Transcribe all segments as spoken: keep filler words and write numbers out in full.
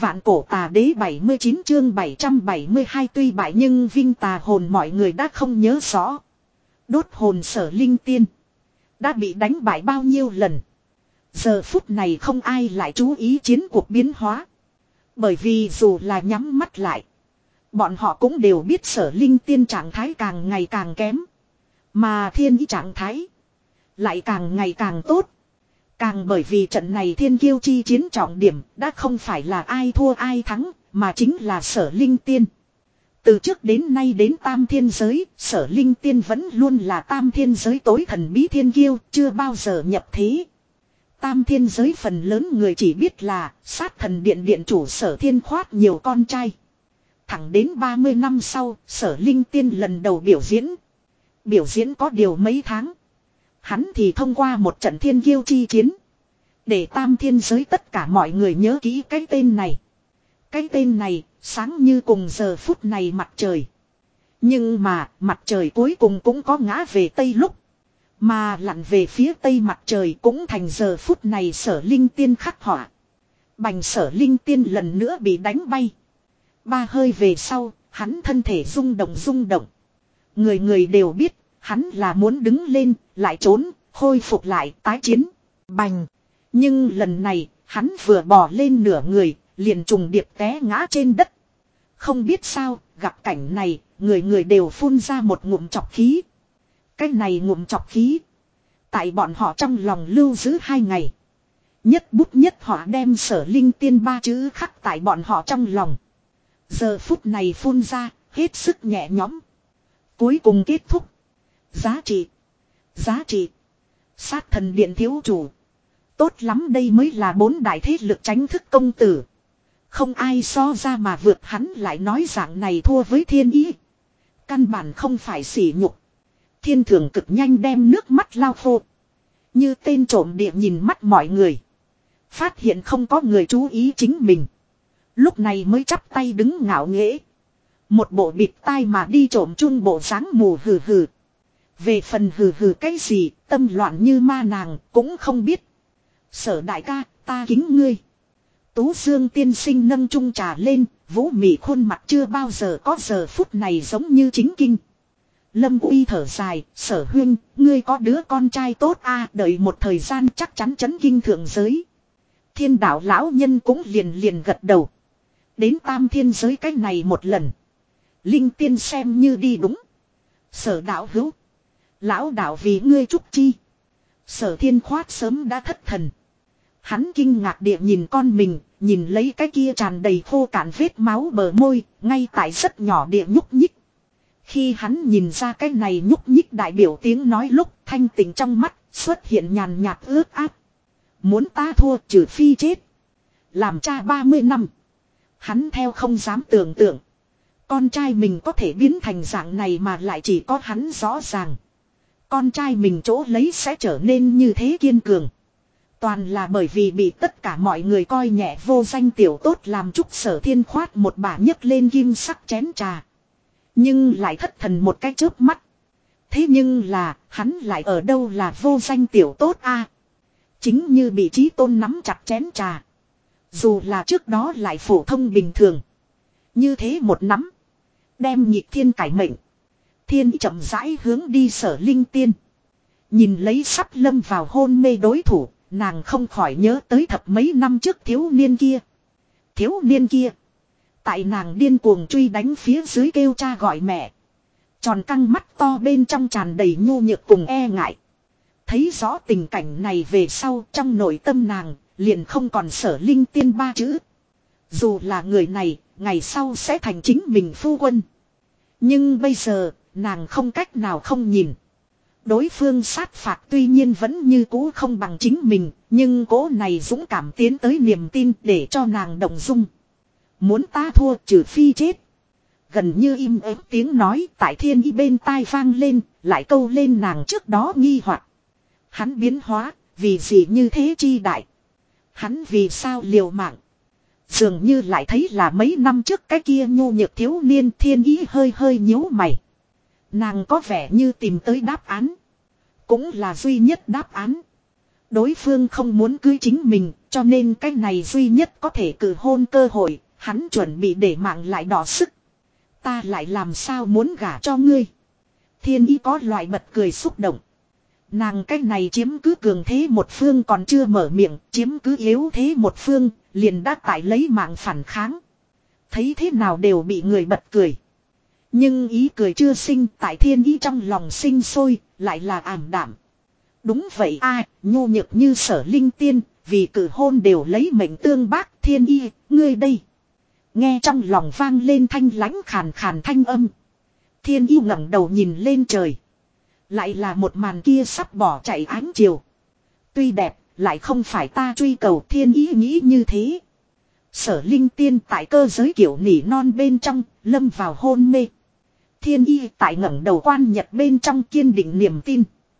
Vạn cổ tà đế bảy mươi chín chương bảy trăm bảy mươi hai tuy bại nhưng vinh tà hồn mọi người đã không nhớ rõ. Đốt hồn Sở Linh Tiên đã bị đánh bại bao nhiêu lần. Giờ phút này không ai lại chú ý chiến cuộc biến hóa. Bởi vì dù là nhắm mắt lại, bọn họ cũng đều biết Sở Linh Tiên trạng thái càng ngày càng kém. Mà thiên ý trạng thái lại càng ngày càng tốt. Càng bởi vì trận này thiên kiêu chi chiến trọng điểm đã không phải là ai thua ai thắng, mà chính là Sở Linh Tiên. Từ trước đến nay đến tam thiên giới, Sở Linh Tiên vẫn luôn là tam thiên giới tối thần bí thiên kiêu, chưa bao giờ nhập thế. Tam thiên giới phần lớn người chỉ biết là sát thần điện điện chủ Sở Thiên Khoát nhiều con trai. Thẳng đến ba mươi năm sau, Sở Linh Tiên lần đầu biểu diễn. Biểu diễn có điều mấy tháng. Hắn thì thông qua một trận thiên kiêu chi chiến. Để tam thiên giới tất cả mọi người nhớ kỹ cái tên này. Cái tên này sáng như cùng giờ phút này mặt trời. Nhưng mà mặt trời cuối cùng cũng có ngã về tây lúc. Mà lặn về phía tây mặt trời cũng thành giờ phút này Sở Linh Tiên khắc họa. Bành Sở Linh Tiên lần nữa bị đánh bay. Ba hơi về sau, hắn thân thể rung động rung động. Người người đều biết, hắn là muốn đứng lên, lại trốn, khôi phục lại, tái chiến. Bành. Nhưng lần này, hắn vừa bò lên nửa người, liền trùng điệp té ngã trên đất. Không biết sao, gặp cảnh này, người người đều phun ra một ngụm chọc khí. Cái này ngụm chọc khí. Tại bọn họ trong lòng lưu giữ hai ngày. Nhất bút nhất họ đem Sở Linh Tiên ba chữ khắc tại bọn họ trong lòng. Giờ phút này phun ra, hết sức nhẹ nhõm. Cuối cùng kết thúc. Giá trị. Giá trị. Sát thần điện thiếu chủ. Tốt lắm, đây mới là bốn đại thế lực tránh thức công tử. Không ai so ra mà vượt hắn, lại nói dạng này thua với thiên ý. Căn bản không phải sỉ nhục. Thiên thường cực nhanh đem nước mắt lau khô. Như tên trộm địa nhìn mắt mọi người. Phát hiện không có người chú ý chính mình. Lúc này mới chắp tay đứng ngạo nghễ. Một bộ bịt tai mà đi trộm chung bộ dáng mù hừ hừ. Về phần hừ hừ cái gì, tâm loạn như ma nàng, cũng không biết. Sở đại ca, ta kính ngươi. Tú Dương tiên sinh nâng chung trà lên, vũ mị khuôn mặt chưa bao giờ có giờ phút này giống như chính kinh. Lâm Uy thở dài, Sở huynh, ngươi có đứa con trai tốt a, đợi một thời gian chắc chắn chấn kinh thượng giới. Thiên đạo lão nhân cũng liền liền gật đầu. Đến tam thiên giới cái này một lần. Linh tiên xem như đi đúng. Sở đạo hữu. Lão đạo vì ngươi chúc chi. Sở Thiên Khoát sớm đã thất thần. Hắn kinh ngạc địa nhìn con mình, nhìn lấy cái kia tràn đầy khô cạn vết máu bờ môi, ngay tại rất nhỏ địa nhúc nhích. Khi hắn nhìn ra cái này nhúc nhích đại biểu tiếng nói lúc, thanh tịnh trong mắt xuất hiện nhàn nhạt ướt át. Muốn ta thua trừ phi chết. Làm cha ba mươi năm. Hắn theo không dám tưởng tượng. Con trai mình có thể biến thành dạng này mà lại chỉ có hắn rõ ràng. Con trai mình chỗ lấy sẽ trở nên như thế kiên cường. Toàn là bởi vì bị tất cả mọi người coi nhẹ vô danh tiểu tốt làm chúc Sở Thiên Khoát một bà nhấc lên kim sắc chén trà. Nhưng lại thất thần một cái chớp mắt. Thế nhưng là, hắn lại ở đâu là vô danh tiểu tốt a? Chính như bị Chí Tôn nắm chặt chén trà. Dù là trước đó lại phổ thông bình thường. Như thế một nắm. Đem nhịp thiên cải mệnh. Thiên chậm rãi hướng đi Sở Linh Tiên. Nhìn lấy sắp lâm vào hôn mê đối thủ, nàng không khỏi nhớ tới thập mấy năm trước thiếu niên kia. Thiếu niên kia. Tại nàng điên cuồng truy đánh phía dưới kêu cha gọi mẹ. Tròn căng mắt to bên trong tràn đầy nhu nhược cùng e ngại. Thấy rõ tình cảnh này về sau, trong nội tâm nàng liền không còn Sở Linh Tiên ba chữ. Dù là người này, ngày sau sẽ thành chính mình phu quân. Nhưng bây giờ, nàng không cách nào không nhìn. Đối phương sát phạt tuy nhiên vẫn như cũ không bằng chính mình, nhưng cố này dũng cảm tiến tới niềm tin để cho nàng động dung. Muốn ta thua trừ phi chết. Gần như im ắng tiếng nói tại thiên y bên tai vang lên, lại câu lên nàng trước đó nghi hoặc. Hắn biến hóa, vì gì như thế chi đại? Hắn vì sao liều mạng? Dường như lại thấy là mấy năm trước cái kia nhu nhược thiếu niên, thiên ý hơi hơi nhíu mày. Nàng có vẻ như tìm tới đáp án. Cũng là duy nhất đáp án. Đối phương không muốn cưới chính mình, cho nên cái này duy nhất có thể cử hôn cơ hội, hắn chuẩn bị để mạng lại đỏ sức. Ta lại làm sao muốn gả cho ngươi. Thiên ý có loại bật cười xúc động. Nàng cái này chiếm cứ cường thế một phương còn chưa mở miệng, chiếm cứ yếu thế một phương, liền đã tại lấy mạng phản kháng. Thấy thế nào đều bị người bật cười. Nhưng ý cười chưa sinh tại thiên ý trong lòng sinh sôi, lại là ảm đạm. Đúng vậy a, nhu nhược như Sở Linh Tiên, vì cử hôn đều lấy mệnh tương bác. Thiên ý, ngươi đây. Nghe trong lòng vang lên thanh lãnh khàn khàn thanh âm. Thiên ý ngẩng đầu nhìn lên trời. Lại là một màn kia sắp bỏ chạy ánh chiều. Tuy đẹp, lại không phải ta truy cầu. Thiên ý nghĩ như thế. Sở Linh Tiên tại cơ giới kiểu nỉ non bên trong, lâm vào hôn mê. Thiên ý tại ngẩng đầu quan nhật bên trong kiên định niềm tin.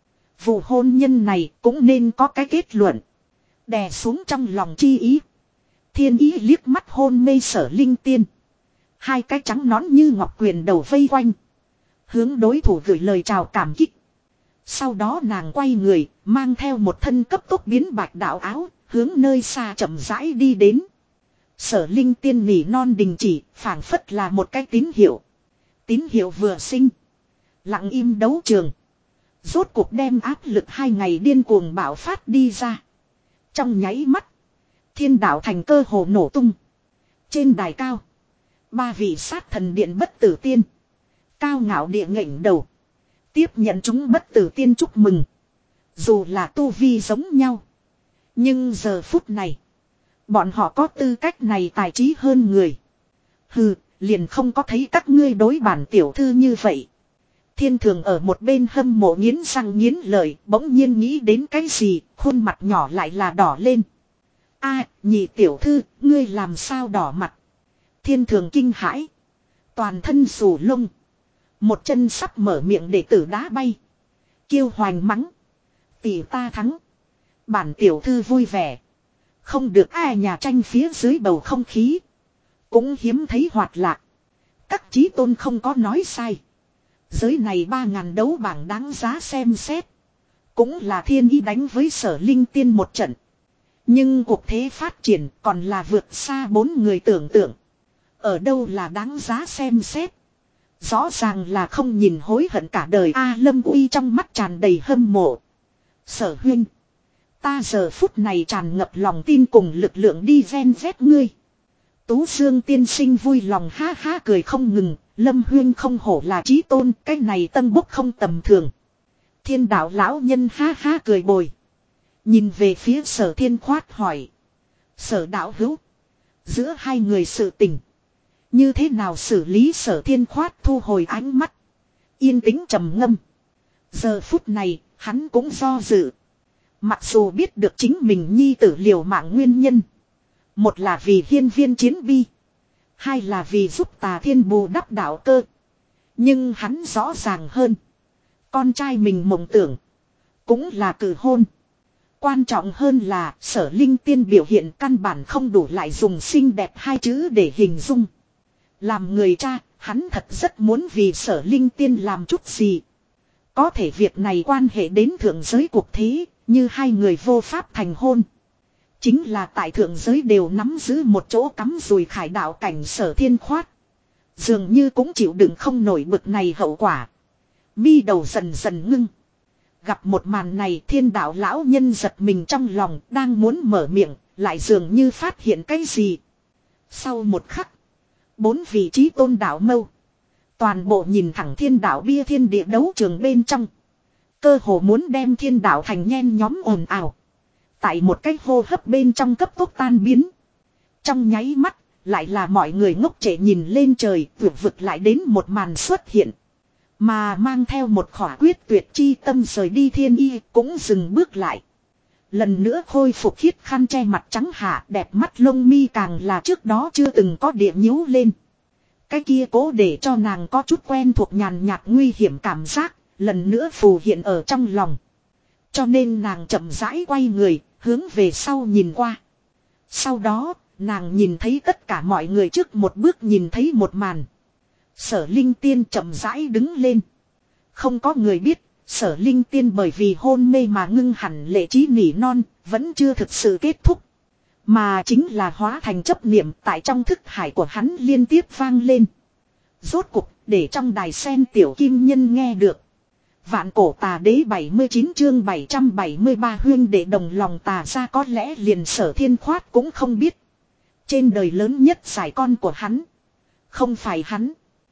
Vụ hôn nhân này cũng nên có cái kết luận. Đè xuống trong lòng chi ý. Thiên ý liếc mắt hôn mê Sở Linh Tiên. Hai cái trắng nón như ngọc quyền đầu vây quanh. Hướng đối thủ gửi lời chào cảm kích. Sau đó nàng quay người, mang theo một thân cấp tốc biến bạch đạo áo, hướng nơi xa chậm rãi đi đến. Sở Linh Tiên nỉ non đình chỉ, phảng phất là một cái tín hiệu. Tín hiệu vừa sinh. Lặng im đấu trường. Rốt cuộc đem áp lực hai ngày điên cuồng bạo phát đi ra. Trong nháy mắt. Thiên đạo thành cơ hồ nổ tung. Trên đài cao. Ba vị sát thần điện bất tử tiên. Cao ngạo địa ngẩng đầu. Tiếp nhận chúng bất tử tiên chúc mừng. Dù là tu vi giống nhau. Nhưng giờ phút này. Bọn họ có tư cách này tài trí hơn người. Hừ, liền không có thấy các ngươi đối bản tiểu thư như vậy. Thiên Thường ở một bên hâm mộ nghiến răng nghiến lợi, bỗng nhiên nghĩ đến cái gì, khuôn mặt nhỏ lại là đỏ lên. A, nhị tiểu thư, ngươi làm sao đỏ mặt? Thiên Thường kinh hãi. Toàn thân xù lông. Một chân sắp mở miệng để tử đá bay. Kêu hoành mắng. Tỷ ta thắng. Bản tiểu thư vui vẻ. Không được ai nhà tranh phía dưới bầu không khí. Cũng hiếm thấy hoạt lạc. Các chí tôn không có nói sai. Giới này ba ngàn đấu bảng đáng giá xem xét. Cũng là thiên ý đánh với Sở Linh Tiên một trận. Nhưng cuộc thế phát triển còn là vượt xa bốn người tưởng tượng. Ở đâu là đáng giá xem xét. Rõ ràng là không nhìn hối hận cả đời. A Lâm Uy trong mắt tràn đầy hâm mộ. Sở huynh. Ta giờ phút này tràn ngập lòng tin cùng lực lượng đi ven vét ngươi. Tú Dương tiên sinh vui lòng ha ha cười không ngừng. Lâm huynh không hổ là chí tôn. Cái này tân bốc không tầm thường. Thiên đạo lão nhân ha ha cười bồi. Nhìn về phía Sở Thiên Khoát hỏi. Sở đạo hữu. Giữa hai người sự tình. Như thế nào xử lý Sở Thiên Khoát thu hồi ánh mắt. Yên tĩnh trầm ngâm. Giờ phút này hắn cũng do dự. Mặc dù biết được chính mình nhi tử liều mạng nguyên nhân. Một là vì hiên viên chiến bi. Hai là vì giúp Tà Thiên bù đắp đạo cơ. Nhưng hắn rõ ràng hơn. Con trai mình mộng tưởng. Cũng là cử hôn. Quan trọng hơn là Sở Linh Tiên biểu hiện căn bản không đủ lại dùng xinh đẹp hai chữ để hình dung. Làm người cha, hắn thật rất muốn vì Sở Linh Tiên làm chút gì. Có thể việc này quan hệ đến thượng giới cuộc thế, như hai người vô pháp thành hôn. Chính là tại thượng giới đều nắm giữ một chỗ cắm rùi khải đạo cảnh Sở Thiên Khoát. Dường như cũng chịu đựng không nổi bực này hậu quả. Mi đầu dần dần ngưng. Gặp một màn này thiên đạo lão nhân giật mình trong lòng đang muốn mở miệng, lại dường như phát hiện cái gì. Sau một khắc, bốn vị trí tôn đạo mâu. Toàn bộ nhìn thẳng thiên đạo bia thiên địa đấu trường bên trong. Cơ hồ muốn đem thiên đạo thành nhen nhóm ồn ào. Tại một cái hô hấp bên trong cấp tốc tan biến. Trong nháy mắt, lại là mọi người ngốc trệ nhìn lên trời, vượt vực lại đến một màn xuất hiện. Mà mang theo một khỏa quyết tuyệt chi tâm rời đi thiên y cũng dừng bước lại. Lần nữa khôi phục khiết khăn che mặt trắng hạ đẹp mắt lông mi càng là trước đó chưa từng có địa nhíu lên. Cái kia cố để cho nàng có chút quen thuộc nhàn nhạt nguy hiểm cảm giác, lần nữa phù hiện ở trong lòng. Cho nên nàng chậm rãi quay người, hướng về sau nhìn qua. Sau đó, nàng nhìn thấy tất cả mọi người trước một bước nhìn thấy một màn. Sở Linh Tiên chậm rãi đứng lên. Không có người biết, Sở Linh Tiên bởi vì hôn mê mà ngưng hẳn lệ trí nỉ non, vẫn chưa thực sự kết thúc. Mà chính là hóa thành chấp niệm tại trong thức hải của hắn liên tiếp vang lên. Rốt cục, để trong đài sen tiểu kim nhân nghe được. Vạn cổ tà đế bảy mươi chín chương bảy trăm bảy mươi ba huyên để đồng lòng tà ra, có lẽ liền Sở Thiên Khoát cũng không biết. Trên đời lớn nhất giải con của hắn. Không phải hắn.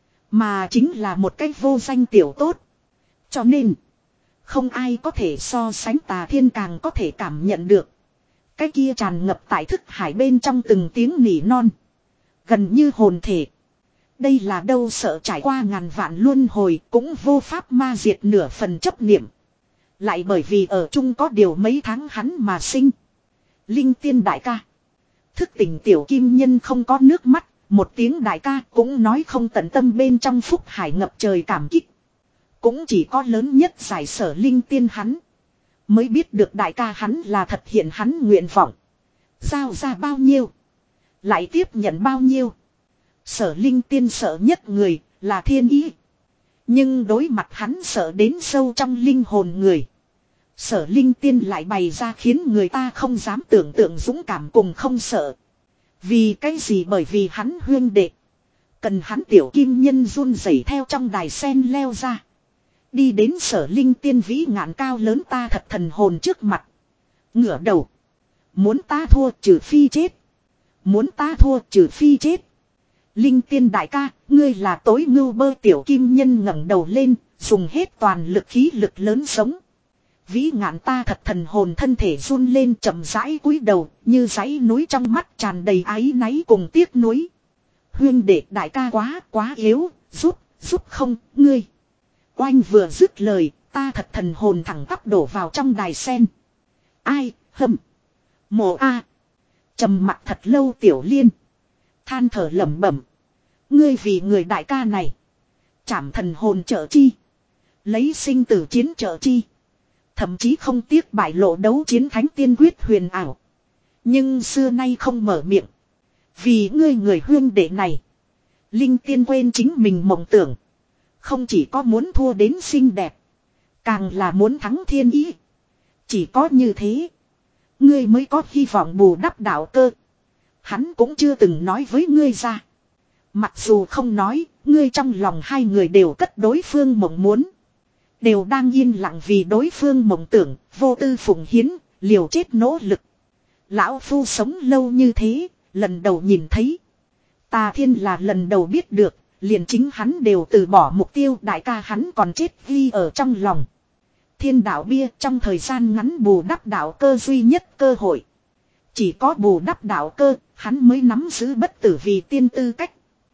Mà chính là một cái vô danh tiểu tốt. Cho nên, không ai có thể so sánh Tà Thiên càng có thể cảm nhận được. Cái kia tràn ngập tại thức hải bên trong từng tiếng nỉ non. Gần như hồn thể. Đây là đâu sợ trải qua ngàn vạn luân hồi cũng vô pháp ma diệt nửa phần chấp niệm. Lại bởi vì ở chung có điều mấy tháng hắn mà sinh. Linh Tiên đại ca. Thức tỉnh tiểu kim nhân không có nước mắt. Một tiếng đại ca cũng nói không tận tâm bên trong phúc hải ngập trời cảm kích. Cũng chỉ có lớn nhất giải Sở Linh Tiên hắn. Mới biết được đại ca hắn là thật hiện hắn nguyện vọng. Giao ra bao nhiêu. Lại tiếp nhận bao nhiêu. Sở Linh Tiên sợ nhất người là thiên ý. Nhưng đối mặt hắn sợ đến sâu trong linh hồn người. Sở Linh Tiên lại bày ra khiến người ta không dám tưởng tượng dũng cảm cùng không sợ. Vì cái gì? Bởi vì hắn huyên đệ. Cần hắn tiểu kim nhân run rẩy theo trong đài sen leo ra. Đi đến Sở Linh Tiên vĩ ngạn cao lớn ta thật thần hồn trước mặt. Ngửa đầu. Muốn ta thua trừ phi chết. Muốn ta thua trừ phi chết. Linh Tiên đại ca, ngươi là tối ngưu bơ. Tiểu kim nhân ngẩng đầu lên, dùng hết toàn lực khí lực lớn sống. Vĩ ngạn ta thật thần hồn thân thể run lên chậm rãi cúi đầu, như dãy núi trong mắt tràn đầy áy náy cùng tiếc nuối. Huyên đệ đại ca quá, quá yếu, giúp, giúp không, ngươi. Oanh vừa dứt lời, ta thật thần hồn thẳng tắp đổ vào trong đài sen. Ai, hầm. Mồ a. Trầm mặt thật lâu Tiểu Liên. Than thở lẩm bẩm. Ngươi vì người đại ca này. Chảm thần hồn trợ chi. Lấy sinh tử chiến trợ chi. Thậm chí không tiếc bại lộ đấu chiến thánh tiên quyết huyền ảo. Nhưng xưa nay không mở miệng. Vì ngươi người huyên đệ này. Linh Tiên quên chính mình mộng tưởng. Không chỉ có muốn thua đến xinh đẹp. Càng là muốn thắng thiên ý. Chỉ có như thế. Ngươi mới có hy vọng bù đắp đạo cơ. Hắn cũng chưa từng nói với ngươi ra. Mặc dù không nói, ngươi trong lòng hai người đều cất đối phương mộng muốn. Đều đang yên lặng vì đối phương mộng tưởng, vô tư phụng hiến, liều chết nỗ lực. Lão phu sống lâu như thế, lần đầu nhìn thấy. Tà Thiên là lần đầu biết được, liền chính hắn đều từ bỏ mục tiêu, đại ca hắn còn chết ghi ở trong lòng. Thiên đạo bia trong thời gian ngắn bù đắp đạo cơ duy nhất cơ hội. Chỉ có bù đắp đạo cơ, hắn mới nắm giữ bất tử vì tiên tư cách.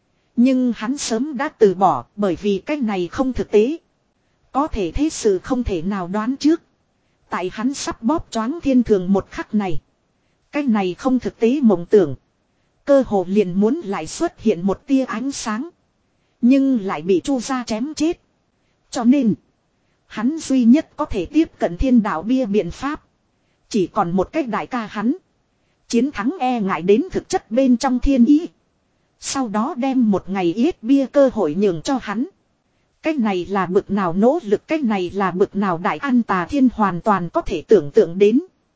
Nhưng hắn sớm đã từ bỏ bởi vì cách này không thực tế. Có thể thế sự không thể nào đoán trước. Tại hắn sắp bóp choáng thiên thường một khắc này. Cách này không thực tế mộng tưởng. Cơ hồ liền muốn lại xuất hiện một tia ánh sáng. Nhưng lại bị Chu gia chém chết. Cho nên. Hắn duy nhất có thể tiếp cận thiên đạo bia biện pháp. Chỉ còn một cách đại ca hắn. Chiến thắng e ngại đến thực chất bên trong thiên ý. Sau đó đem một ngày yết bia cơ hội nhường cho hắn. Cách này là bực nào nỗ lực, cách này là bực nào đại ăn. Tà Thiên hoàn toàn có thể tưởng tượng đến.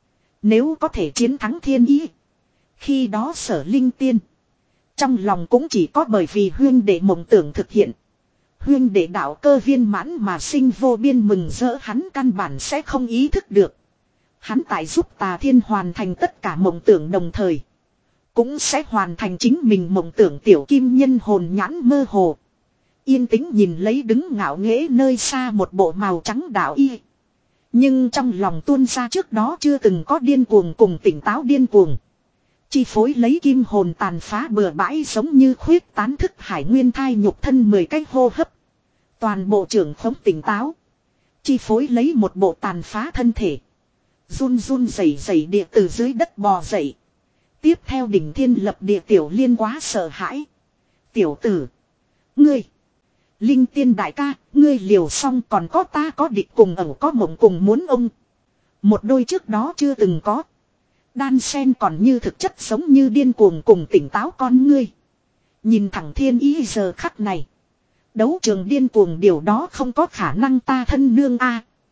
Nếu có thể chiến thắng thiên ý. Khi đó Sở Linh Tiên. Trong lòng cũng chỉ có bởi vì huyên đệ mộng tưởng thực hiện. Huyên đệ đạo cơ viên mãn mà sinh vô biên mừng rỡ, hắn căn bản sẽ không ý thức được. Hắn tại giúp Tà Thiên hoàn thành tất cả mộng tưởng đồng thời. Cũng sẽ hoàn thành chính mình mộng tưởng. Tiểu kim nhân hồn nhãn mơ hồ. Yên tĩnh nhìn lấy đứng ngạo nghễ nơi xa một bộ màu trắng đạo y. Nhưng trong lòng tuôn ra trước đó chưa từng có điên cuồng cùng tỉnh táo điên cuồng. Chi phối lấy kim hồn tàn phá bừa bãi giống như khuyết tán thức hải nguyên thai nhục thân mười cái hô hấp. Toàn bộ trưởng khống tỉnh táo. Chi phối lấy một bộ tàn phá thân thể. Run run rẩy rẩy địa từ dưới đất bò dậy. Tiếp theo đỉnh thiên lập địa Tiểu Liên quá sợ hãi. Tiểu tử. Ngươi. Linh Tiên đại ca, ngươi liều xong còn có ta có địch cùng ẩu có mộng cùng muốn ông. Một đôi trước đó chưa từng có. Đan sen còn như thực chất giống như điên cuồng cùng tỉnh táo con ngươi. Nhìn thẳng thiên ý giờ khắc này. Đấu trường điên cuồng điều đó không có khả năng ta thân nương a.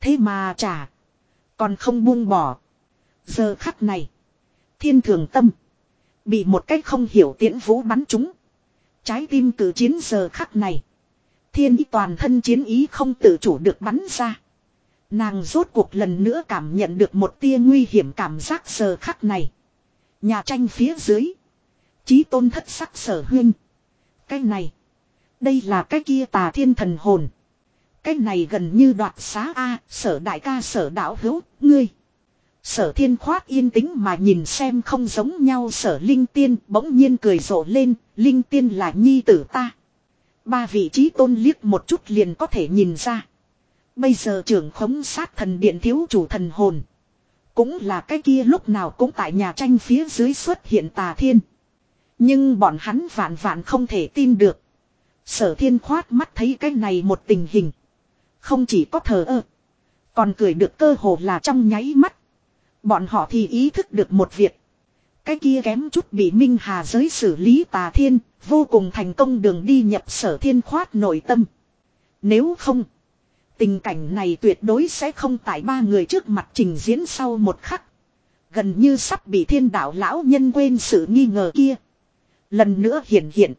Thế mà trả. Còn không buông bỏ. Giờ khắc này. Thiên Thường Tâm. Bị một cách không hiểu tiễn vũ bắn trúng. Trái tim cử chiến giờ khắc này. Thiên ý toàn thân chiến ý không tự chủ được bắn ra. Nàng rốt cuộc lần nữa cảm nhận được một tia nguy hiểm cảm giác giờ khắc này. Nhà tranh phía dưới. Chí tôn thất sắc Sở Huyên. Cái này. Đây là cái kia tà thiên thần hồn. Cái này gần như đoạt xá A. Sở đại ca Sở đạo hữu. Ngươi. Sở Thiên Khoát yên tĩnh mà nhìn xem không giống nhau Sở Linh Tiên bỗng nhiên cười rộ lên. Linh Tiên là nhi tử ta. Ba vị chí tôn liếc một chút liền có thể nhìn ra. Bây giờ trưởng khống sát thần điện thiếu chủ thần hồn. Cũng là cái kia lúc nào cũng tại nhà tranh phía dưới xuất hiện tà thiên. Nhưng bọn hắn vạn vạn không thể tin được. Sở Thiên Khoát mắt thấy cái này một tình hình. Không chỉ có thờ ơ. Còn cười được cơ hồ là trong nháy mắt. Bọn họ thì ý thức được một việc. Cái kia kém chút bị Minh Hà giới xử lý tà thiên. Vô cùng thành công đường đi nhập Sở Thiên Khoát nội tâm. Nếu không. Tình cảnh này tuyệt đối sẽ không tại ba người trước mặt trình diễn sau một khắc. Gần như sắp bị thiên đạo lão nhân quên sự nghi ngờ kia. Lần nữa hiện hiện.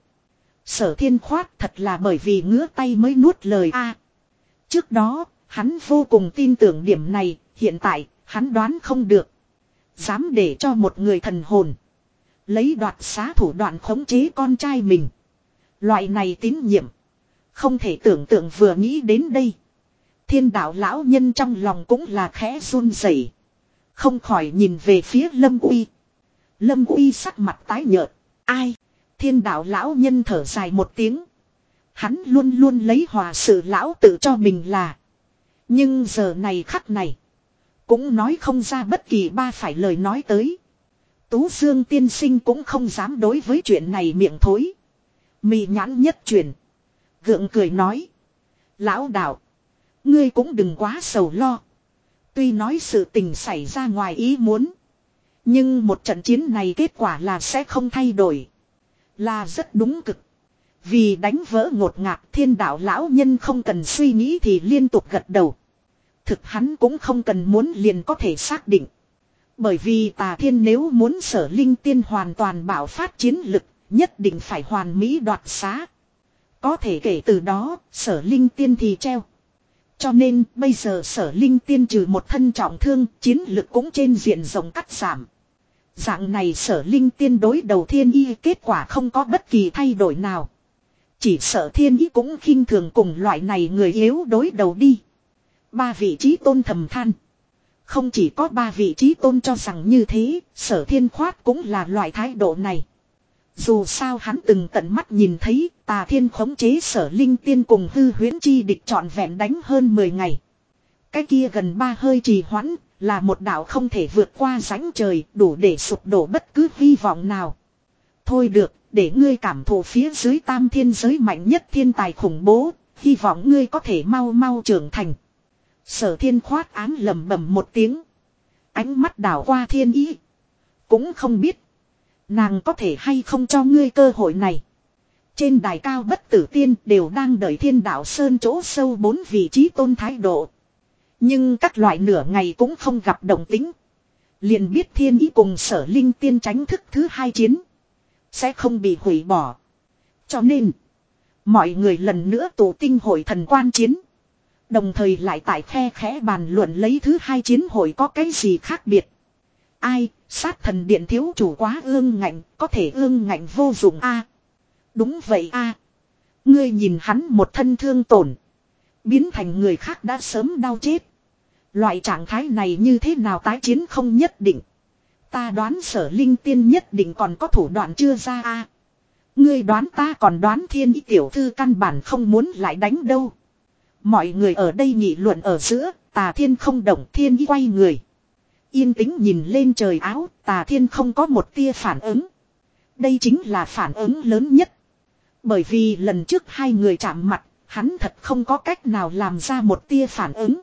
Sở Thiên Khoát thật là bởi vì ngứa tay mới nuốt lời a. Trước đó, hắn vô cùng tin tưởng điểm này, hiện tại, hắn đoán không được. Dám để cho một người thần hồn. Lấy đoạt xá thủ đoạn khống chế con trai mình. Loại này tín nhiệm. Không thể tưởng tượng vừa nghĩ đến đây. Thiên đạo lão nhân trong lòng cũng là khẽ run rẩy, không khỏi nhìn về phía Lâm Uy. Lâm Uy sắc mặt tái nhợt. Ai? Thiên đạo lão nhân thở dài một tiếng. Hắn luôn luôn lấy hòa sự lão tự cho mình là. Nhưng giờ này khắc này. Cũng nói không ra bất kỳ ba phải lời nói tới. Tú Dương tiên sinh cũng không dám đối với chuyện này miệng thối. Mị nhãn nhất truyền. Gượng cười nói. Lão đạo. Ngươi cũng đừng quá sầu lo. Tuy nói sự tình xảy ra ngoài ý muốn. Nhưng một trận chiến này kết quả là sẽ không thay đổi. Là rất đúng cực. Vì đánh vỡ ngột ngạt thiên đạo lão nhân không cần suy nghĩ thì liên tục gật đầu. Thực hắn cũng không cần muốn liền có thể xác định. Bởi vì tà thiên nếu muốn Sở Linh Tiên hoàn toàn bảo phát chiến lực, nhất định phải hoàn mỹ đoạt xá. Có thể kể từ đó, Sở Linh Tiên thì treo. Cho nên bây giờ Sở Linh Tiên trừ một thân trọng thương, chiến lực cũng trên diện rộng cắt giảm. Dạng này Sở Linh Tiên đối đầu thiên y kết quả không có bất kỳ thay đổi nào. Chỉ sợ thiên y cũng khinh thường cùng loại này người yếu đối đầu đi. Ba vị trí tôn thầm than. Không chỉ có ba vị trí tôn cho rằng như thế, Sở Thiên Khoát cũng là loại thái độ này. Dù sao hắn từng tận mắt nhìn thấy tà thiên khống chế Sở Linh Tiên cùng hư huyễn chi địch trọn vẹn đánh hơn mười ngày. Cái kia gần ba hơi trì hoãn là một đạo không thể vượt qua rãnh trời đủ để sụp đổ bất cứ hy vọng nào. Thôi được, để ngươi cảm thụ phía dưới tam thiên giới mạnh nhất thiên tài khủng bố, hy vọng ngươi có thể mau mau trưởng thành. Sở Thiên Khoát án lầm bầm một tiếng. Ánh mắt đảo qua thiên ý. Cũng không biết. Nàng có thể hay không cho ngươi cơ hội này. Trên đài cao bất tử tiên đều đang đợi thiên đạo sơn chỗ sâu bốn vị trí tôn thái độ. Nhưng các loại nửa ngày cũng không gặp động tính. Liền biết thiên ý cùng Sở Linh Tiên tránh thức thứ hai chiến. Sẽ không bị hủy bỏ. Cho nên. Mọi người lần nữa tụ tinh hội thần quan chiến. Đồng thời lại tại khe khẽ bàn luận lấy thứ hai chiến hội có cái gì khác biệt. Ai, sát thần điện thiếu chủ quá ương ngạnh, có thể ương ngạnh vô dụng a. Đúng vậy a. Ngươi nhìn hắn một thân thương tổn. Biến thành người khác đã sớm đau chết. Loại trạng thái này như thế nào tái chiến không nhất định. Ta đoán Sở Linh Tiên nhất định còn có thủ đoạn chưa ra a. Ngươi đoán ta còn đoán thiên ý tiểu thư căn bản không muốn lại đánh đâu. Mọi người ở đây nghị luận ở giữa, tà thiên không động thiên ý quay người. Yên tĩnh nhìn lên trời áo, tà thiên không có một tia phản ứng. Đây chính là phản ứng lớn nhất. Bởi vì lần trước hai người chạm mặt, hắn thật không có cách nào làm ra một tia phản ứng.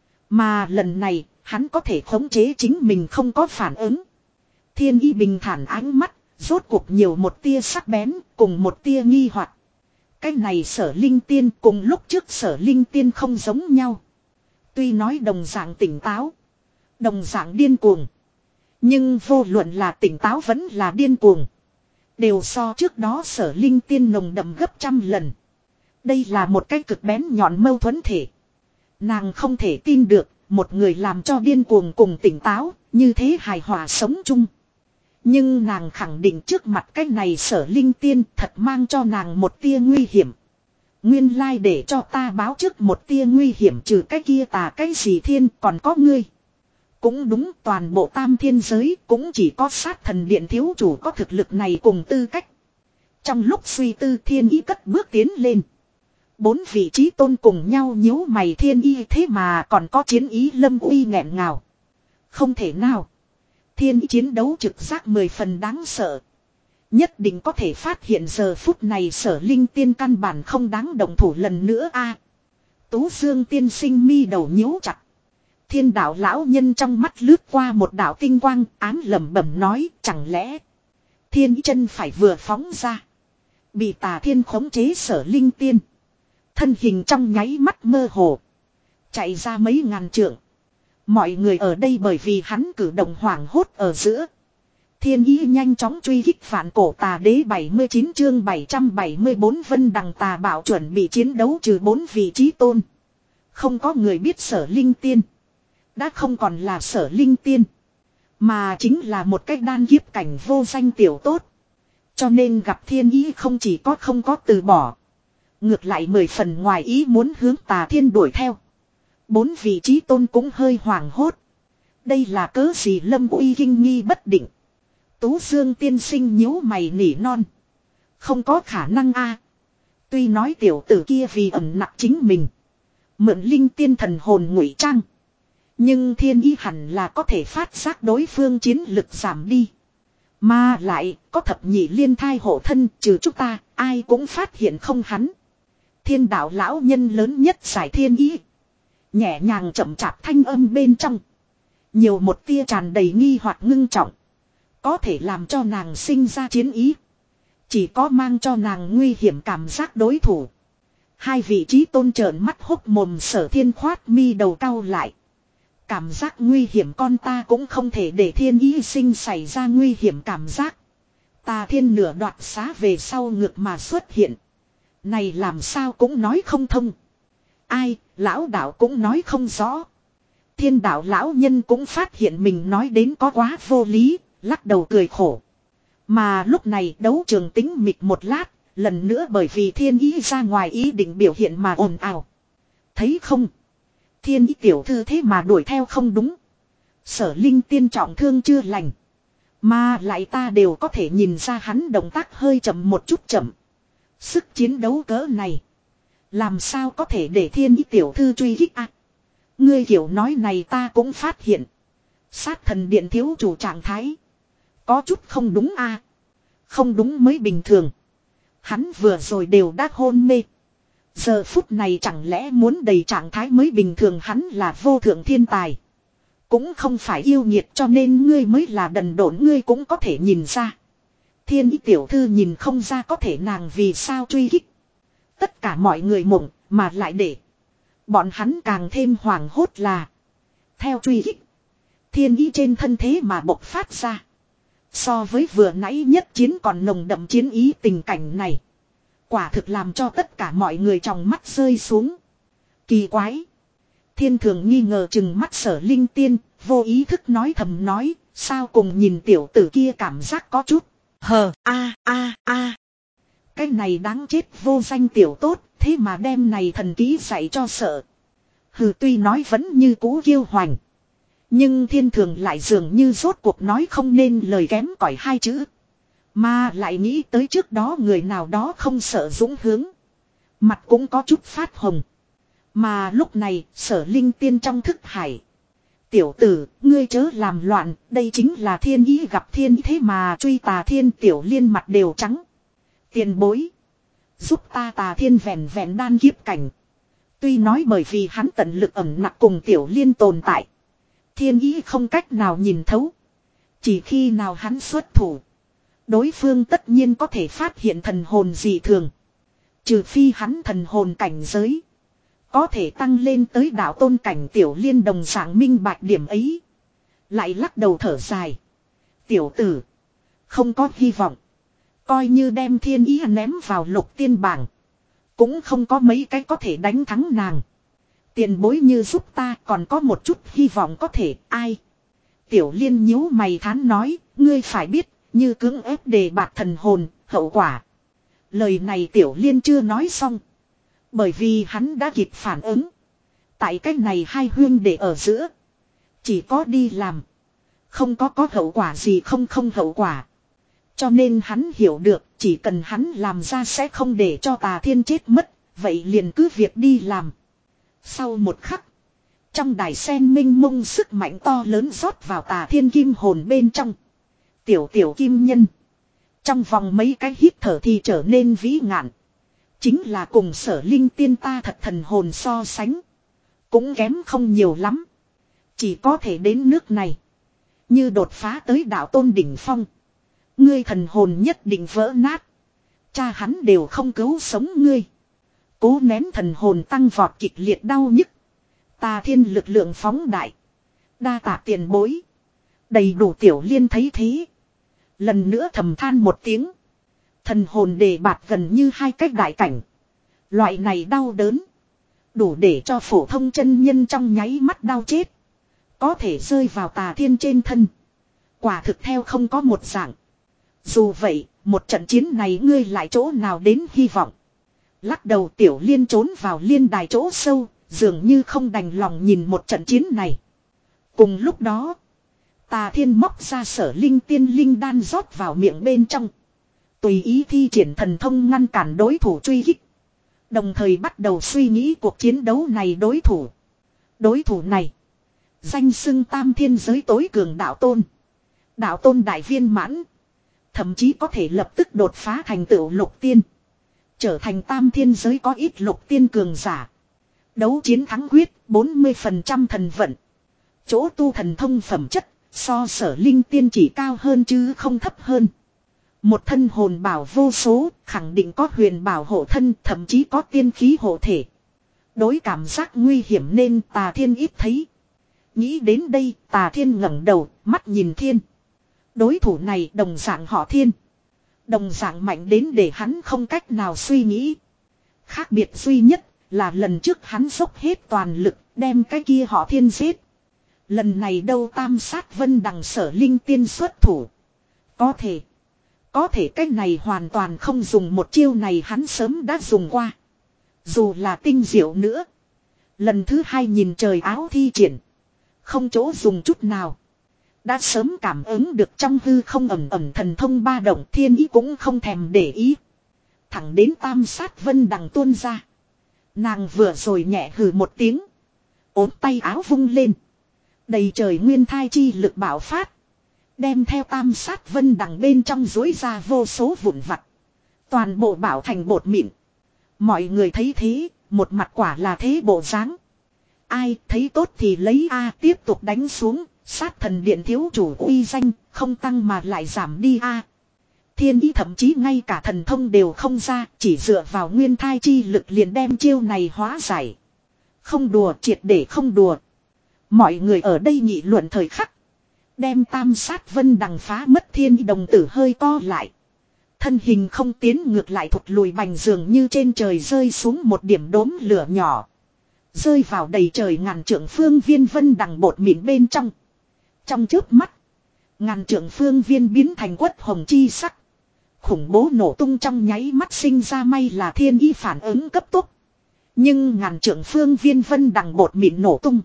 Mà lần này, hắn có thể khống chế chính mình không có phản ứng. Thiên ý bình thản ánh mắt, rốt cuộc nhiều một tia sắc bén, cùng một tia nghi hoặc. Cái này Sở Linh Tiên cùng lúc trước Sở Linh Tiên không giống nhau. Tuy nói đồng dạng tỉnh táo. Đồng dạng điên cuồng. Nhưng vô luận là tỉnh táo vẫn là điên cuồng. Đều so trước đó Sở Linh Tiên nồng đậm gấp trăm lần. Đây là một cái cực bén nhọn mâu thuẫn thể. Nàng không thể tin được, một người làm cho điên cuồng cùng tỉnh táo, như thế hài hòa sống chung. Nhưng nàng khẳng định trước mặt cái này Sở Linh Tiên thật mang cho nàng một tia nguy hiểm. Nguyên lai để cho ta báo trước một tia nguy hiểm trừ cái kia tà cái gì thiên còn có ngươi. Cũng đúng, toàn bộ tam thiên giới cũng chỉ có sát thần điện thiếu chủ có thực lực này cùng tư cách. Trong lúc suy tư Thiên Ý cất bước tiến lên. Bốn vị trí tôn cùng nhau nhíu mày. Thiên Ý thế mà còn có chiến ý lâm uy nghẹn ngào. Không thể nào. Thiên Ý chiến đấu trực giác mười phần đáng sợ. Nhất định có thể phát hiện giờ phút này Sở Linh Tiên căn bản không đáng động thủ lần nữa a. Tú Dương tiên sinh mi đầu nhíu chặt. Thiên đạo lão nhân trong mắt lướt qua một đạo tinh quang, ám lẩm bẩm nói, chẳng lẽ Thiên chân phải vừa phóng ra, bị Tà Thiên khống chế Sở Linh Tiên, thân hình trong nháy mắt mơ hồ, chạy ra mấy ngàn trượng. Mọi người ở đây bởi vì hắn cử động hoảng hốt ở giữa. Thiên Ý nhanh chóng truy kích phản cổ tà đế. Bảy mươi chín chương bảy trăm bảy mươi bốn Vân Đằng Tà Bảo chuẩn bị chiến đấu trừ bốn vị trí tôn. Không có người biết Sở Linh Tiên đã không còn là Sở Linh Tiên, mà chính là một cái đan kiếp cảnh vô danh tiểu tốt. Cho nên gặp Thiên Ý không chỉ có không có từ bỏ, ngược lại mười phần ngoài ý muốn hướng Tà Thiên đuổi theo. Bốn vị trí tôn cũng hơi hoảng hốt. Đây là cớ gì? Lâm Uy kinh nghi bất định. Tú Dương tiên sinh nhíu mày nỉ non. Không có khả năng a. Tuy nói tiểu tử kia vì ẩn nặc chính mình, mượn linh tiên thần hồn ngụy trang, nhưng Thiên Ý hẳn là có thể phát giác đối phương chiến lực giảm đi. Mà lại có thập nhị liên thai hộ thân, trừ chúng ta ai cũng phát hiện không hắn. Thiên đạo lão nhân lớn nhất giải Thiên Ý. Nhẹ nhàng chậm chạp thanh âm bên trong nhiều một tia tràn đầy nghi hoặc ngưng trọng. Có thể làm cho nàng sinh ra chiến ý, chỉ có mang cho nàng nguy hiểm cảm giác đối thủ. Hai vị trí tôn trợn mắt hốc mồm. Sở Thiên khoát mi đầu cau lại. Cảm giác nguy hiểm con ta cũng không thể để Thiên Ý sinh xảy ra nguy hiểm cảm giác. Tà Thiên nửa đoạt xá về sau ngược mà xuất hiện. Này làm sao cũng nói không thông. Ai, lão đạo cũng nói không rõ. Thiên đạo lão nhân cũng phát hiện mình nói đến có quá vô lý, lắc đầu cười khổ. Mà lúc này đấu trường tĩnh mịch một lát, lần nữa bởi vì Thiên Ý ra ngoài ý định biểu hiện mà ồn ào. Thấy không? Thiên Ý tiểu thư thế mà đuổi theo không đúng. Sở Linh Tiên trọng thương chưa lành, mà lại ta đều có thể nhìn ra hắn động tác hơi chậm một chút chậm. Sức chiến đấu cỡ này, làm sao có thể để Thiên Ý tiểu thư truy kích à? Ngươi kiểu nói này ta cũng phát hiện. Sát thần điện thiếu chủ trạng thái có chút không đúng a. À? Không đúng mới bình thường. Hắn vừa rồi đều đã hôn mê. Giờ phút này chẳng lẽ muốn đầy trạng thái mới bình thường? Hắn là vô thượng thiên tài, cũng không phải yêu nghiệt, cho nên ngươi mới là đần độn. Ngươi cũng có thể nhìn ra. Thiên Ý tiểu thư nhìn không ra có thể nàng vì sao truy kích. Tất cả mọi người mộng, mà lại để bọn hắn càng thêm hoảng hốt là theo truy kích, Thiên Ý trên thân thế mà bộc phát ra so với vừa nãy nhất chiến còn nồng đậm chiến ý. Tình cảnh này quả thực làm cho tất cả mọi người trong mắt rơi xuống. Kỳ quái. Thiên Thường nghi ngờ chừng mắt Sở Linh Tiên, vô ý thức nói thầm nói, sao cùng nhìn tiểu tử kia cảm giác có chút hờ a a a. Cái này đáng chết vô danh tiểu tốt, thế mà đem này thần ký dạy cho sợ. Hừ, tuy nói vẫn như cũ kiêu hoành, nhưng Thiên Thường lại dường như rốt cuộc nói không nên lời kém cỏi hai chữ. Mà lại nghĩ tới trước đó người nào đó không sợ dũng hướng, mặt cũng có chút phát hồng. Mà lúc này Sở Linh Tiên trong thức hải. Tiểu tử, ngươi chớ làm loạn, đây chính là Thiên Ý gặp Thiên Ý thế mà truy Tà Thiên. Tiểu Liên mặt đều trắng. Tiền bối, giúp ta. Tà Thiên vẹn vẹn đan kiếp cảnh. Tuy nói bởi vì hắn tận lực ẩn nặc cùng Tiểu Liên tồn tại, Thiên Ý không cách nào nhìn thấu. Chỉ khi nào hắn xuất thủ, đối phương tất nhiên có thể phát hiện thần hồn dị thường. Trừ phi hắn thần hồn cảnh giới Có thể tăng lên tới đạo tôn cảnh Tiểu Liên đồng dạng minh bạch điểm ấy. Lại lắc đầu thở dài. Tiểu tử. Không có hy vọng. Coi như đem thiên ý ném vào lục tiên bảng. Cũng không có mấy cái có thể đánh thắng nàng. Tiền bối như giúp ta còn có một chút hy vọng có thể ai. Tiểu Liên nhíu mày thán nói. Ngươi phải biết như cưỡng ép đề bạt thần hồn hậu quả. Lời này Tiểu Liên chưa nói xong. Bởi vì hắn đã kịp phản ứng. Tại cách này hai huyên đệ ở giữa. Chỉ có đi làm. Không có có hậu quả gì không không hậu quả. Cho nên hắn hiểu được chỉ cần hắn làm ra sẽ không để cho Tà Thiên chết mất. Vậy liền cứ việc đi làm. Sau một khắc. Trong đài sen minh mông sức mạnh to lớn rót vào Tà Thiên kim hồn bên trong. Tiểu tiểu kim nhân. Trong vòng mấy cái hít thở thì trở nên vĩ ngạn. Chính là cùng Sở Linh tiên ta thật thần hồn so sánh. Cũng kém không nhiều lắm. Chỉ có thể đến nước này. Như đột phá tới đạo tôn đỉnh phong. Ngươi thần hồn nhất định vỡ nát. Cha hắn đều không cứu sống ngươi. Cố nén thần hồn tăng vọt kịch liệt đau nhức. Tà Thiên lực lượng phóng đại. Đa tạ tiền bối. Đầy đủ Tiểu Liên thấy thế. Lần nữa thầm than một tiếng. Thần hồn đề bạt gần như hai cách đại cảnh. Loại này đau đớn. Đủ để cho phổ thông chân nhân trong nháy mắt đau chết. Có thể rơi vào Tà Thiên trên thân. Quả thực theo không có một dạng. Dù vậy, một trận chiến này ngươi lại chỗ nào đến hy vọng. Lắc đầu Tiểu Liên trốn vào liên đài chỗ sâu, dường như không đành lòng nhìn một trận chiến này. Cùng lúc đó, Tà Thiên móc ra Sở Linh tiên linh đan rót vào miệng bên trong. Tùy ý thi triển thần thông ngăn cản đối thủ truy kích. Đồng thời bắt đầu suy nghĩ cuộc chiến đấu này đối thủ. Đối thủ này. Danh xưng tam thiên giới tối cường đạo tôn. Đạo tôn đại viên mãn. Thậm chí có thể lập tức đột phá thành tựu lục tiên. Trở thành tam thiên giới có ít lục tiên cường giả. Đấu chiến thắng quyết bốn mươi phần trăm thần vận. Chỗ tu thần thông phẩm chất. So Sở Linh tiên chỉ cao hơn chứ không thấp hơn. Một thân hồn bảo vô số, khẳng định có huyền bảo hộ thân, thậm chí có tiên khí hộ thể. Đối cảm giác nguy hiểm nên Tà Thiên ít thấy. Nghĩ đến đây, Tà Thiên ngẩng đầu, mắt nhìn Thiên. Đối thủ này đồng dạng họ Thiên. Đồng dạng mạnh đến để hắn không cách nào suy nghĩ. Khác biệt duy nhất là lần trước hắn dốc hết toàn lực, đem cái kia họ Thiên giết. Lần này đâu tam sát vân đằng Sở Linh tiên xuất thủ. Có thể. Có thể cái này hoàn toàn không dùng một chiêu này hắn sớm đã dùng qua. Dù là tinh diệu nữa. Lần thứ hai nhìn trời áo thi triển. Không chỗ dùng chút nào. Đã sớm cảm ứng được trong hư không ẩm ẩm thần thông ba động thiên ý cũng không thèm để ý. Thẳng đến tam sát vân đằng tuôn ra. Nàng vừa rồi nhẹ hừ một tiếng. Ốm tay áo vung lên. Đầy trời nguyên thai chi lực bạo phát. Đem theo tam sát vân đằng bên trong dối ra vô số vụn vặt. Toàn bộ bảo thành bột mịn. Mọi người thấy thế, một mặt quả là thế bộ dáng. Ai thấy tốt thì lấy A tiếp tục đánh xuống, sát thần điện thiếu chủ uy danh, không tăng mà lại giảm đi A. Thiên ý thậm chí ngay cả thần thông đều không ra, chỉ dựa vào nguyên thai chi lực liền đem chiêu này hóa giải. Không đùa triệt để không đùa. Mọi người ở đây nghị luận thời khắc. Đem tam sát vân đằng phá mất thiên ý đồng tử hơi co lại. Thân hình không tiến ngược lại thụt lùi bành dường như trên trời rơi xuống một điểm đốm lửa nhỏ. Rơi vào đầy trời ngàn trượng phương viên vân đằng bột mịn bên trong. Trong chớp mắt. Ngàn trượng phương viên biến thành quất hồng chi sắc. Khủng bố nổ tung trong nháy mắt sinh ra may là thiên ý phản ứng cấp tốc. Nhưng ngàn trượng phương viên vân đằng bột mịn nổ tung.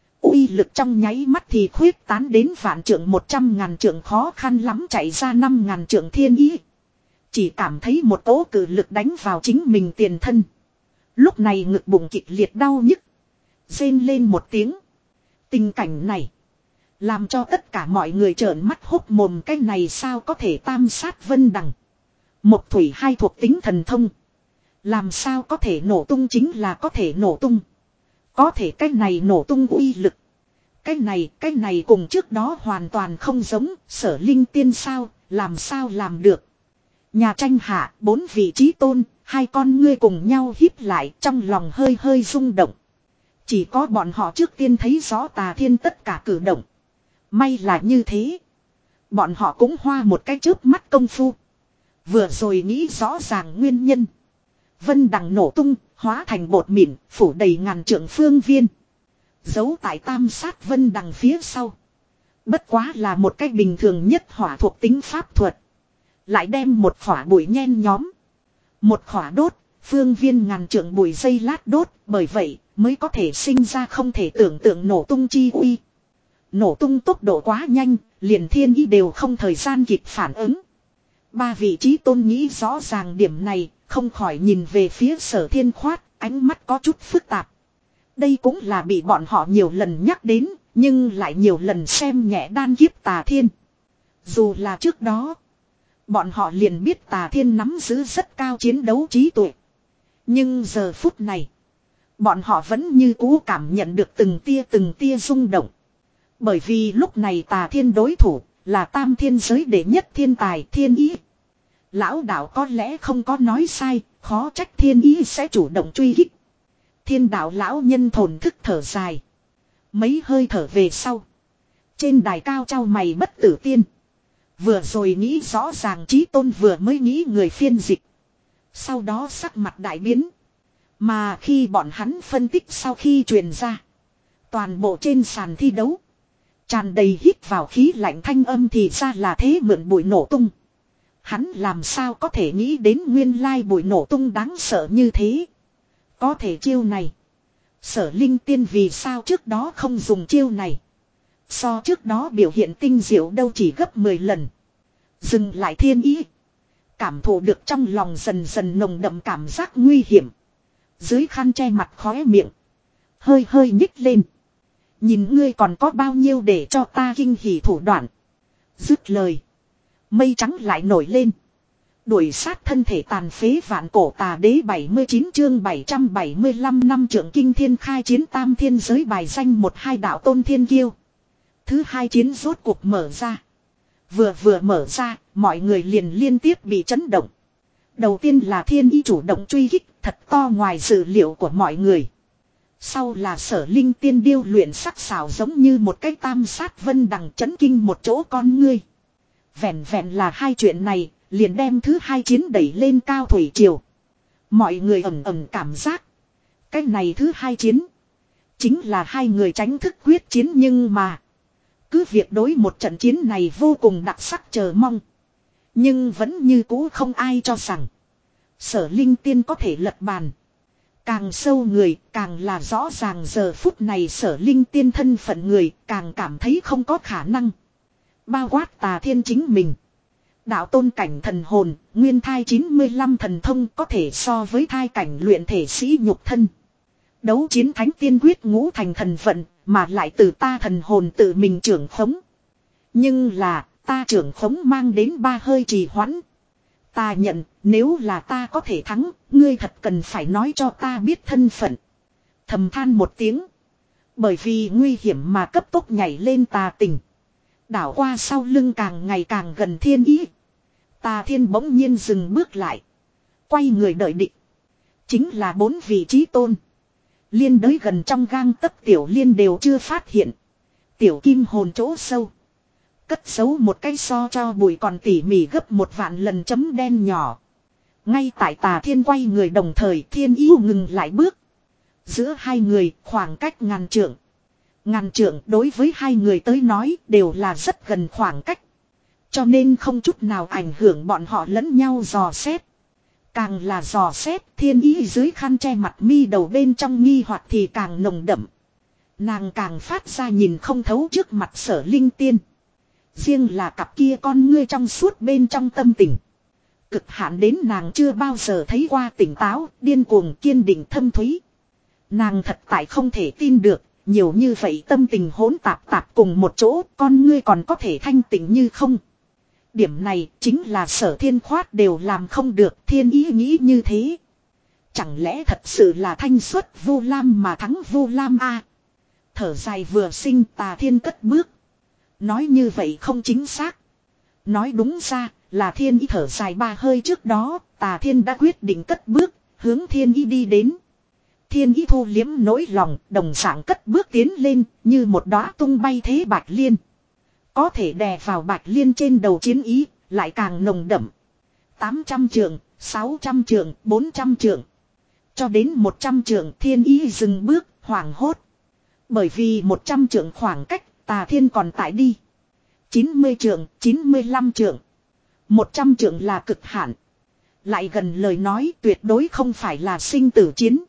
Uy lực trong nháy mắt thì khuyết tán đến vạn trượng một trăm ngàn trượng khó khăn lắm chạy ra năm ngàn trượng thiên ý. Chỉ cảm thấy một tố cử lực đánh vào chính mình tiền thân. Lúc này ngực bụng kịch liệt đau nhức. Rên lên một tiếng. Tình cảnh này. Làm cho tất cả mọi người trợn mắt hốc mồm cái này sao có thể tam sát vân đằng. Một thủy hai thuộc tính thần thông. Làm sao có thể nổ tung chính là có thể nổ tung. Có thể cái này nổ tung uy lực. Cái này, cái này cùng trước đó hoàn toàn không giống, Sở Linh tiên sao, làm sao làm được. Nhà tranh hạ, bốn vị trí tôn, Hai con ngươi cùng nhau híp lại, trong lòng hơi hơi rung động. Chỉ có bọn họ trước tiên thấy rõ Tà Thiên tất cả cử động. May là như thế. Bọn họ cũng hoa một cái chớp mắt công phu. Vừa rồi nghĩ rõ ràng nguyên nhân. Vân đằng nổ tung, hóa thành bột mịn, phủ đầy ngàn trượng phương viên. Giấu tại tam sát vân đằng phía sau. Bất quá là một cách bình thường nhất hỏa thuộc tính pháp thuật. Lại đem một khỏa bụi nhen nhóm. Một khỏa đốt, phương viên ngàn trượng bụi dây lát đốt, bởi vậy mới có thể sinh ra không thể tưởng tượng nổ tung chi uy. Nổ tung tốc độ quá nhanh, liền thiên ý đều không thời gian kịp phản ứng. Ba vị trí tôn nghĩ rõ ràng điểm này, không khỏi nhìn về phía Sở Thiên Khoát, ánh mắt có chút phức tạp. Đây cũng là bị bọn họ nhiều lần nhắc đến, nhưng lại nhiều lần xem nhẹ đan kiếp Tà Thiên. Dù là trước đó, bọn họ liền biết Tà Thiên nắm giữ rất cao chiến đấu trí tuệ. Nhưng giờ phút này, bọn họ vẫn như cũ cảm nhận được từng tia từng tia rung động. Bởi vì lúc này Tà Thiên đối thủ là tam thiên giới đệ nhất thiên tài Thiên Ý. Lão đạo có lẽ không có nói sai, khó trách Thiên Ý sẽ chủ động truy kích. Thiên đạo lão nhân thổn thức thở dài. Mấy hơi thở về sau. Trên đài cao trao mày bất tử tiên. Vừa rồi nghĩ rõ ràng chí tôn vừa mới nghĩ người phiên dịch. Sau đó sắc mặt đại biến. Mà khi bọn hắn phân tích sau khi truyền ra. Toàn bộ trên sàn thi đấu. Tràn đầy hít vào khí lạnh thanh âm thì ra là thế mượn bụi nổ tung. Hắn làm sao có thể nghĩ đến nguyên lai bụi nổ tung đáng sợ như thế. Có thể chiêu này. Sở Linh Tiên vì sao trước đó không dùng chiêu này. So trước đó biểu hiện tinh diệu đâu chỉ gấp mười lần. Dừng lại Thiên Ý. Cảm thụ được trong lòng dần dần nồng đậm cảm giác nguy hiểm. Dưới khăn che mặt khóe miệng. Hơi hơi nhích lên. Nhìn ngươi còn có bao nhiêu để cho ta kinh hỉ thủ đoạn. Dứt lời. Mây trắng lại nổi lên. Đuổi sát thân thể tàn phế vạn cổ Tà Đế bảy mươi chín chương bảy trăm bảy mươi lăm năm trưởng kinh thiên khai chiến tam thiên giới bài danh một hai đạo tôn thiên kiêu. Thứ hai chiến rốt cuộc mở ra. Vừa vừa mở ra, mọi người liền liên tiếp bị chấn động. Đầu tiên là Thiên Ý chủ động truy kích, thật to ngoài dự liệu của mọi người. Sau là Sở Linh Tiên điêu luyện sắc sảo giống như một cái tam sát vân đằng chấn kinh một chỗ con ngươi. Vẹn vẹn là hai chuyện này, liền đem thứ hai chiến đẩy lên cao thủy triều. Mọi người ầm ầm cảm giác. Cái này thứ hai chiến. Chính là hai người tránh thức quyết chiến nhưng mà. Cứ việc đối một trận chiến này vô cùng đặc sắc chờ mong. Nhưng vẫn như cũ không ai cho rằng. Sở Linh Tiên có thể lật bàn. Càng sâu người càng là rõ ràng giờ phút này Sở Linh Tiên thân phận người càng cảm thấy không có khả năng. Bao quát Tà Thiên chính mình. Đạo tôn cảnh thần hồn, nguyên thai chín mươi lăm thần thông có thể so với thai cảnh luyện thể sĩ nhục thân. Đấu chiến thánh tiên quyết ngũ thành thần vận, mà lại từ ta thần hồn tự mình trưởng khống. Nhưng là, ta trưởng khống mang đến ba hơi trì hoãn. Ta nhận, nếu là ta có thể thắng, ngươi thật cần phải nói cho ta biết thân phận. Thầm than một tiếng. Bởi vì nguy hiểm mà cấp tốc nhảy lên Tà Tình. Đảo qua sau lưng càng ngày càng gần Thiên Ý. Tà Thiên bỗng nhiên dừng bước lại. Quay người đợi định. Chính là bốn vị trí tôn. Liên đới gần trong gang tấc tiểu liên đều chưa phát hiện. Tiểu kim hồn chỗ sâu. Cất giấu một cái so cho bụi còn tỉ mỉ gấp một vạn lần chấm đen nhỏ. Ngay tại Tà Thiên quay người đồng thời Thiên Ý ngừng lại bước. Giữa hai người khoảng cách ngàn trượng. Ngàn trượng đối với hai người tới nói đều là rất gần khoảng cách. Cho nên không chút nào ảnh hưởng bọn họ lẫn nhau dò xét. Càng là dò xét Thiên Ý dưới khăn che mặt mi đầu bên trong nghi hoặc thì càng nồng đậm. Nàng càng phát ra nhìn không thấu trước mặt Sở Linh Tiên. Riêng là cặp kia con ngươi trong suốt bên trong tâm tình. Cực hạn đến nàng chưa bao giờ thấy qua tỉnh táo, điên cuồng kiên định thâm thúy. Nàng thật tại không thể tin được, nhiều như vậy tâm tình hỗn tạp tạp cùng một chỗ, con ngươi còn có thể thanh tịnh như không. Điểm này chính là Sở Thiên Khoát đều làm không được, Thiên Ý nghĩ như thế. Chẳng lẽ thật sự là thanh xuất Vu Lam mà thắng Vu Lam a? Thở dài vừa sinh Tà Thiên cất bước. Nói như vậy không chính xác. Nói đúng ra là thiên ý thở dài ba hơi trước đó, Tà Thiên đã quyết định cất bước, hướng thiên ý đi đến. Thiên ý thu liếm nỗi lòng, đồng dạng cất bước tiến lên, như một đóa tung bay thế bạch liên. Có thể đè vào bạch liên trên đầu chiến ý, lại càng nồng đậm. tám trăm trượng, sáu trăm trượng, bốn trăm trượng. Cho đến một trăm trượng thiên ý dừng bước, hoảng hốt. Bởi vì một trăm trượng khoảng cách, Tà Thiên còn tại đi. chín mươi trượng, chín mươi lăm trượng. một trăm trượng là cực hạn. Lại gần lời nói tuyệt đối không phải là sinh tử chiến.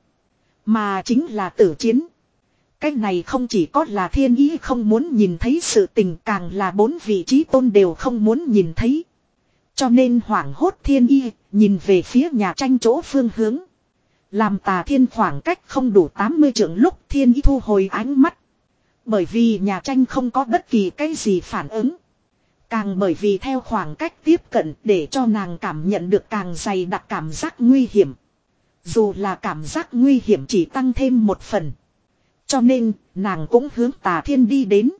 Mà chính là tử chiến. Cái này không chỉ có là thiên ý không muốn nhìn thấy sự tình, càng là bốn vị trí tôn đều không muốn nhìn thấy. Cho nên hoảng hốt thiên ý, nhìn về phía nhà tranh chỗ phương hướng. Làm Tà Thiên khoảng cách không đủ tám mươi trượng lúc thiên ý thu hồi ánh mắt. Bởi vì nhà tranh không có bất kỳ cái gì phản ứng. Càng bởi vì theo khoảng cách tiếp cận để cho nàng cảm nhận được càng dày đặc cảm giác nguy hiểm. Dù là cảm giác nguy hiểm chỉ tăng thêm một phần. Cho nên nàng cũng hướng Tà Thiên đi đến.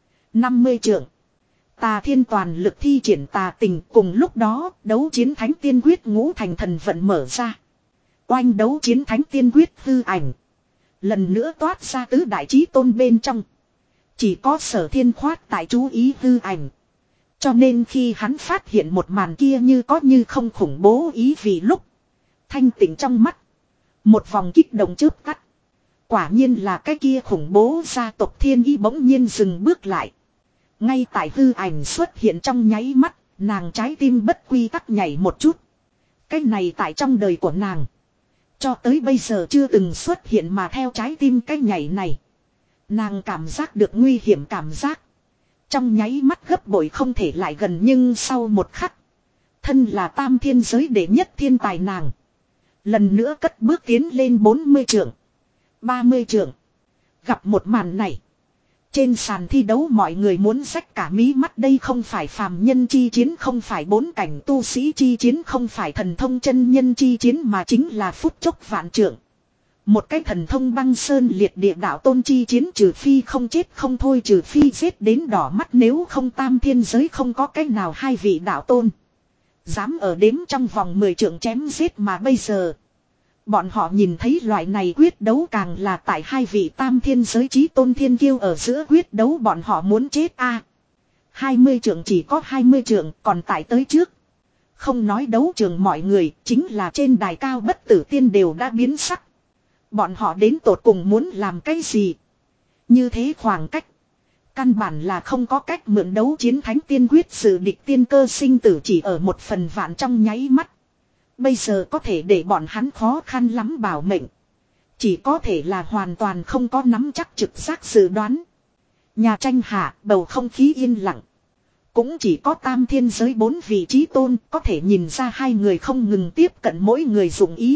năm mươi trượng. Tà Thiên toàn lực thi triển tà tình, cùng lúc đó đấu chiến thánh tiên quyết ngũ thành thần vận mở ra. Oanh đấu chiến thánh tiên quyết hư ảnh. Lần nữa toát ra tứ đại chí tôn bên trong. Chỉ có Sở Thiên khoát tại chú ý hư ảnh. Cho nên khi hắn phát hiện một màn kia như có như không khủng bố ý vì lúc. Thanh tịnh trong mắt. Một vòng kích động chớp tắt. Quả nhiên là cái kia khủng bố gia tộc thiên ý bỗng nhiên dừng bước lại. Ngay tại hư ảnh xuất hiện trong nháy mắt, nàng trái tim bất quy tắc nhảy một chút. Cái này tại trong đời của nàng. Cho tới bây giờ chưa từng xuất hiện mà theo trái tim cái nhảy này. Nàng cảm giác được nguy hiểm cảm giác. Trong nháy mắt gấp bội không thể lại gần, nhưng sau một khắc. Thân là tam thiên giới đệ nhất thiên tài nàng. Lần nữa cất bước tiến lên bốn mươi trượng. ba mươi trượng. Gặp một màn này. Trên sàn thi đấu mọi người muốn rách cả mí mắt, đây không phải phàm nhân chi chiến, không phải bốn cảnh tu sĩ chi chiến, không phải thần thông chân nhân chi chiến, mà chính là phút chốc vạn trượng. Một cái thần thông băng sơn liệt địa đạo tôn chi chiến, trừ phi không chết không thôi, trừ phi giết đến đỏ mắt, nếu không tam thiên giới không có cách nào hai vị đạo tôn dám ở đếm trong vòng mười trượng chém giết, mà bây giờ bọn họ nhìn thấy loại này quyết đấu càng là tại hai vị tam thiên giới chí tôn thiên kiêu ở giữa quyết đấu, bọn họ muốn chết a. À, hai mươi trượng chỉ có hai mươi trượng, còn tại tới trước. Không nói đấu trường mọi người, chính là trên đài cao bất tử tiên đều đã biến sắc. Bọn họ đến tột cùng muốn làm cái gì? Như thế khoảng cách. Căn bản là không có cách mượn đấu chiến thánh tiên quyết, sự địch tiên cơ sinh tử chỉ ở một phần vạn trong nháy mắt. Bây giờ có thể để bọn hắn khó khăn lắm bảo mệnh. Chỉ có thể là hoàn toàn không có nắm chắc trực giác dự đoán. Nhà tranh hạ bầu không khí yên lặng. Cũng chỉ có tam thiên giới bốn vị trí tôn có thể nhìn ra hai người không ngừng tiếp cận mỗi người dụng ý.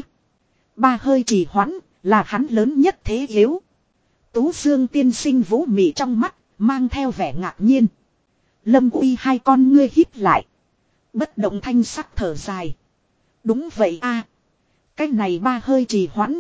Ba hơi trì hoãn là hắn lớn nhất thế yếu. Tú Dương tiên sinh vũ mị trong mắt mang theo vẻ ngạc nhiên. Lâm Uy hai con ngươi híp lại. Bất động thanh sắc thở dài. Đúng vậy a, cái này ba hơi trì hoãn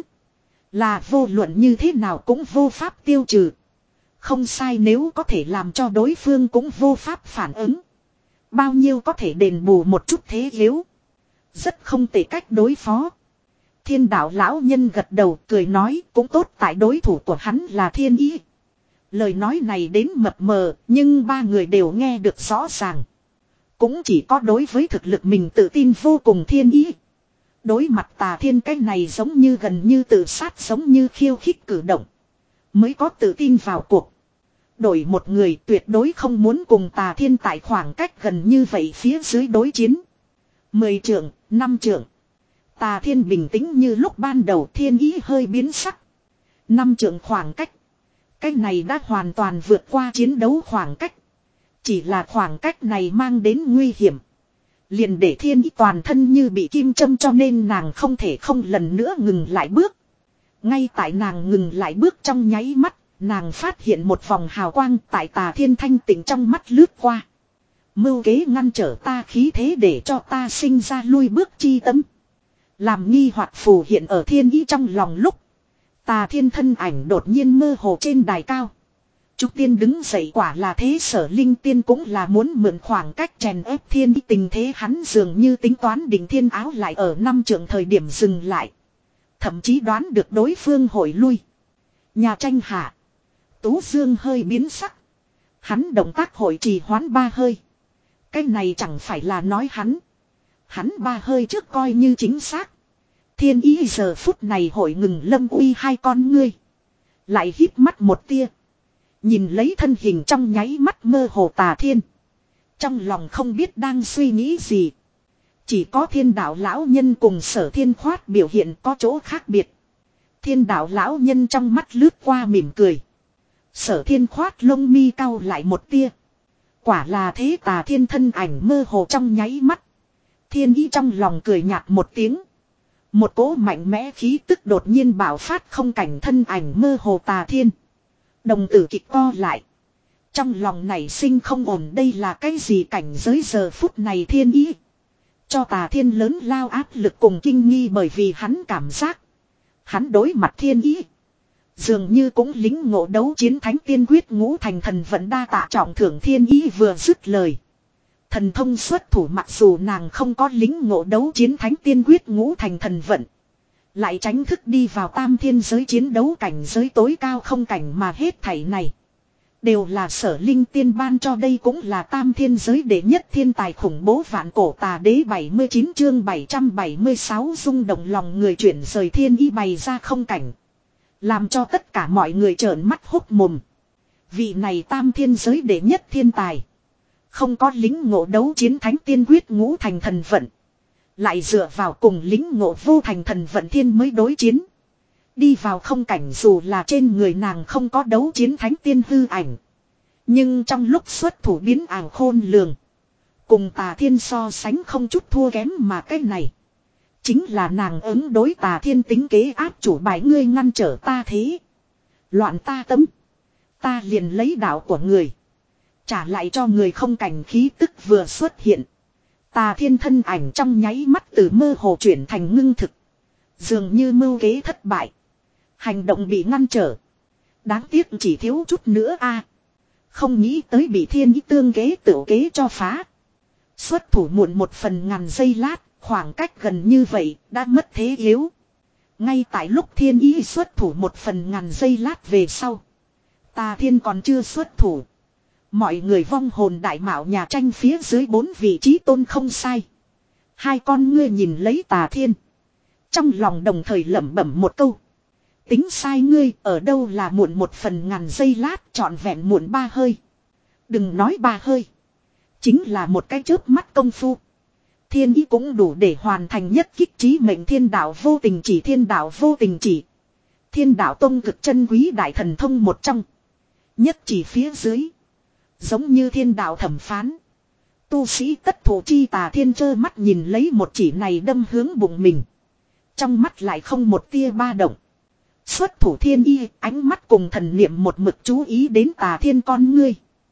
là vô luận như thế nào cũng vô pháp tiêu trừ. Không sai, nếu có thể làm cho đối phương cũng vô pháp phản ứng, bao nhiêu có thể đền bù một chút thế yếu. Rất không tệ cách đối phó. Thiên đạo lão nhân gật đầu cười nói, cũng tốt, tại đối thủ của hắn là thiên ý. Lời nói này đến mập mờ, nhưng ba người đều nghe được rõ ràng. Cũng chỉ có đối với thực lực mình tự tin vô cùng thiên ý. Đối mặt Tà Thiên cái này giống như gần như tự sát, giống như khiêu khích cử động, mới có tự tin vào cuộc. Đổi một người tuyệt đối không muốn cùng Tà Thiên tại khoảng cách gần như vậy phía dưới đối chiến. Mười trượng, năm trượng. Tà Thiên bình tĩnh như lúc ban đầu, thiên ý hơi biến sắc. Năm trượng khoảng cách. Cái này đã hoàn toàn vượt qua chiến đấu khoảng cách. Chỉ là khoảng cách này mang đến nguy hiểm. Liền để thiên ý toàn thân như bị kim châm, cho nên nàng không thể không lần nữa ngừng lại bước. Ngay tại nàng ngừng lại bước trong nháy mắt, nàng phát hiện một vòng hào quang tại Tà Thiên thanh tịnh trong mắt lướt qua. Mưu kế ngăn trở ta khí thế để cho ta sinh ra lui bước chi tâm. Làm nghi hoặc phù hiện ở thiên ý trong lòng lúc, Tà Thiên thân ảnh đột nhiên mơ hồ trên đài cao. Trúc Tiên đứng dậy quả là thế, Sở Linh Tiên cũng là muốn mượn khoảng cách chèn ép thiên ý, tình thế hắn dường như tính toán đỉnh thiên áo lại ở năm trượng thời điểm dừng lại. Thậm chí đoán được đối phương hồi lui. Nhà tranh hạ. Tú Dương hơi biến sắc. Hắn động tác hội trì hoãn ba hơi. Cái này chẳng phải là nói hắn. Hắn ba hơi trước coi như chính xác. Thiên ý giờ phút này hội ngừng Lâm Uy hai con ngươi. Lại híp mắt một tia. Nhìn lấy thân hình trong nháy mắt mơ hồ Tà Thiên. Trong lòng không biết đang suy nghĩ gì. Chỉ có Thiên đạo lão nhân cùng Sở Thiên Khoát biểu hiện có chỗ khác biệt. Thiên đạo lão nhân trong mắt lướt qua mỉm cười. Sở Thiên Khoát lông mi cau lại một tia. Quả là thế, Tà Thiên thân ảnh mơ hồ trong nháy mắt. Thiên ý trong lòng cười nhạt một tiếng. Một cỗ mạnh mẽ khí tức đột nhiên bạo phát, không cảnh thân ảnh mơ hồ Tà Thiên. Đồng tử kịch co lại. Trong lòng nảy sinh không ổn, đây là cái gì cảnh giới giờ phút này thiên ý. Cho Tà Thiên lớn lao áp lực cùng kinh nghi, bởi vì hắn cảm giác. Hắn đối mặt thiên ý. Dường như cũng lính ngộ đấu chiến thánh tiên quyết ngũ thành thần vẫn đa tạ trọng thưởng. Thiên ý vừa dứt lời. Thần thông xuất thủ, mặc dù nàng không có lính ngộ đấu chiến thánh tiên quyết ngũ thành thần vận. Lại tránh thức đi vào tam thiên giới chiến đấu cảnh giới tối cao không cảnh, mà hết thảy này. Đều là Sở Linh Tiên ban cho, đây cũng là tam thiên giới đệ nhất thiên tài khủng bố vạn cổ tà đế. Bảy mươi chín chương bảy trăm bảy mươi sáu rung động lòng người, chuyển rời thiên ý bày ra không cảnh. Làm cho tất cả mọi người trợn mắt hốc mồm. Vị này tam thiên giới đệ nhất thiên tài. Không có lính ngộ đấu chiến thánh tiên quyết ngũ thành thần vận. Lại dựa vào cùng lính ngộ vô thành thần vận thiên mới đối chiến. Đi vào không cảnh, dù là trên người nàng không có đấu chiến thánh tiên hư ảnh. Nhưng trong lúc xuất thủ biến ảo khôn lường. Cùng Tà Thiên so sánh không chút thua kém, mà cái này. Chính là nàng ứng đối Tà Thiên tính kế áp chủ bài, ngươi ngăn trở ta thế. Loạn ta tấm. Ta liền lấy đạo của người. Trả lại cho người không cảnh, khí tức vừa xuất hiện. Tà Thiên thân ảnh trong nháy mắt từ mơ hồ chuyển thành ngưng thực. Dường như mưu kế thất bại. Hành động bị ngăn trở. Đáng tiếc chỉ thiếu chút nữa a. Không nghĩ tới bị thiên ý tương kế tự kế cho phá. Xuất thủ muộn một phần ngàn giây lát, khoảng cách gần như vậy đã mất thế yếu. Ngay tại lúc thiên ý xuất thủ một phần ngàn giây lát về sau. Tà Thiên còn chưa xuất thủ. Mọi người vong hồn đại mạo nhà tranh phía dưới bốn vị trí tôn không sai. Hai con ngươi nhìn lấy Tà Thiên. Trong lòng đồng thời lẩm bẩm một câu. Tính sai ngươi, ở đâu là muộn một phần ngàn giây lát, trọn vẹn muộn ba hơi. Đừng nói ba hơi. Chính là một cái chớp mắt công phu. Thiên ý cũng đủ để hoàn thành nhất kích trí mệnh thiên đạo vô tình chỉ. Thiên đạo vô tình chỉ. Thiên đạo tông cực chân quý đại thần thông một trong. Nhất chỉ phía dưới. Giống như thiên đạo thẩm phán. Tu sĩ tất thủ chi. Tà Thiên trơ mắt nhìn lấy một chỉ này đâm hướng bụng mình. Trong mắt lại không một tia ba động. Xuất thủ thiên y, ánh mắt cùng thần niệm một mực chú ý đến Tà Thiên con ngươi.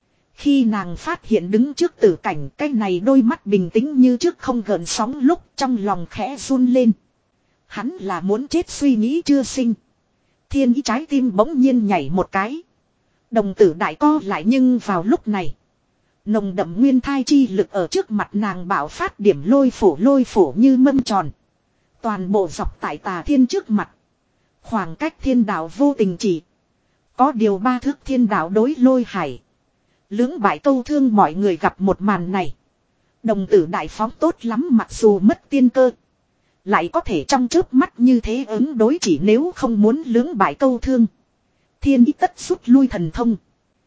Khi nàng phát hiện đứng trước tử cảnh, cái này đôi mắt bình tĩnh như trước không gợn sóng lúc, trong lòng khẽ run lên. Hắn là muốn chết suy nghĩ chưa sinh. Thiên y trái tim bỗng nhiên nhảy một cái. Đồng tử đại co lại, nhưng vào lúc này. Nồng đậm nguyên thai chi lực ở trước mặt nàng bạo phát, điểm lôi phủ lôi phủ như mâm tròn. Toàn bộ dọc tại Tà Thiên trước mặt. Khoảng cách thiên đạo vô tình chỉ. Có điều ba thước thiên đạo đối lôi hải. Lưỡng bại câu thương, mọi người gặp một màn này. Đồng tử đại phóng tốt lắm, mặc dù mất tiên cơ. Lại có thể trong chớp mắt như thế ứng đối, chỉ nếu không muốn lưỡng bại câu thương. Thiên ý tất rút lui thần thông.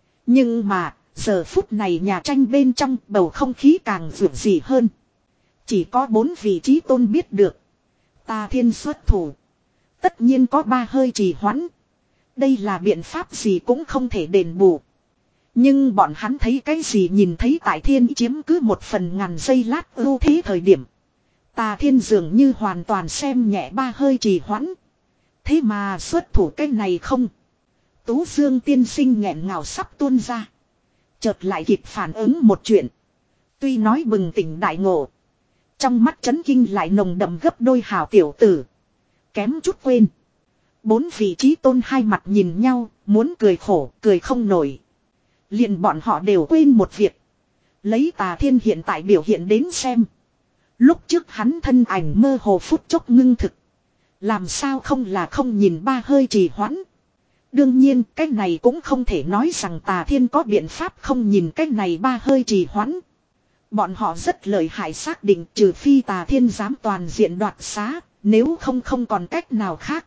Nhưng mà, giờ phút này nhà tranh bên trong bầu không khí càng vượt gì hơn. Chỉ có bốn vị trí tôn biết được. Tà Thiên xuất thủ. Tất nhiên có ba hơi trì hoãn. Đây là biện pháp gì cũng không thể đền bù. Nhưng bọn hắn thấy cái gì, nhìn thấy tại Thiên chiếm cứ một phần ngàn giây lát ưu thế thời điểm. Tà Thiên dường như hoàn toàn xem nhẹ ba hơi trì hoãn. Thế mà xuất thủ cái này không. Tú Dương tiên sinh nghẹn ngào sắp tuôn ra. Chợt lại kịp phản ứng một chuyện. Tuy nói bừng tỉnh đại ngộ. Trong mắt chấn kinh lại nồng đậm gấp đôi. Hào tiểu tử. Kém chút quên. Bốn vị trí tôn hai mặt nhìn nhau, muốn cười khổ, cười không nổi. Liền bọn họ đều quên một việc. Lấy Tà Thiên hiện tại biểu hiện đến xem. Lúc trước hắn thân ảnh mơ hồ phút chốc ngưng thực. Làm sao không là không nhìn ba hơi trì hoãn. Đương nhiên cái này cũng không thể nói rằng Tà Thiên có biện pháp không nhìn cái này ba hơi trì hoãn. Bọn họ rất lợi hại xác định trừ phi Tà Thiên dám toàn diện đoạt xá, nếu không không còn cách nào khác.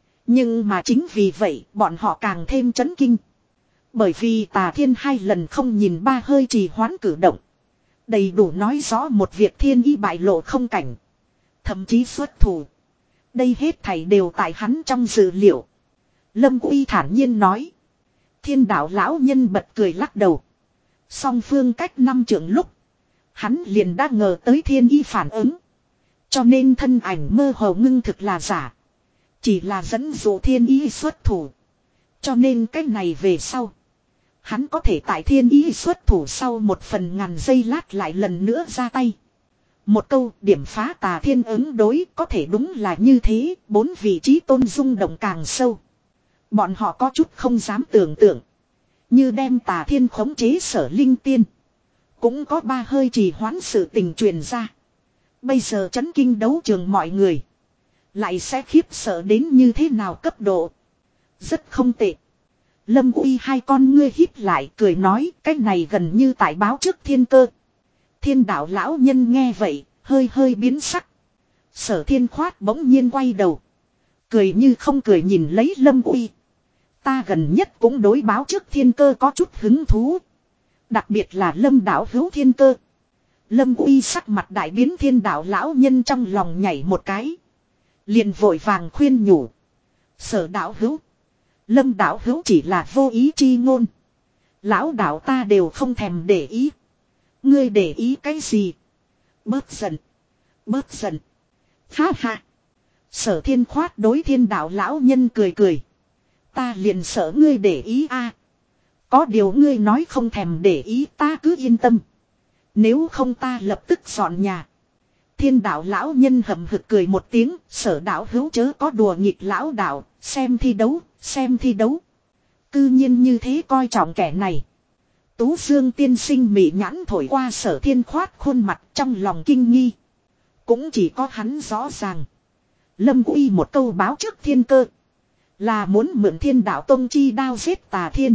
Nhưng mà chính vì vậy bọn họ càng thêm chấn kinh. Bởi vì Tà Thiên hai lần không nhìn ba hơi trì hoãn cử động. Đầy đủ nói rõ một việc thiên ý bại lộ không cảnh. Thậm chí xuất thủ. Đây hết thảy đều tại hắn trong dự liệu. Lâm Uy thản nhiên nói. Thiên đạo lão nhân bật cười lắc đầu. Song phương cách năm trượng lúc. Hắn liền đã ngờ tới thiên ý phản ứng. Cho nên thân ảnh mơ hồ ngưng thực là giả. Chỉ là dẫn dụ thiên ý xuất thủ. Cho nên cái này về sau. Hắn có thể tại thiên ý xuất thủ sau một phần ngàn giây lát lại lần nữa ra tay. Một câu điểm phá Tà Thiên ứng đối có thể đúng là như thế. Bốn vị trí tôn rung động càng sâu. Bọn họ có chút không dám tưởng tượng. Như đem Tà Thiên khống chế Sở Linh Tiên. Cũng có ba hơi trì hoãn sự tình truyền ra. Bây giờ chấn kinh đấu trường mọi người. Lại sẽ khiếp sợ đến như thế nào cấp độ. Rất không tệ. Lâm Uy hai con ngươi híp lại cười nói cái này gần như tại báo trước thiên cơ. Thiên đạo lão nhân nghe vậy, hơi hơi biến sắc. Sở Thiên Khoát bỗng nhiên quay đầu. Cười như không cười nhìn lấy Lâm Uy. Ta gần nhất cũng đối báo trước thiên cơ có chút hứng thú. Đặc biệt là Lâm đạo hữu thiên cơ. Lâm Uy sắc mặt đại biến thiên đạo lão nhân trong lòng nhảy một cái. Liền vội vàng khuyên nhủ. Sở đạo hữu. Lâm đạo hữu chỉ là vô ý chi ngôn. Lão đạo ta đều không thèm để ý. Ngươi để ý cái gì? Bớt giận. Bớt giận. Ha ha. Sở Thiên Khoát đối thiên đạo lão nhân cười cười. Ta liền sợ ngươi để ý a. Có điều ngươi nói không thèm để ý ta cứ yên tâm. Nếu không ta lập tức dọn nhà. Thiên đạo lão nhân hậm hực cười một tiếng. Sở đạo hữu chớ có đùa nghịch lão đạo. Xem thi đấu, xem thi đấu. Cư nhiên như thế coi trọng kẻ này. Tú Dương tiên sinh mị nhãn thổi qua Sở Thiên Khoát khuôn mặt trong lòng kinh nghi. Cũng chỉ có hắn rõ ràng. Lâm Uy một câu báo trước thiên cơ. Là muốn mượn thiên đạo tông chi đao giết Tà Thiên.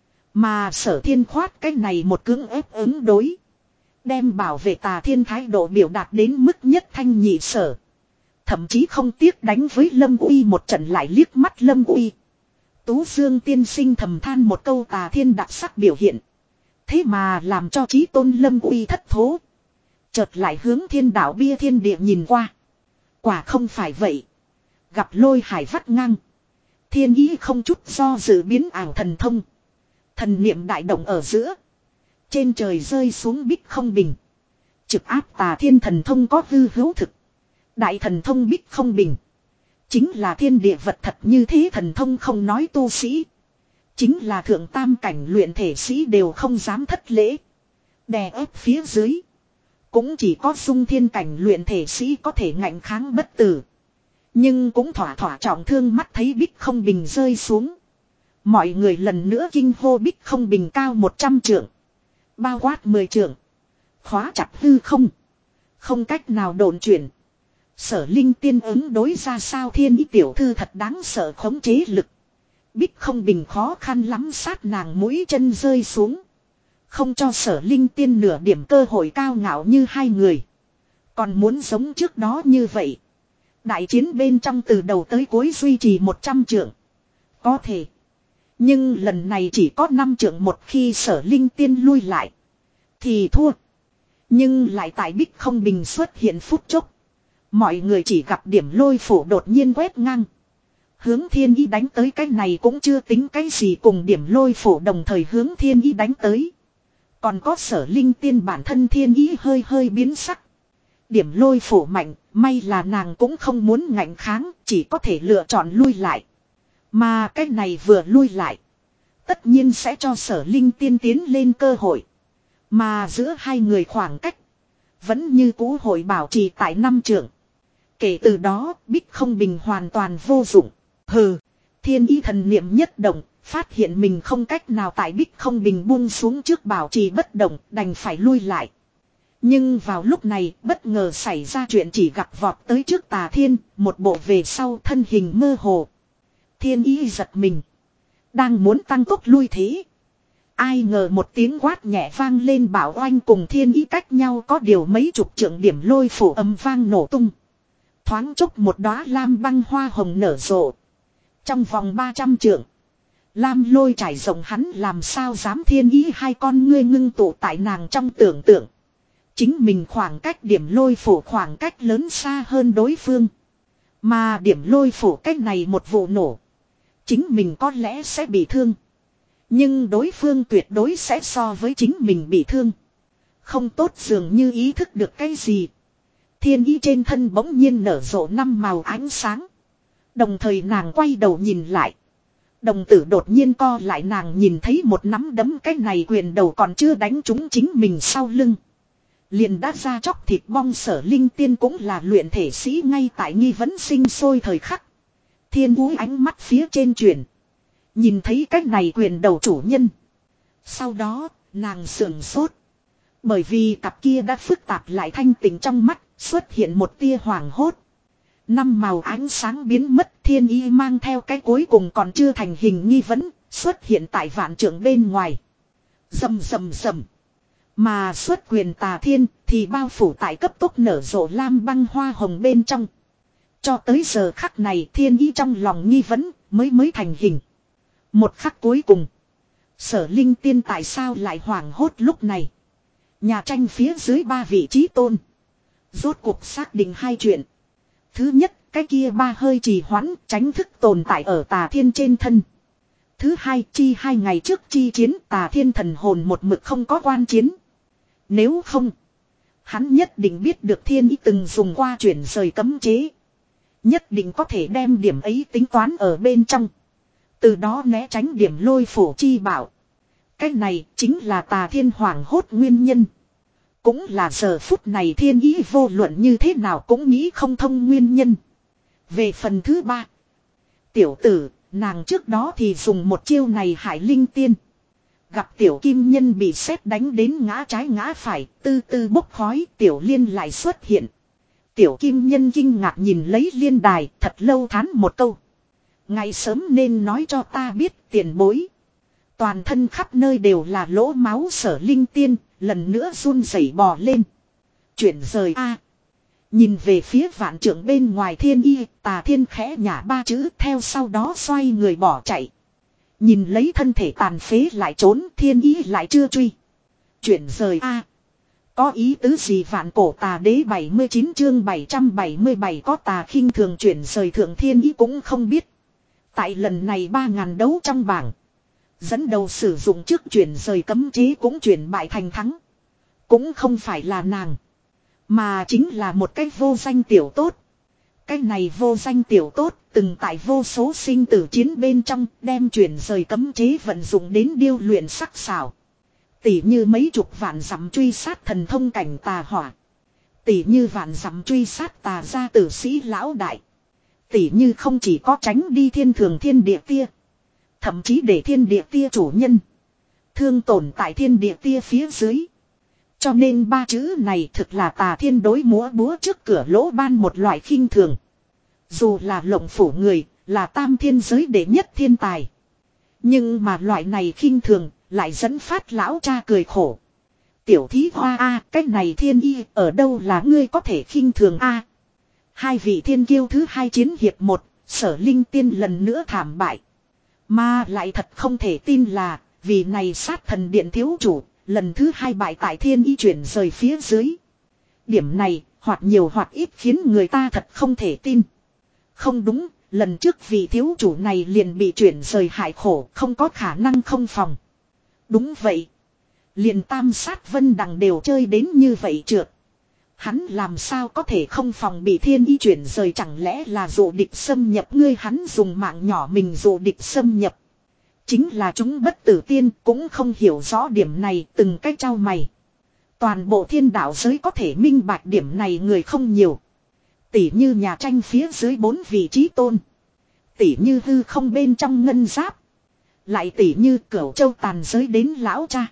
Mà Sở Thiên Khoát cái này một cưỡng ép ứng đối. Đem bảo vệ Tà Thiên thái độ biểu đạt đến mức nhất thanh nhị sở. Thậm chí không tiếc đánh với Lâm Uy một trận lại liếc mắt Lâm Uy. Tú Dương tiên sinh thầm than một câu Tà Thiên đặc sắc biểu hiện. Thế mà làm cho chí tôn Lâm Uy thất thố. Chợt lại hướng thiên đạo bia thiên địa nhìn qua. Quả không phải vậy. Gặp lôi hải vắt ngang. Thiên ý không chút do dự biến ảo thần thông. Thần niệm đại động ở giữa. Trên trời rơi xuống bích không bình. Trực áp Tà Thiên thần thông có hư hữu thực. Đại thần thông bích không bình. Chính là thiên địa vật thật như thế thần thông không nói tu sĩ. Chính là thượng tam cảnh luyện thể sĩ đều không dám thất lễ. Đè ép phía dưới. Cũng chỉ có dung thiên cảnh luyện thể sĩ có thể ngạnh kháng bất tử. Nhưng cũng thỏa thỏa trọng thương mắt thấy bích không bình rơi xuống. Mọi người lần nữa kinh hô bích không bình cao một trăm trượng. Bao quát mười trượng. Khóa chặt hư không. Không cách nào độn chuyển. Sở Linh tiên ứng đối ra sao thiên ý tiểu thư thật đáng sợ khống chế lực. Bích không bình khó khăn lắm sát nàng mũi chân rơi xuống. Không cho Sở Linh tiên nửa điểm cơ hội cao ngạo như hai người. Còn muốn giống trước đó như vậy. Đại chiến bên trong từ đầu tới cuối duy trì một trăm trượng. Có thể. Nhưng lần này chỉ có năm trượng một khi Sở Linh tiên lui lại. Thì thua. Nhưng lại tại bích không bình xuất hiện phút chốc. Mọi người chỉ gặp điểm lôi phủ đột nhiên quét ngang. Hướng thiên ý đánh tới cái này cũng chưa tính cái gì cùng điểm lôi phủ đồng thời hướng thiên ý đánh tới. Còn có Sở Linh tiên bản thân thiên ý hơi hơi biến sắc. Điểm lôi phủ mạnh, may là nàng cũng không muốn ngạnh kháng, chỉ có thể lựa chọn lui lại. Mà cái này vừa lui lại. Tất nhiên sẽ cho Sở Linh tiên tiến lên cơ hội. Mà giữa hai người khoảng cách. Vẫn như cũ hội bảo trì tại năm trượng. Kể từ đó, bích không bình hoàn toàn vô dụng. Hừ, Thiên ý thần niệm nhất động, phát hiện mình không cách nào tại bích không bình buông xuống trước bảo trì bất động, đành phải lui lại. Nhưng vào lúc này, bất ngờ xảy ra chuyện chỉ gặp vọt tới trước Tà Thiên, một bộ về sau thân hình mơ hồ. Thiên ý giật mình. Đang muốn tăng tốc lui thế. Ai ngờ một tiếng quát nhẹ vang lên, bảo oanh cùng thiên ý cách nhau có điều mấy chục trượng điểm lôi phủ âm vang nổ tung. Thoáng chốc một đóa lam băng hoa hồng nở rộ. Trong vòng ba trăm trượng. Lam lôi trải rộng hắn làm sao dám, thiên ý hai con ngươi ngưng tụ tại nàng trong tưởng tượng. Chính mình khoảng cách điểm lôi phủ khoảng cách lớn xa hơn đối phương. Mà điểm lôi phủ cách này một vụ nổ. Chính mình có lẽ sẽ bị thương. Nhưng đối phương tuyệt đối sẽ so với chính mình bị thương. Không tốt, dường như ý thức được cái gì. Thiên ý trên thân bỗng nhiên nở rộ năm màu ánh sáng. Đồng thời nàng quay đầu nhìn lại. Đồng tử đột nhiên co lại, nàng nhìn thấy một nắm đấm, cái này quyền đầu còn chưa đánh trúng chính mình sau lưng. Liền đã ra chóc thịt bong. Sở Linh Tiên cũng là luyện thể sĩ, ngay tại nghi vấn sinh sôi thời khắc. Thiên úi ánh mắt phía trên chuyển. Nhìn thấy cái này quyền đầu chủ nhân. Sau đó, nàng sườn sốt. Bởi vì cặp kia đã phức tạp lại thanh tỉnh trong mắt, xuất hiện một tia hoảng hốt. Năm màu ánh sáng biến mất, thiên ý mang theo cái cuối cùng còn chưa thành hình nghi vấn, xuất hiện tại vạn trượng bên ngoài. Rầm rầm rầm. Mà xuất quyền Tà Thiên thì bao phủ tại cấp tốc nở rộ lam băng hoa hồng bên trong. Cho tới giờ khắc này thiên ý trong lòng nghi vấn mới mới thành hình. Một khắc cuối cùng. Sở Linh Tiên tại sao lại hoảng hốt lúc này. Nhà tranh phía dưới ba vị trí tôn. Rốt cuộc xác định hai chuyện. Thứ nhất, cái kia ba hơi trì hoãn tránh thức tồn tại ở Tà Thiên trên thân. Thứ hai, chi hai ngày trước chi chiến Tà Thiên thần hồn một mực không có quan chiến. Nếu không, hắn nhất định biết được thiên ý từng dùng qua chuyển rời cấm chế. Nhất định có thể đem điểm ấy tính toán ở bên trong. Từ đó né tránh điểm lôi phủ chi bảo. Cái này chính là Tà Thiên hoảng hốt nguyên nhân. Cũng là giờ phút này thiên ý vô luận như thế nào cũng nghĩ không thông nguyên nhân. Về phần thứ ba. Tiểu tử, nàng trước đó thì dùng một chiêu này hại Linh Tiên. Gặp tiểu kim nhân bị sét đánh đến ngã trái ngã phải, tư tư bốc khói, tiểu liên lại xuất hiện. Tiểu kim nhân kinh ngạc nhìn lấy liên đài, thật lâu thán một câu. Ngày sớm nên nói cho ta biết, tiền bối. Toàn thân khắp nơi đều là lỗ máu. Sở Linh Tiên lần nữa run rẩy bò lên. Chuyển rời a. Nhìn về phía vạn trượng bên ngoài thiên y, Tà Thiên khẽ nhả ba chữ, theo sau đó xoay người bỏ chạy. Nhìn lấy thân thể tàn phế lại trốn, thiên ý lại chưa truy. Chuyển rời a. Có ý tứ gì? Vạn cổ tà đế bảy mươi chín chương bảy trăm bảy mươi bảy có tà khinh thường chuyển rời thượng thiên ý cũng không biết. Tại lần này ba ngàn đấu trong bảng. Dẫn đầu sử dụng trước chuyển rời cấm chế cũng chuyển bại thành thắng. Cũng không phải là nàng. Mà chính là một cái vô danh tiểu tốt. Cái này vô danh tiểu tốt từng tại vô số sinh tử chiến bên trong đem chuyển rời cấm chế vận dụng đến điêu luyện sắc sảo. Tỷ như mấy chục vạn dặm truy sát thần thông cảnh tà hỏa. Tỷ như vạn dặm truy sát tà gia tử sĩ lão đại. Tỷ như không chỉ có tránh đi thiên thường thiên địa tia. Thậm chí để thiên địa tia chủ nhân. Thương tổn tại thiên địa tia phía dưới. Cho nên ba chữ này thực là Tà Thiên đối múa búa trước cửa lỗ ban một loại khinh thường. Dù là lộng phủ người, là tam thiên giới đệ nhất thiên tài. Nhưng mà loại này khinh thường, lại dẫn phát lão cha cười khổ. Tiểu thí hoa a, cái này thiên y, ở đâu là ngươi có thể khinh thường a? Hai vị thiên kiêu thứ hai chiến hiệp một, Sở Linh Tiên lần nữa thảm bại. Mà lại thật không thể tin là, vì này sát thần điện thiếu chủ, lần thứ hai bại tại thiên y chuyển rời phía dưới. Điểm này, hoặc nhiều hoặc ít khiến người ta thật không thể tin. Không đúng, lần trước vị thiếu chủ này liền bị chuyển rời hại khổ, không có khả năng không phòng. Đúng vậy. Liền tam sát vân đằng đều chơi đến như vậy trượt. Hắn làm sao có thể không phòng bị thiên y chuyển rời, chẳng lẽ là dụ địch xâm nhập, ngươi hắn dùng mạng nhỏ mình dụ địch xâm nhập. Chính là chúng bất tử tiên cũng không hiểu rõ điểm này, từng cách trao mày. Toàn bộ thiên đạo giới có thể minh bạch điểm này người không nhiều. Tỷ như nhà tranh phía dưới bốn vị trí tôn. Tỉ như hư không bên trong ngân giáp. Lại tỉ như cửu châu tàn giới đến lão cha.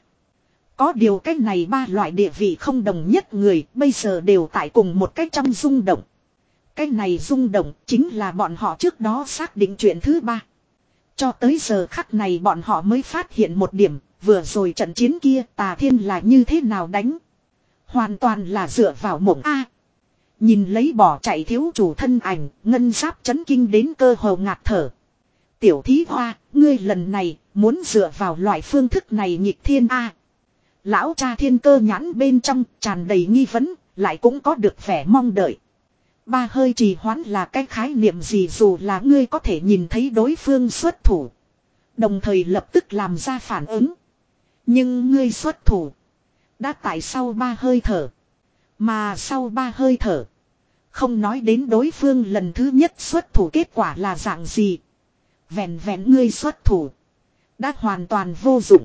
Có điều cái này ba loại địa vị không đồng nhất người bây giờ đều tại cùng một cái trong rung động. Cái này rung động chính là bọn họ trước đó xác định chuyện thứ ba. Cho tới giờ khắc này bọn họ mới phát hiện một điểm, vừa rồi trận chiến kia Tà Thiên là như thế nào đánh. Hoàn toàn là dựa vào mộng A. Nhìn lấy bỏ chạy thiếu chủ thân ảnh, ngân giáp chấn kinh đến cơ hồ ngạt thở. Tiểu thí hoa, ngươi lần này muốn dựa vào loại phương thức này nghịch thiên A. Lão cha thiên cơ nhãn bên trong tràn đầy nghi vấn, lại cũng có được vẻ mong đợi. Ba hơi trì hoãn là cái khái niệm gì dù là ngươi có thể nhìn thấy đối phương xuất thủ. Đồng thời lập tức làm ra phản ứng. Nhưng ngươi xuất thủ. Đã tại sau ba hơi thở. Mà sau ba hơi thở. Không nói đến đối phương lần thứ nhất xuất thủ kết quả là dạng gì. Vẹn vẹn ngươi xuất thủ. Đã hoàn toàn vô dụng.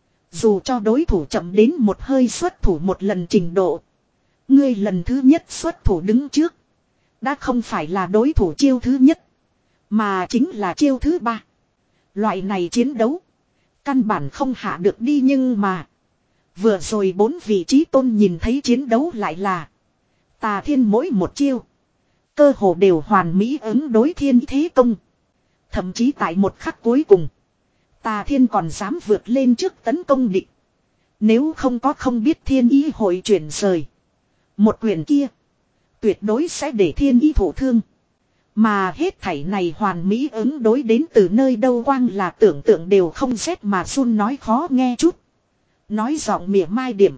Dù cho đối thủ chậm đến một hơi xuất thủ một lần trình độ. Ngươi lần thứ nhất xuất thủ đứng trước. Đã không phải là đối thủ chiêu thứ nhất. Mà chính là chiêu thứ ba. Loại này chiến đấu. Căn bản không hạ được đi nhưng mà. Vừa rồi bốn vị trí tôn nhìn thấy chiến đấu lại là. Tà Thiên mỗi một chiêu. Cơ hồ đều hoàn mỹ ứng đối thiên thế công. Thậm chí tại một khắc cuối cùng. Tà Thiên còn dám vượt lên trước tấn công địch. Nếu không có không biết thiên ý hội chuyển rời. Một quyền kia. Tuyệt đối sẽ để thiên ý thổ thương. Mà hết thảy này hoàn mỹ ứng đối đến từ nơi đâu quang là tưởng tượng đều không xét mà run nói khó nghe chút. Nói giọng mỉa mai điểm.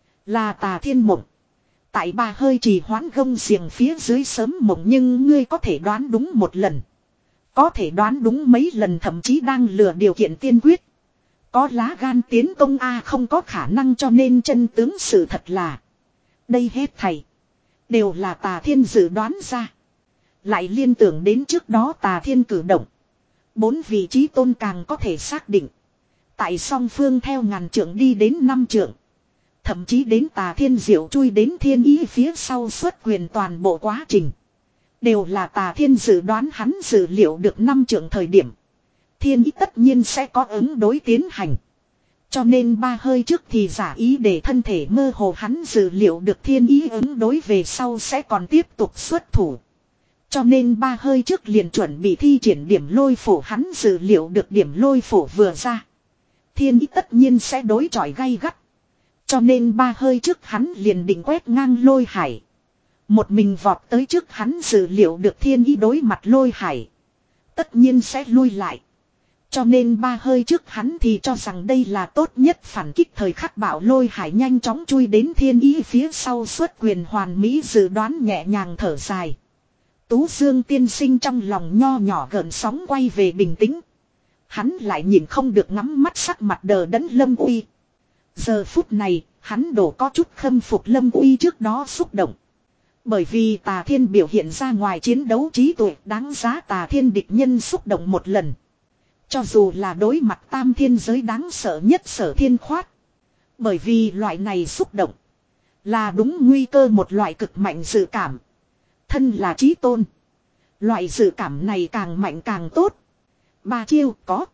Là Tà Thiên mộng. Tại ba hơi trì hoãn gông xiềng phía dưới sớm mộng nhưng ngươi có thể đoán đúng một lần. Có thể đoán đúng mấy lần thậm chí đang lừa điều kiện tiên quyết. Có lá gan tiến công A không có khả năng cho nên chân tướng sự thật là. Đây hết thầy. Đều là Tà Thiên dự đoán ra. Lại liên tưởng đến trước đó Tà Thiên cử động. Bốn vị trí tôn càng có thể xác định. Tại song phương theo ngàn trượng đi đến năm trượng. Thậm chí đến Tà Thiên diệu chui đến thiên ý phía sau xuất quyền toàn bộ quá trình. Đều là Tà Thiên dự đoán hắn dự liệu được năm trượng thời điểm. Thiên ý tất nhiên sẽ có ứng đối tiến hành. Cho nên ba hơi trước thì giả ý để thân thể mơ hồ hắn dự liệu được thiên ý ứng đối về sau sẽ còn tiếp tục xuất thủ. Cho nên ba hơi trước liền chuẩn bị thi triển điểm lôi phổ hắn dự liệu được điểm lôi phổ vừa ra. Thiên ý tất nhiên sẽ đối chọi gay gắt. Cho nên ba hơi trước hắn liền định quét ngang lôi hải. Một mình vọt tới trước hắn dự liệu được thiên ý đối mặt lôi hải. Tất nhiên sẽ lui lại. Cho nên ba hơi trước hắn thì cho rằng đây là tốt nhất phản kích thời khắc bảo lôi hải nhanh chóng chui đến thiên ý phía sau xuất quyền hoàn mỹ dự đoán nhẹ nhàng thở dài. Tú Dương tiên sinh trong lòng nho nhỏ gợn sóng quay về bình tĩnh. Hắn lại nhìn không được ngắm mắt sắc mặt đờ đẫn Lâm Uy. Giờ phút này, hắn đổ có chút khâm phục Lâm Uy trước đó xúc động. Bởi vì Tà Thiên biểu hiện ra ngoài chiến đấu trí tuệ đáng giá Tà Thiên địch nhân xúc động một lần. Cho dù là đối mặt tam thiên giới đáng sợ nhất Sở Thiên khoát. Bởi vì loại này xúc động là đúng nguy cơ một loại cực mạnh dự cảm. Thân là chí tôn. Loại dự cảm này càng mạnh càng tốt. Ba chiêu có.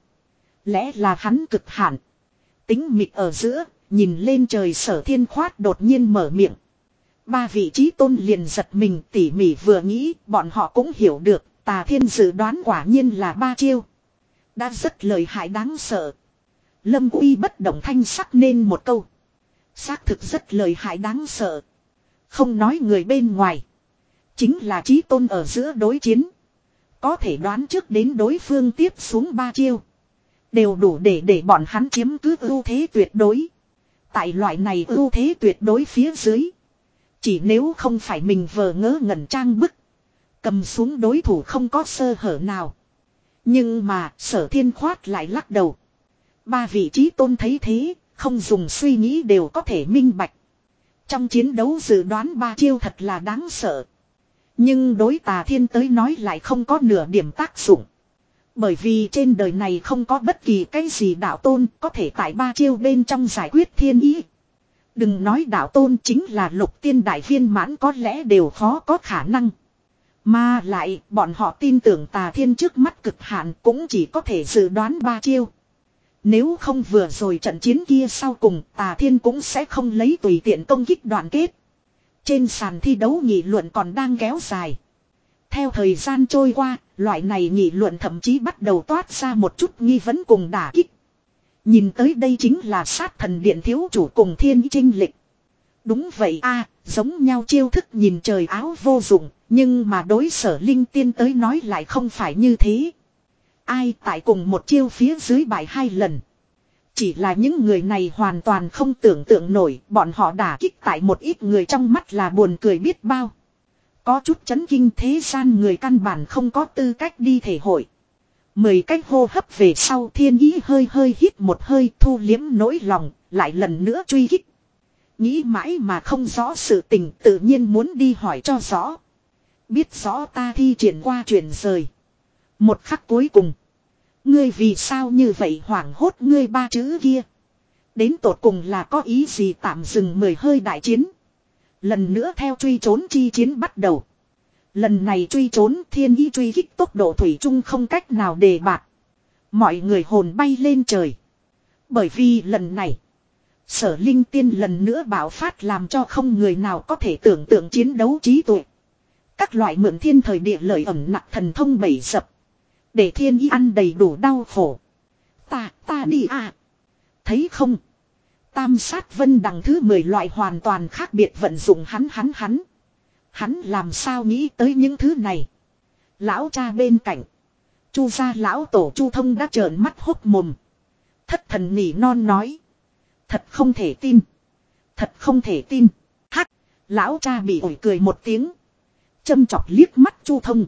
Lẽ là hắn cực hạn. Tính mịt ở giữa, nhìn lên trời Sở Thiên khoát đột nhiên mở miệng. Ba vị chí tôn liền giật mình tỉ mỉ vừa nghĩ, bọn họ cũng hiểu được, Tà Thiên dự đoán quả nhiên là ba chiêu. Đã rất lợi hại đáng sợ. Lâm Uy bất động thanh sắc nên một câu. Xác thực rất lợi hại đáng sợ. Không nói người bên ngoài. Chính là chí tôn ở giữa đối chiến. Có thể đoán trước đến đối phương tiếp xuống ba chiêu. Đều đủ để để bọn hắn chiếm cứ ưu thế tuyệt đối. Tại loại này ưu thế tuyệt đối phía dưới. Chỉ nếu không phải mình vờ ngớ ngẩn trang bức. Cầm xuống đối thủ không có sơ hở nào. Nhưng mà Sở Thiên khoát lại lắc đầu. Ba vị trí tôn thấy thế, không dùng suy nghĩ đều có thể minh bạch. Trong chiến đấu dự đoán ba chiêu thật là đáng sợ. Nhưng đối Tà Thiên tới nói lại không có nửa điểm tác dụng. Bởi vì trên đời này không có bất kỳ cái gì đạo tôn có thể tại ba chiêu bên trong giải quyết thiên ý. Đừng nói đạo tôn chính là lục tiên đại viên mãn có lẽ đều khó có khả năng. Mà lại bọn họ tin tưởng Tà Thiên trước mắt cực hạn cũng chỉ có thể dự đoán ba chiêu. Nếu không vừa rồi trận chiến kia sau cùng Tà Thiên cũng sẽ không lấy tùy tiện công kích đoạn kết. Trên sàn thi đấu nghị luận còn đang kéo dài. Theo thời gian trôi qua, loại này nghị luận thậm chí bắt đầu toát ra một chút nghi vấn cùng đả kích. Nhìn tới đây chính là sát thần điện thiếu chủ cùng thiên trinh lịch. Đúng vậy a, giống nhau chiêu thức nhìn trời áo vô dụng, nhưng mà đối Sở Linh Tiên tới nói lại không phải như thế. Ai tại cùng một chiêu phía dưới bại hai lần. Chỉ là những người này hoàn toàn không tưởng tượng nổi, bọn họ đả kích tại một ít người trong mắt là buồn cười biết bao. Có chút chấn kinh thế gian người căn bản không có tư cách đi thể hội. Mười cách hô hấp về sau Thiên Ý hơi hơi hít một hơi thu liếm nỗi lòng, lại lần nữa truy kích. Nghĩ mãi mà không rõ sự tình tự nhiên muốn đi hỏi cho rõ. Biết rõ ta thi triển qua chuyển rời. Một khắc cuối cùng. Ngươi vì sao như vậy hoảng hốt ngươi ba chữ kia. Đến tột cùng là có ý gì tạm dừng mười hơi đại chiến. Lần nữa theo truy trốn chi chiến bắt đầu. Lần này truy trốn Thiên Ý truy kích tốc độ thủy chung không cách nào đề bạt. Mọi người hồn bay lên trời. Bởi vì lần này. Sở Linh Tiên lần nữa bạo phát làm cho không người nào có thể tưởng tượng chiến đấu trí tuệ. Các loại mượn thiên thời địa lợi ẩm nặng thần thông bẩy dập. Để Thiên Ý ăn đầy đủ đau khổ. Ta, ta đi à. Thấy không? Tam sát vân đằng thứ mười loại hoàn toàn khác biệt vận dụng hắn hắn hắn. Hắn làm sao nghĩ tới những thứ này. Lão cha bên cạnh. Chu gia lão tổ Chu Thông đã trợn mắt hốc mồm. Thất thần nỉ non nói. Thật không thể tin. Thật không thể tin. Hắc. Lão cha bị ổi cười một tiếng. Châm chọc liếc mắt Chu Thông.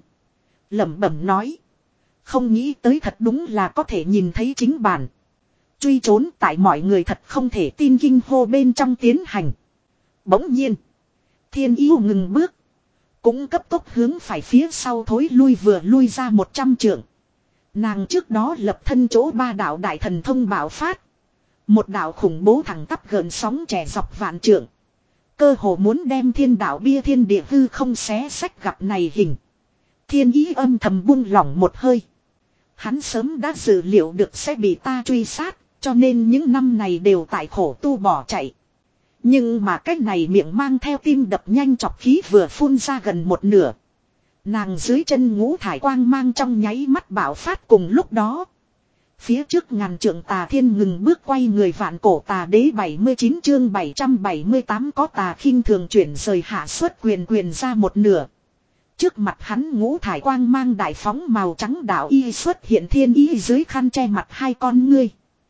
Lẩm bẩm nói. Không nghĩ tới thật đúng là có thể nhìn thấy chính bản. Truy trốn tại mọi người thật không thể tin kinh hô bên trong tiến hành. Bỗng nhiên. Thiên Ý ngừng bước. Cũng cấp tốc hướng phải phía sau thối lui vừa lui ra một trăm trượng. Nàng trước đó lập thân chỗ ba đạo đại thần thông bạo phát. Một đạo khủng bố thẳng tắp gợn sóng trẻ dọc vạn trượng. Cơ hồ muốn đem thiên đạo bia thiên địa hư không xé sách gặp này hình. Thiên Ý âm thầm buông lỏng một hơi. Hắn sớm đã dự liệu được sẽ bị ta truy sát. Cho nên những năm này đều tại khổ tu bỏ chạy. Nhưng mà cái này miệng mang theo tim đập nhanh chọc khí vừa phun ra gần một nửa. Nàng dưới chân ngũ thải quang mang trong nháy mắt bạo phát cùng lúc đó. Phía trước ngàn trượng Tà Thiên ngừng bước quay người vạn cổ tà đế bảy mươi chín chương bảy trăm bảy mươi tám có tà khinh thường chuyển rời hạ xuất quyền quyền ra một nửa. Trước mặt hắn ngũ thải quang mang đại phóng màu trắng đạo y xuất hiện Thiên Ý dưới khăn che mặt hai con ngươi.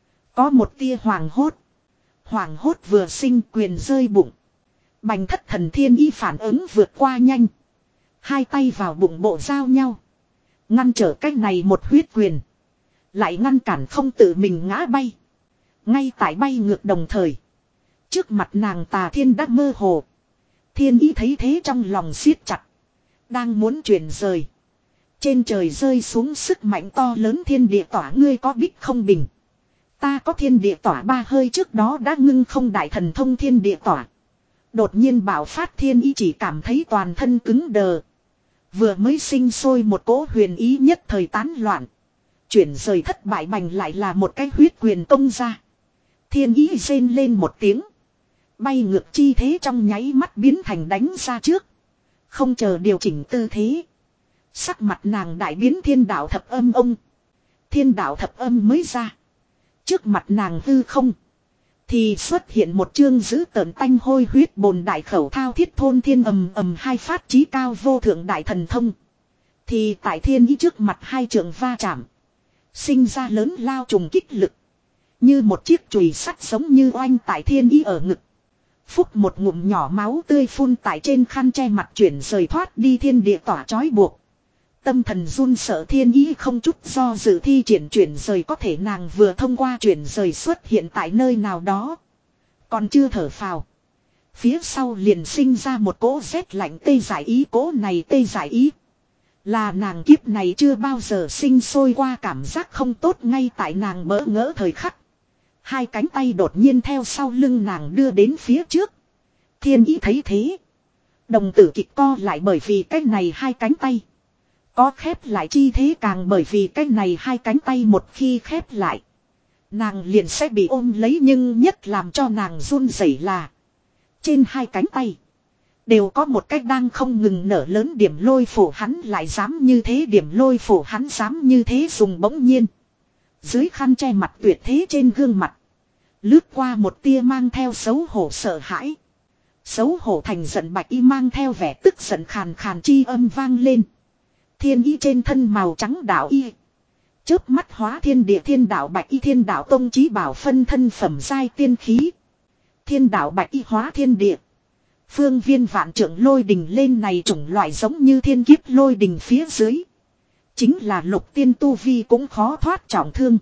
Có một tia hoàng hốt. Hoàng hốt vừa sinh quyền rơi bụng. Bành thất thần Thiên Ý phản ứng vượt qua nhanh. Hai tay vào bụng bộ giao nhau. Ngăn trở cách này một huyết quyền. Lại ngăn cản không tự mình ngã bay. Ngay tại bay ngược đồng thời. Trước mặt nàng Tà Thiên đã mơ hồ. Thiên Ý thấy thế trong lòng siết chặt. Đang muốn chuyển rời. Trên trời rơi xuống sức mạnh to lớn thiên địa tỏa ngươi có bích không bình. Ta có thiên địa tỏa ba hơi trước đó đã ngưng không đại thần thông thiên địa tỏa. Đột nhiên bảo phát Thiên Ý chỉ cảm thấy toàn thân cứng đờ. Vừa mới sinh sôi một cỗ huyền ý nhất thời tán loạn. Chuyển rời thất bại bành lại là một cái huyết quyền công ra. Thiên Ý rên lên một tiếng. Bay ngược chi thế trong nháy mắt biến thành đánh ra trước. Không chờ điều chỉnh tư thế. Sắc mặt nàng đại biến thiên đạo thập âm ông. Thiên đạo thập âm mới ra. Trước mặt nàng hư không. Thì xuất hiện một chương giữ tợn tanh hôi huyết bồn đại khẩu thao thiết thôn thiên ầm ầm hai phát chí cao vô thượng đại thần thông. Thì tại Thiên Ý trước mặt hai trường va chạm. Sinh ra lớn lao trùng kích lực. Như một chiếc chùy sắt giống như oanh tại Thiên Ý ở ngực. Phúc một ngụm nhỏ máu tươi phun tại trên khăn che mặt chuyển rời thoát đi thiên địa tỏa trói buộc. Tâm thần run sợ Thiên Ý không chút do dự thi triển chuyển rời có thể nàng vừa thông qua chuyển rời xuất hiện tại nơi nào đó. Còn chưa thở phào. Phía sau liền sinh ra một cỗ rét lạnh tê giải ý cỗ này tê giải ý. Là nàng kiếp này chưa bao giờ sinh sôi qua cảm giác không tốt ngay tại nàng bỡ ngỡ thời khắc. Hai cánh tay đột nhiên theo sau lưng nàng đưa đến phía trước. Thiên Ý thấy thế. Đồng tử kịch co lại bởi vì cái này hai cánh tay. Có khép lại chi thế càng bởi vì cái này hai cánh tay một khi khép lại. Nàng liền sẽ bị ôm lấy nhưng nhất làm cho nàng run rẩy là. Trên hai cánh tay. Đều có một cách đang không ngừng nở lớn điểm lôi phủ hắn lại dám như thế điểm lôi phủ hắn dám như thế dùng bỗng nhiên. Dưới khăn che mặt tuyệt thế trên gương mặt. Lướt qua một tia mang theo xấu hổ sợ hãi. Xấu hổ thành giận bạch y mang theo vẻ tức giận khàn khàn chi âm vang lên. Thiên y trên thân màu trắng đạo y. Chớp mắt hóa thiên địa thiên đạo bạch y thiên đạo tông chí bảo phân thân phẩm giai tiên khí. Thiên đạo bạch y hóa thiên địa. Phương viên vạn trưởng lôi đình lên này chủng loại giống như thiên kiếp lôi đình phía dưới. Chính là lục tiên tu vi cũng khó thoát trọng thương.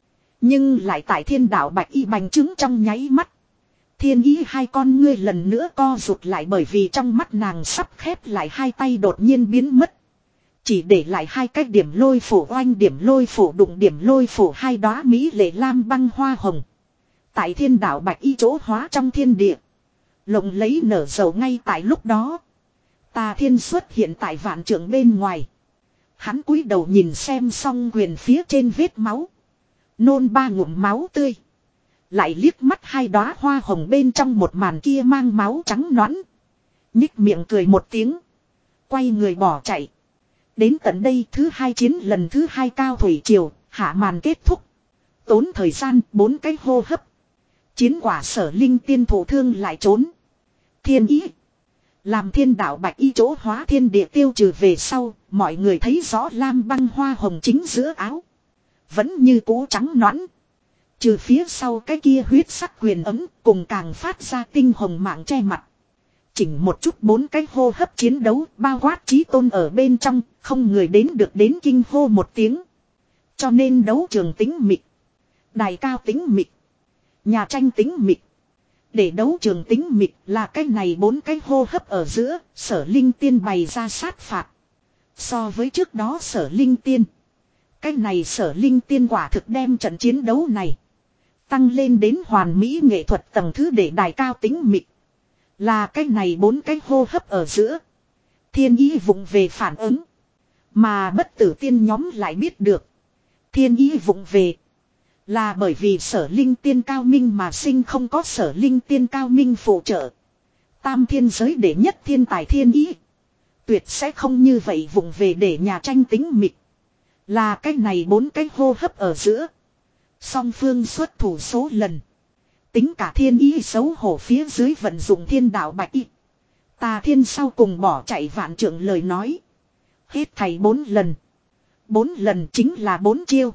Nhưng lại tại thiên đạo bạch y bành trướng trong nháy mắt. Thiên ý hai con ngươi lần nữa co rụt lại bởi vì trong mắt nàng sắp khép lại hai tay đột nhiên biến mất. Chỉ để lại hai cái điểm lôi phủ oanh điểm lôi phủ đụng điểm lôi phủ hai đóa mỹ lệ lam băng hoa hồng. Tại thiên đạo bạch y chỗ hóa trong thiên địa. Lộng lấy nở dầu ngay tại lúc đó. Tà thiên xuất hiện tại vạn trưởng bên ngoài. Hắn cúi đầu nhìn xem song quyền phía trên vết máu. Nôn ba ngụm máu tươi. Lại liếc mắt hai đóa hoa hồng bên trong một màn kia mang máu trắng nõn. Nhích miệng cười một tiếng. Quay người bỏ chạy. Đến tận đây thứ hai chiến lần thứ hai cao thủy triều, hạ màn kết thúc. Tốn thời gian bốn cái hô hấp. Chiến quả Sở Linh tiên thổ thương lại trốn. Thiên ý. Làm thiên đạo bạch y chỗ hóa thiên địa tiêu trừ về sau, mọi người thấy rõ lam băng hoa hồng chính giữa áo. Vẫn như cũ trắng nõn. Trừ phía sau cái kia huyết sắc quyền ấm cùng càng phát ra tinh hồng mạng che mặt. Chỉnh một chút bốn cái hô hấp chiến đấu bao quát chí tôn ở bên trong, không người đến được đến kinh hô một tiếng. Cho nên đấu trường tính mịch. Đài cao tính mịch. Nhà tranh tính mịch. Để đấu trường tính mịch là cái này bốn cái hô hấp ở giữa, Sở Linh tiên bày ra sát phạt. So với trước đó Sở Linh tiên. Cái này Sở Linh tiên quả thực đem trận chiến đấu này tăng lên đến hoàn mỹ nghệ thuật tầng thứ để đài cao tính mịch. Là cái này bốn cái hô hấp ở giữa. Thiên ý vụng về phản ứng. Mà bất tử tiên nhóm lại biết được. Thiên ý vụng về. Là bởi vì Sở Linh tiên cao minh mà sinh không có Sở Linh tiên cao minh phụ trợ. Tam thiên giới đệ nhất thiên tài thiên ý. Tuyệt sẽ không như vậy vụng về để nhà tranh tính mịch. Là cái này bốn cái hô hấp ở giữa. Song phương xuất thủ số lần. Tính cả thiên ý xấu hổ phía dưới vận dụng thiên đạo bạch y. Tà thiên sau cùng bỏ chạy vạn trưởng lời nói. Hết thầy bốn lần. Bốn lần chính là bốn chiêu.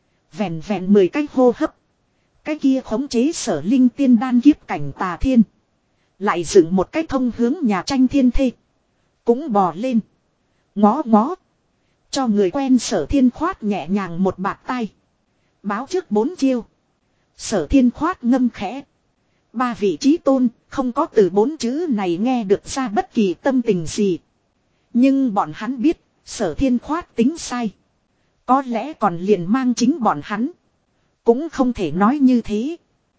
Vẹn vẹn mười cái hô hấp. Cái kia khống chế Sở Linh tiên đan kiếp cảnh tà thiên. Lại dựng một cái thông hướng nhà tranh thiên thê. Cũng bò lên. Ngó ngó. Cho người quen Sở Thiên khoát nhẹ nhàng một bạt tay. Báo trước bốn chiêu. Sở Thiên khoát ngâm khẽ. Ba vị trí tôn không có từ bốn chữ này nghe được ra bất kỳ tâm tình gì. Nhưng bọn hắn biết Sở Thiên khoát tính sai. Có lẽ còn liền mang chính bọn hắn. Cũng không thể nói như thế.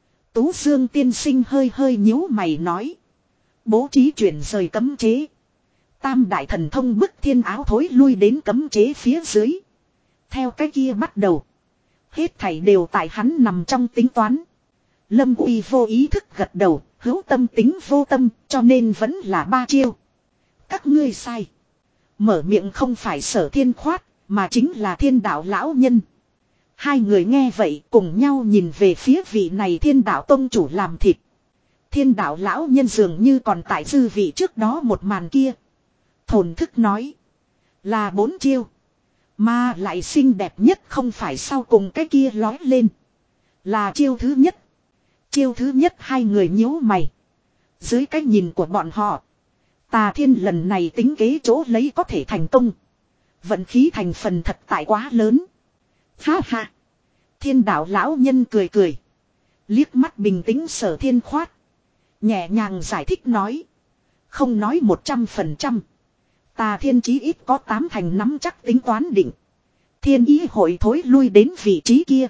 Tú Dương tiên sinh hơi hơi nhíu mày nói. Bố trí chuyển rời cấm chế. Tam đại thần thông bức thiên áo thối lui đến cấm chế phía dưới. Theo cái kia bắt đầu. Hết thảy đều tại hắn nằm trong tính toán. Lâm Uy vô ý thức gật đầu, hữu tâm tính vô tâm, cho nên vẫn là ba chiêu. Các ngươi sai. Mở miệng không phải Sở Thiên khoát, mà chính là thiên đạo lão nhân. Hai người nghe vậy cùng nhau nhìn về phía vị này thiên đạo tông chủ làm thịt. Thiên đạo lão nhân dường như còn tại dư vị trước đó một màn kia. Thổn thức nói. Là bốn chiêu. Mà lại xinh đẹp nhất không phải sau cùng cái kia lói lên. Là chiêu thứ nhất. Chiêu thứ nhất hai người nhíu mày. Dưới cái nhìn của bọn họ. Tà thiên lần này tính kế chỗ lấy có thể thành công. Vận khí thành phần thật tại quá lớn. Ha ha. Thiên đạo lão nhân cười cười. Liếc mắt bình tĩnh Sở Thiên khoát. Nhẹ nhàng giải thích nói. Không nói một trăm phần trăm. Tà thiên chí ít có tám thành nắm chắc tính toán định. Thiên ý hội thối lui đến vị trí kia.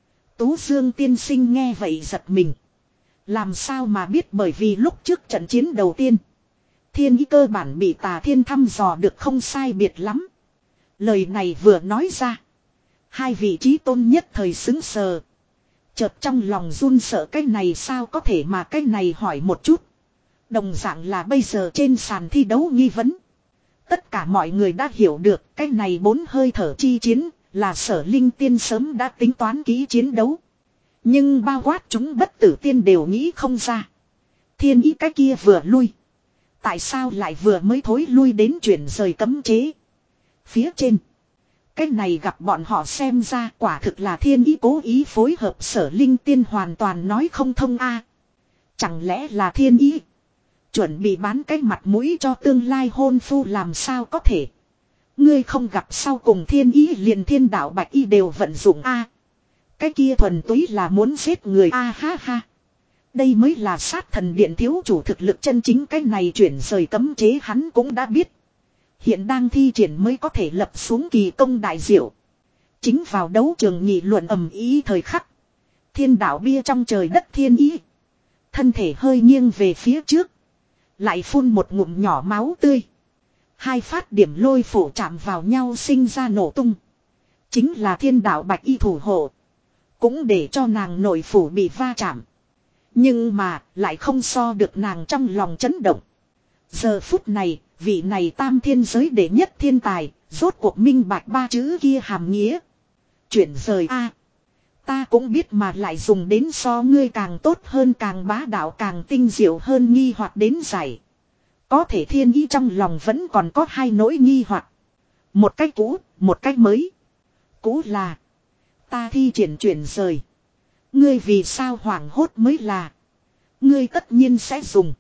Tú Dương tiên sinh nghe vậy giật mình. Làm sao mà biết bởi vì lúc trước trận chiến đầu tiên. Thiên ý cơ bản bị Tà Thiên thăm dò được không sai biệt lắm. Lời này vừa nói ra. Hai vị trí tôn nhất thời xứng sờ. Chợt trong lòng run sợ cái này sao có thể mà cái này hỏi một chút. Đồng dạng là bây giờ trên sàn thi đấu nghi vấn. Tất cả mọi người đã hiểu được cái này bốn hơi thở chi chiến là Sở Linh Tiên sớm đã tính toán kỹ chiến đấu. Nhưng bao quát chúng bất tử tiên đều nghĩ không ra. Thiên ý cái kia vừa lui. Tại sao lại vừa mới thối lui đến chuyển rời cấm chế. Phía trên. Cái này gặp bọn họ xem ra quả thực là thiên ý cố ý phối hợp Sở Linh Tiên hoàn toàn nói không thông a. Chẳng lẽ là thiên ý. Chuẩn bị bán cái mặt mũi cho tương lai hôn phu làm sao có thể. Ngươi không gặp sau cùng thiên ý liền thiên đạo bạch y đều vận dụng a. Cái kia thuần túy là muốn giết người a à, ha ha. Đây mới là sát thần điện thiếu chủ thực lực chân chính cái này chuyển rời cấm chế hắn cũng đã biết. Hiện đang thi triển mới có thể lập xuống kỳ công đại diệu. Chính vào đấu trường nghị luận ầm ý thời khắc. Thiên đạo bia trong trời đất thiên ý. Thân thể hơi nghiêng về phía trước. Lại phun một ngụm nhỏ máu tươi. Hai phát điểm lôi phủ chạm vào nhau sinh ra nổ tung. Chính là thiên đạo bạch y thủ hộ. Cũng để cho nàng nội phủ bị va chạm. Nhưng mà lại không so được nàng trong lòng chấn động. Giờ phút này, vị này tam thiên giới đệ nhất thiên tài, rốt cuộc minh bạch ba chữ kia hàm nghĩa. Chuyển rời a, ta cũng biết mà lại dùng đến so ngươi càng tốt hơn càng bá đạo càng tinh diệu hơn nghi hoặc đến giải. Có thể thiên ý trong lòng vẫn còn có hai nỗi nghi hoặc. Một cách cũ, một cách mới. Cũ là ta thi triển chuyển rời. Ngươi vì sao hoảng hốt mới là. Ngươi tất nhiên sẽ dùng.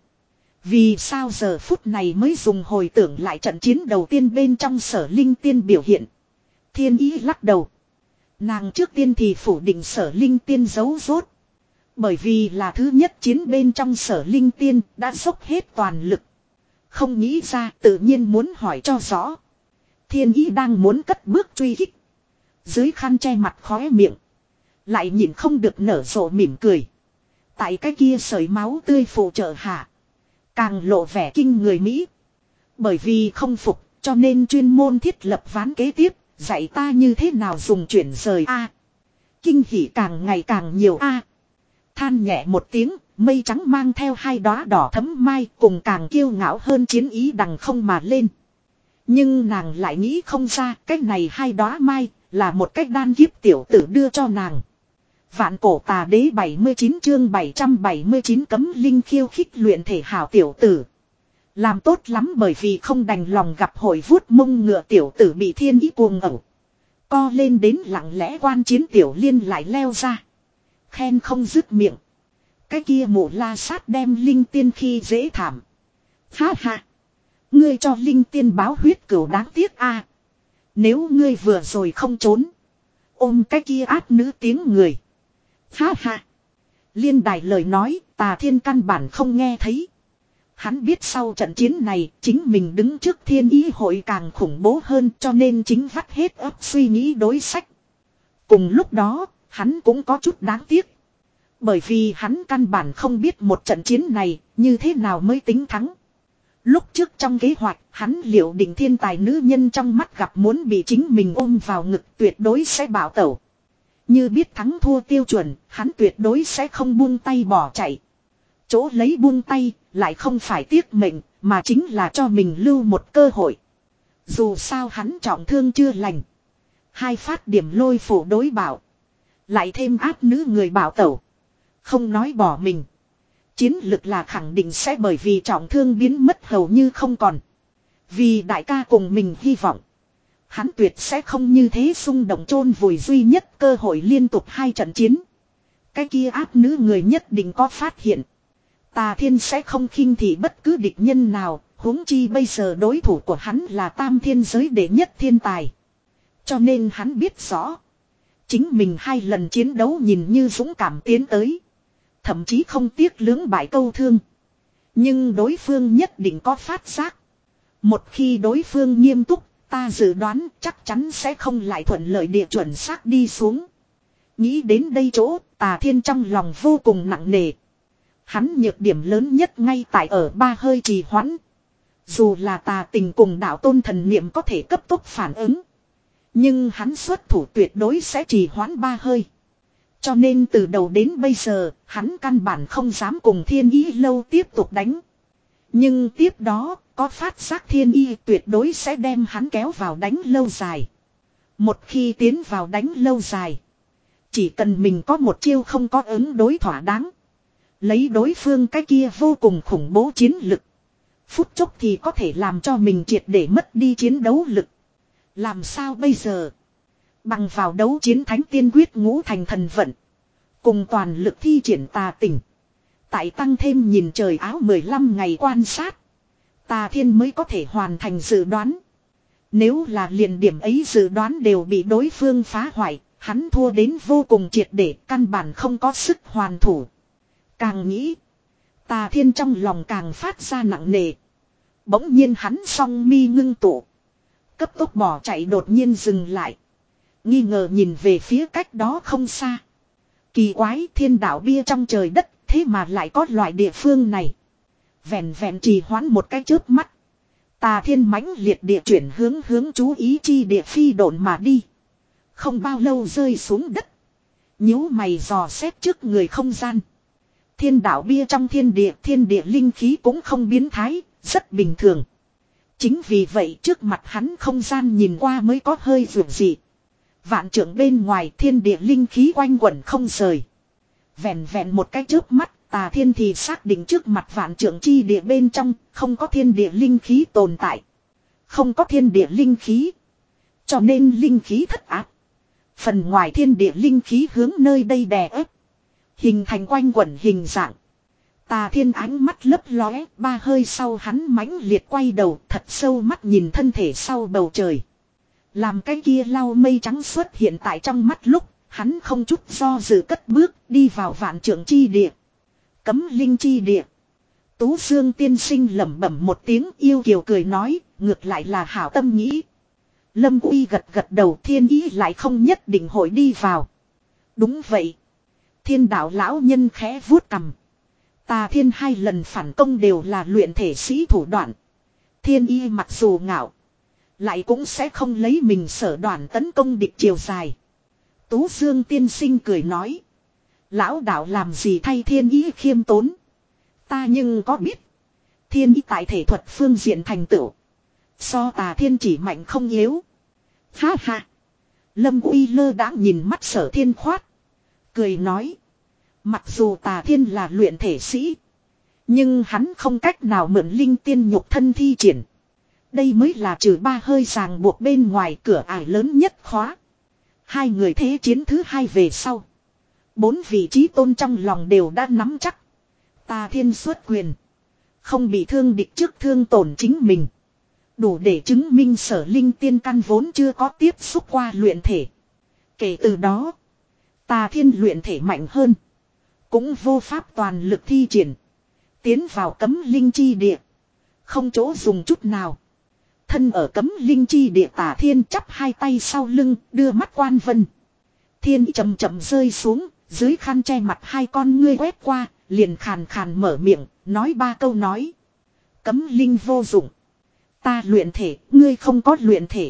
Vì sao giờ phút này mới dùng hồi tưởng lại trận chiến đầu tiên bên trong Sở Linh Tiên biểu hiện. Thiên ý lắc đầu. Nàng trước tiên thì phủ định Sở Linh Tiên giấu rốt. Bởi vì là thứ nhất chiến bên trong Sở Linh Tiên đã dốc hết toàn lực. Không nghĩ ra tự nhiên muốn hỏi cho rõ. Thiên ý đang muốn cất bước truy kích. Dưới khăn che mặt khóe miệng. Lại nhìn không được nở rộ mỉm cười. Tại cái kia sợi máu tươi phụ trợ hạ. Càng lộ vẻ kinh người Mỹ. Bởi vì không phục cho nên chuyên môn thiết lập ván kế tiếp. Dạy ta như thế nào dùng chuyển rời a. Kinh hỉ càng ngày càng nhiều a. Than nhẹ một tiếng. Mây trắng mang theo hai đóa đỏ thấm mai cùng càng kiêu ngạo hơn chiến ý đằng không mà lên. Nhưng nàng lại nghĩ không ra cách này hai đóa mai là một cách đan kiếp tiểu tử đưa cho nàng. Vạn cổ tà đế bảy mươi chín chương bảy trăm bảy mươi chín cấm linh khiêu khích luyện thể hảo tiểu tử. Làm tốt lắm bởi vì không đành lòng gặp hội vuốt mông ngựa tiểu tử bị thiên ý cuồng ẩu. Co lên đến lặng lẽ quan chiến tiểu liên lại leo ra. Khen không dứt miệng. Cái kia mụ la sát đem linh tiên khi dễ thảm. Ha ha. Ngươi cho linh tiên báo huyết cửu đáng tiếc a. Nếu ngươi vừa rồi không trốn. Ôm cái kia ác nữ tiếng người. Ha ha. Liên đài lời nói Tà Thiên căn bản không nghe thấy. Hắn biết sau trận chiến này chính mình đứng trước thiên ý hội càng khủng bố hơn cho nên chính vắt hết óc suy nghĩ đối sách. Cùng lúc đó hắn cũng có chút đáng tiếc. Bởi vì hắn căn bản không biết một trận chiến này như thế nào mới tính thắng. Lúc trước trong kế hoạch hắn liệu định thiên tài nữ nhân trong mắt gặp muốn bị chính mình ôm vào ngực tuyệt đối sẽ bảo tẩu. Như biết thắng thua tiêu chuẩn hắn tuyệt đối sẽ không buông tay bỏ chạy. Chỗ lấy buông tay lại không phải tiếc mệnh mà chính là cho mình lưu một cơ hội. Dù sao hắn trọng thương chưa lành. Hai phát điểm lôi phủ đối bảo. Lại thêm áp nữ người bảo tẩu. Không nói bỏ mình. Chiến lực là khẳng định sẽ bởi vì trọng thương biến mất hầu như không còn. Vì đại ca cùng mình hy vọng. Hắn tuyệt sẽ không như thế xung động chôn vùi duy nhất cơ hội liên tục hai trận chiến. Cái kia áp nữ người nhất định có phát hiện. Tà Thiên sẽ không khinh thị bất cứ địch nhân nào. Huống chi bây giờ đối thủ của hắn là tam thiên giới đệ nhất thiên tài. Cho nên hắn biết rõ. Chính mình hai lần chiến đấu nhìn như dũng cảm tiến tới. Thậm chí không tiếc lưỡng bại câu thương. Nhưng đối phương nhất định có phát giác. Một khi đối phương nghiêm túc, ta dự đoán chắc chắn sẽ không lại thuận lợi địa chuẩn xác đi xuống. Nghĩ đến đây chỗ, Tà Thiên trong lòng vô cùng nặng nề. Hắn nhược điểm lớn nhất ngay tại ở ba hơi trì hoãn. Dù là tà tình cùng đạo tôn thần niệm có thể cấp tốc phản ứng. Nhưng hắn xuất thủ tuyệt đối sẽ trì hoãn ba hơi. Cho nên từ đầu đến bây giờ, hắn căn bản không dám cùng thiên ý lâu tiếp tục đánh. Nhưng tiếp đó, có phát giác thiên y tuyệt đối sẽ đem hắn kéo vào đánh lâu dài. Một khi tiến vào đánh lâu dài, chỉ cần mình có một chiêu không có ứng đối thỏa đáng. Lấy đối phương cái kia vô cùng khủng bố chiến lực. Phút chốc thì có thể làm cho mình triệt để mất đi chiến đấu lực. Làm sao bây giờ? Bằng vào đấu chiến thánh tiên quyết ngũ thành thần vận. Cùng toàn lực thi triển tà tình. Tại tăng thêm nhìn trời áo mười lăm ngày quan sát. Tà thiên mới có thể hoàn thành dự đoán. Nếu là liền điểm ấy dự đoán đều bị đối phương phá hoại. Hắn thua đến vô cùng triệt để, căn bản không có sức hoàn thủ. Càng nghĩ, tà thiên trong lòng càng phát ra nặng nề. Bỗng nhiên hắn song mi ngưng tụ. Cấp tốc bỏ chạy đột nhiên dừng lại. Nghi ngờ nhìn về phía cách đó không xa. Kỳ quái, thiên đạo bia trong trời đất, thế mà lại có loại địa phương này. Vẹn vẹn trì hoãn một cái chớp mắt. Tà thiên mãnh liệt địa chuyển hướng hướng chú ý chi địa phi độn mà đi. Không bao lâu rơi xuống đất. Nhíu mày dò xét trước người không gian. Thiên đạo bia trong thiên địa, thiên địa linh khí cũng không biến thái, rất bình thường. Chính vì vậy trước mặt hắn không gian nhìn qua mới có hơi vượt dị. Vạn trưởng bên ngoài thiên địa linh khí quanh quẩn không rời. Vẹn vẹn một cái chớp mắt, tà thiên thì xác định trước mặt vạn trưởng chi địa bên trong, không có thiên địa linh khí tồn tại. Không có thiên địa linh khí. Cho nên linh khí thất áp. Phần ngoài thiên địa linh khí hướng nơi đây đè ép. Hình thành quanh quẩn hình dạng. Tà thiên ánh mắt lấp lóe, ba hơi sau hắn mãnh liệt quay đầu, thật sâu mắt nhìn thân thể sau bầu trời. Làm cái kia lau mây trắng xuất hiện tại trong mắt lúc, hắn không chút do dự cất bước, đi vào vạn trưởng chi địa. Cấm linh chi địa. Tú Dương tiên sinh lẩm bẩm một tiếng, yêu kiều cười nói, ngược lại là hảo tâm nghĩ. Lâm Uy gật gật đầu, thiên ý lại không nhất định hội đi vào. Đúng vậy. Thiên đạo lão nhân khẽ vuốt cằm. Tà thiên hai lần phản công đều là luyện thể sĩ thủ đoạn. Thiên y mặc dù ngạo, lại cũng sẽ không lấy mình sở đoàn tấn công địch chiều dài. Tú Dương tiên sinh cười nói. Lão đạo làm gì thay thiên ý khiêm tốn. Ta nhưng có biết. Thiên ý tại thể thuật phương diện thành tựu. So tà thiên chỉ mạnh không yếu. Ha ha. Lâm Uy lơ đã nhìn mắt Sở Thiên khoát. Cười nói. Mặc dù tà thiên là luyện thể sĩ. Nhưng hắn không cách nào mượn linh tiên nhục thân thi triển. Đây mới là trừ ba hơi ràng buộc bên ngoài cửa ải lớn nhất khóa. Hai người thế chiến thứ hai về sau. Bốn vị trí tôn trong lòng đều đã nắm chắc. Tà thiên xuất quyền. Không bị thương địch trước thương tổn chính mình. Đủ để chứng minh Sở linh tiên căn vốn chưa có tiếp xúc qua luyện thể. Kể từ đó. Tà thiên luyện thể mạnh hơn. Cũng vô pháp toàn lực thi triển. Tiến vào cấm linh chi địa. Không chỗ dùng chút nào. Thân ở cấm linh chi địa tà thiên chắp hai tay sau lưng, đưa mắt quan vân. Thiên chậm chậm rơi xuống, dưới khăn che mặt hai con ngươi quét qua, liền khàn khàn mở miệng, nói ba câu nói. Cấm linh vô dụng. Ta luyện thể, ngươi không có luyện thể.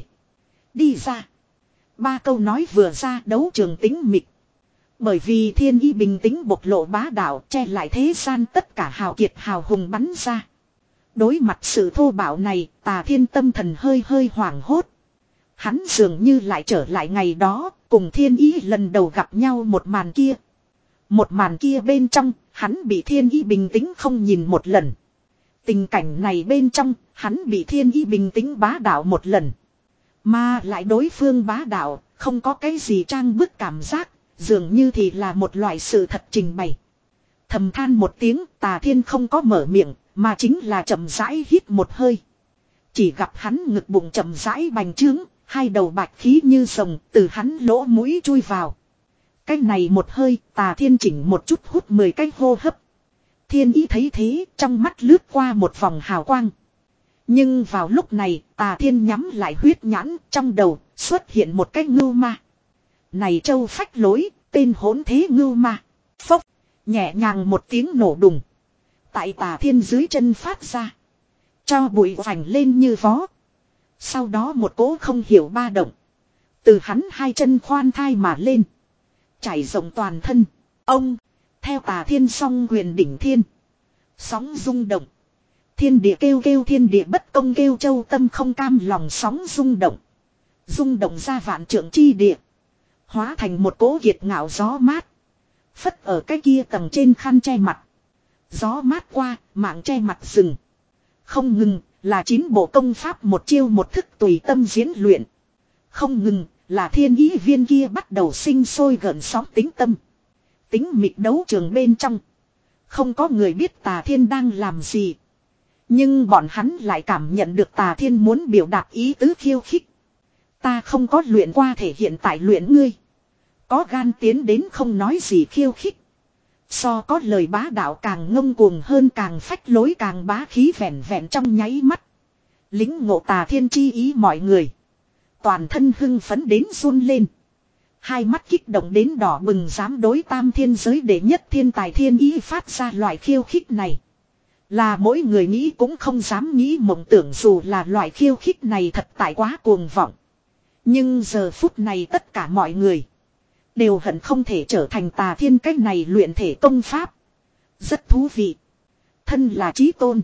Đi ra. Ba câu nói vừa ra đấu trường tĩnh mịch. Bởi vì thiên ý bình tĩnh bộc lộ bá đạo che lại thế gian tất cả hào kiệt hào hùng bắn ra. Đối mặt sự thô bạo này, tà thiên tâm thần hơi hơi hoảng hốt. Hắn dường như lại trở lại ngày đó, cùng thiên ý lần đầu gặp nhau một màn kia. Một màn kia bên trong, hắn bị thiên ý bình tĩnh không nhìn một lần. Tình cảnh này bên trong, hắn bị thiên ý bình tĩnh bá đạo một lần. Mà lại đối phương bá đạo, không có cái gì trang bức cảm giác, dường như thì là một loại sự thật trình bày. Thầm than một tiếng, tà thiên không có mở miệng, mà chính là chậm rãi hít một hơi. Chỉ gặp hắn ngực bụng chậm rãi bành trướng, hai đầu bạch khí như rồng từ hắn lỗ mũi chui vào. Cái này một hơi, tà thiên chỉnh một chút hút mười cái hô hấp. Thiên ý thấy thế, trong mắt lướt qua một vòng hào quang. Nhưng vào lúc này, tà thiên nhắm lại huyết nhãn, trong đầu xuất hiện một cái ngưu ma. Này châu phách lối, tên hỗn thế ngưu ma. Phốc, nhẹ nhàng một tiếng nổ đùng. Tại tà thiên dưới chân phát ra. Cho bụi vành lên như vó. Sau đó một cỗ không hiểu ba động. Từ hắn hai chân khoan thai mà lên. Chảy rộng toàn thân. Ông. Theo Tà Thiên song quyền đỉnh thiên. Sóng rung động. Thiên địa kêu kêu thiên địa bất công kêu châu tâm không cam lòng sóng rung động. Rung động ra vạn trượng chi địa. Hóa thành một cỗ kiệt ngạo gió mát. Phất ở cái kia tầng trên khăn che mặt. Gió mát qua, mạng che mặt rừng. Không ngừng, là chín bộ công pháp một chiêu một thức tùy tâm diễn luyện. Không ngừng, là thiên ý viên kia bắt đầu sinh sôi gợn sóng tính tâm. Tính mịt đấu trường bên trong. Không có người biết Tà Thiên đang làm gì. Nhưng bọn hắn lại cảm nhận được Tà Thiên muốn biểu đạt ý tứ khiêu khích. Ta không có luyện qua thể hiện tại luyện ngươi. Có gan tiến đến không nói gì khiêu khích. So có lời bá đạo càng ngông cuồng hơn càng phách lối càng bá khí vẹn vẹn trong nháy mắt. Lính ngộ Tà Thiên chi ý mọi người. Toàn thân hưng phấn đến run lên. Hai mắt kích động đến đỏ bừng dám đối tam thiên giới đệ nhất thiên tài thiên ý phát ra loại khiêu khích này. Là mỗi người nghĩ cũng không dám nghĩ mộng tưởng dù là loại khiêu khích này thật tại quá cuồng vọng. Nhưng giờ phút này tất cả mọi người đều hận không thể trở thành Tà Thiên cách này luyện thể công pháp. Rất thú vị. Thân là chí tôn.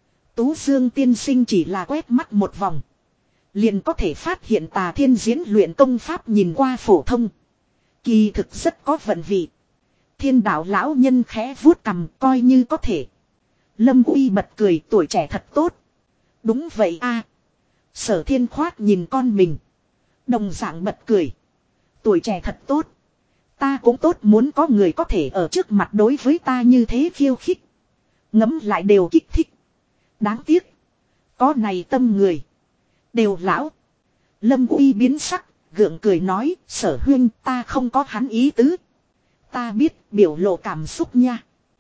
Tú Dương tiên sinh chỉ là quét mắt một vòng. Liền có thể phát hiện Tà Thiên diễn luyện công pháp nhìn qua phổ thông. Kỳ thực rất có vận vị. Thiên đạo lão nhân khẽ vuốt cằm coi như có thể. Lâm Uy bật cười tuổi trẻ thật tốt. Đúng vậy a. Sở Thiên khoát nhìn con mình. Đồng dạng bật cười. Tuổi trẻ thật tốt. Ta cũng tốt muốn có người có thể ở trước mặt đối với ta như thế khiêu khích. Ngấm lại đều kích thích. Đáng tiếc. Có này tâm người. Đều lão. Lâm Uy biến sắc. Gượng cười nói. Sở huynh ta không có hắn ý tứ. Ta biết biểu lộ cảm xúc nha.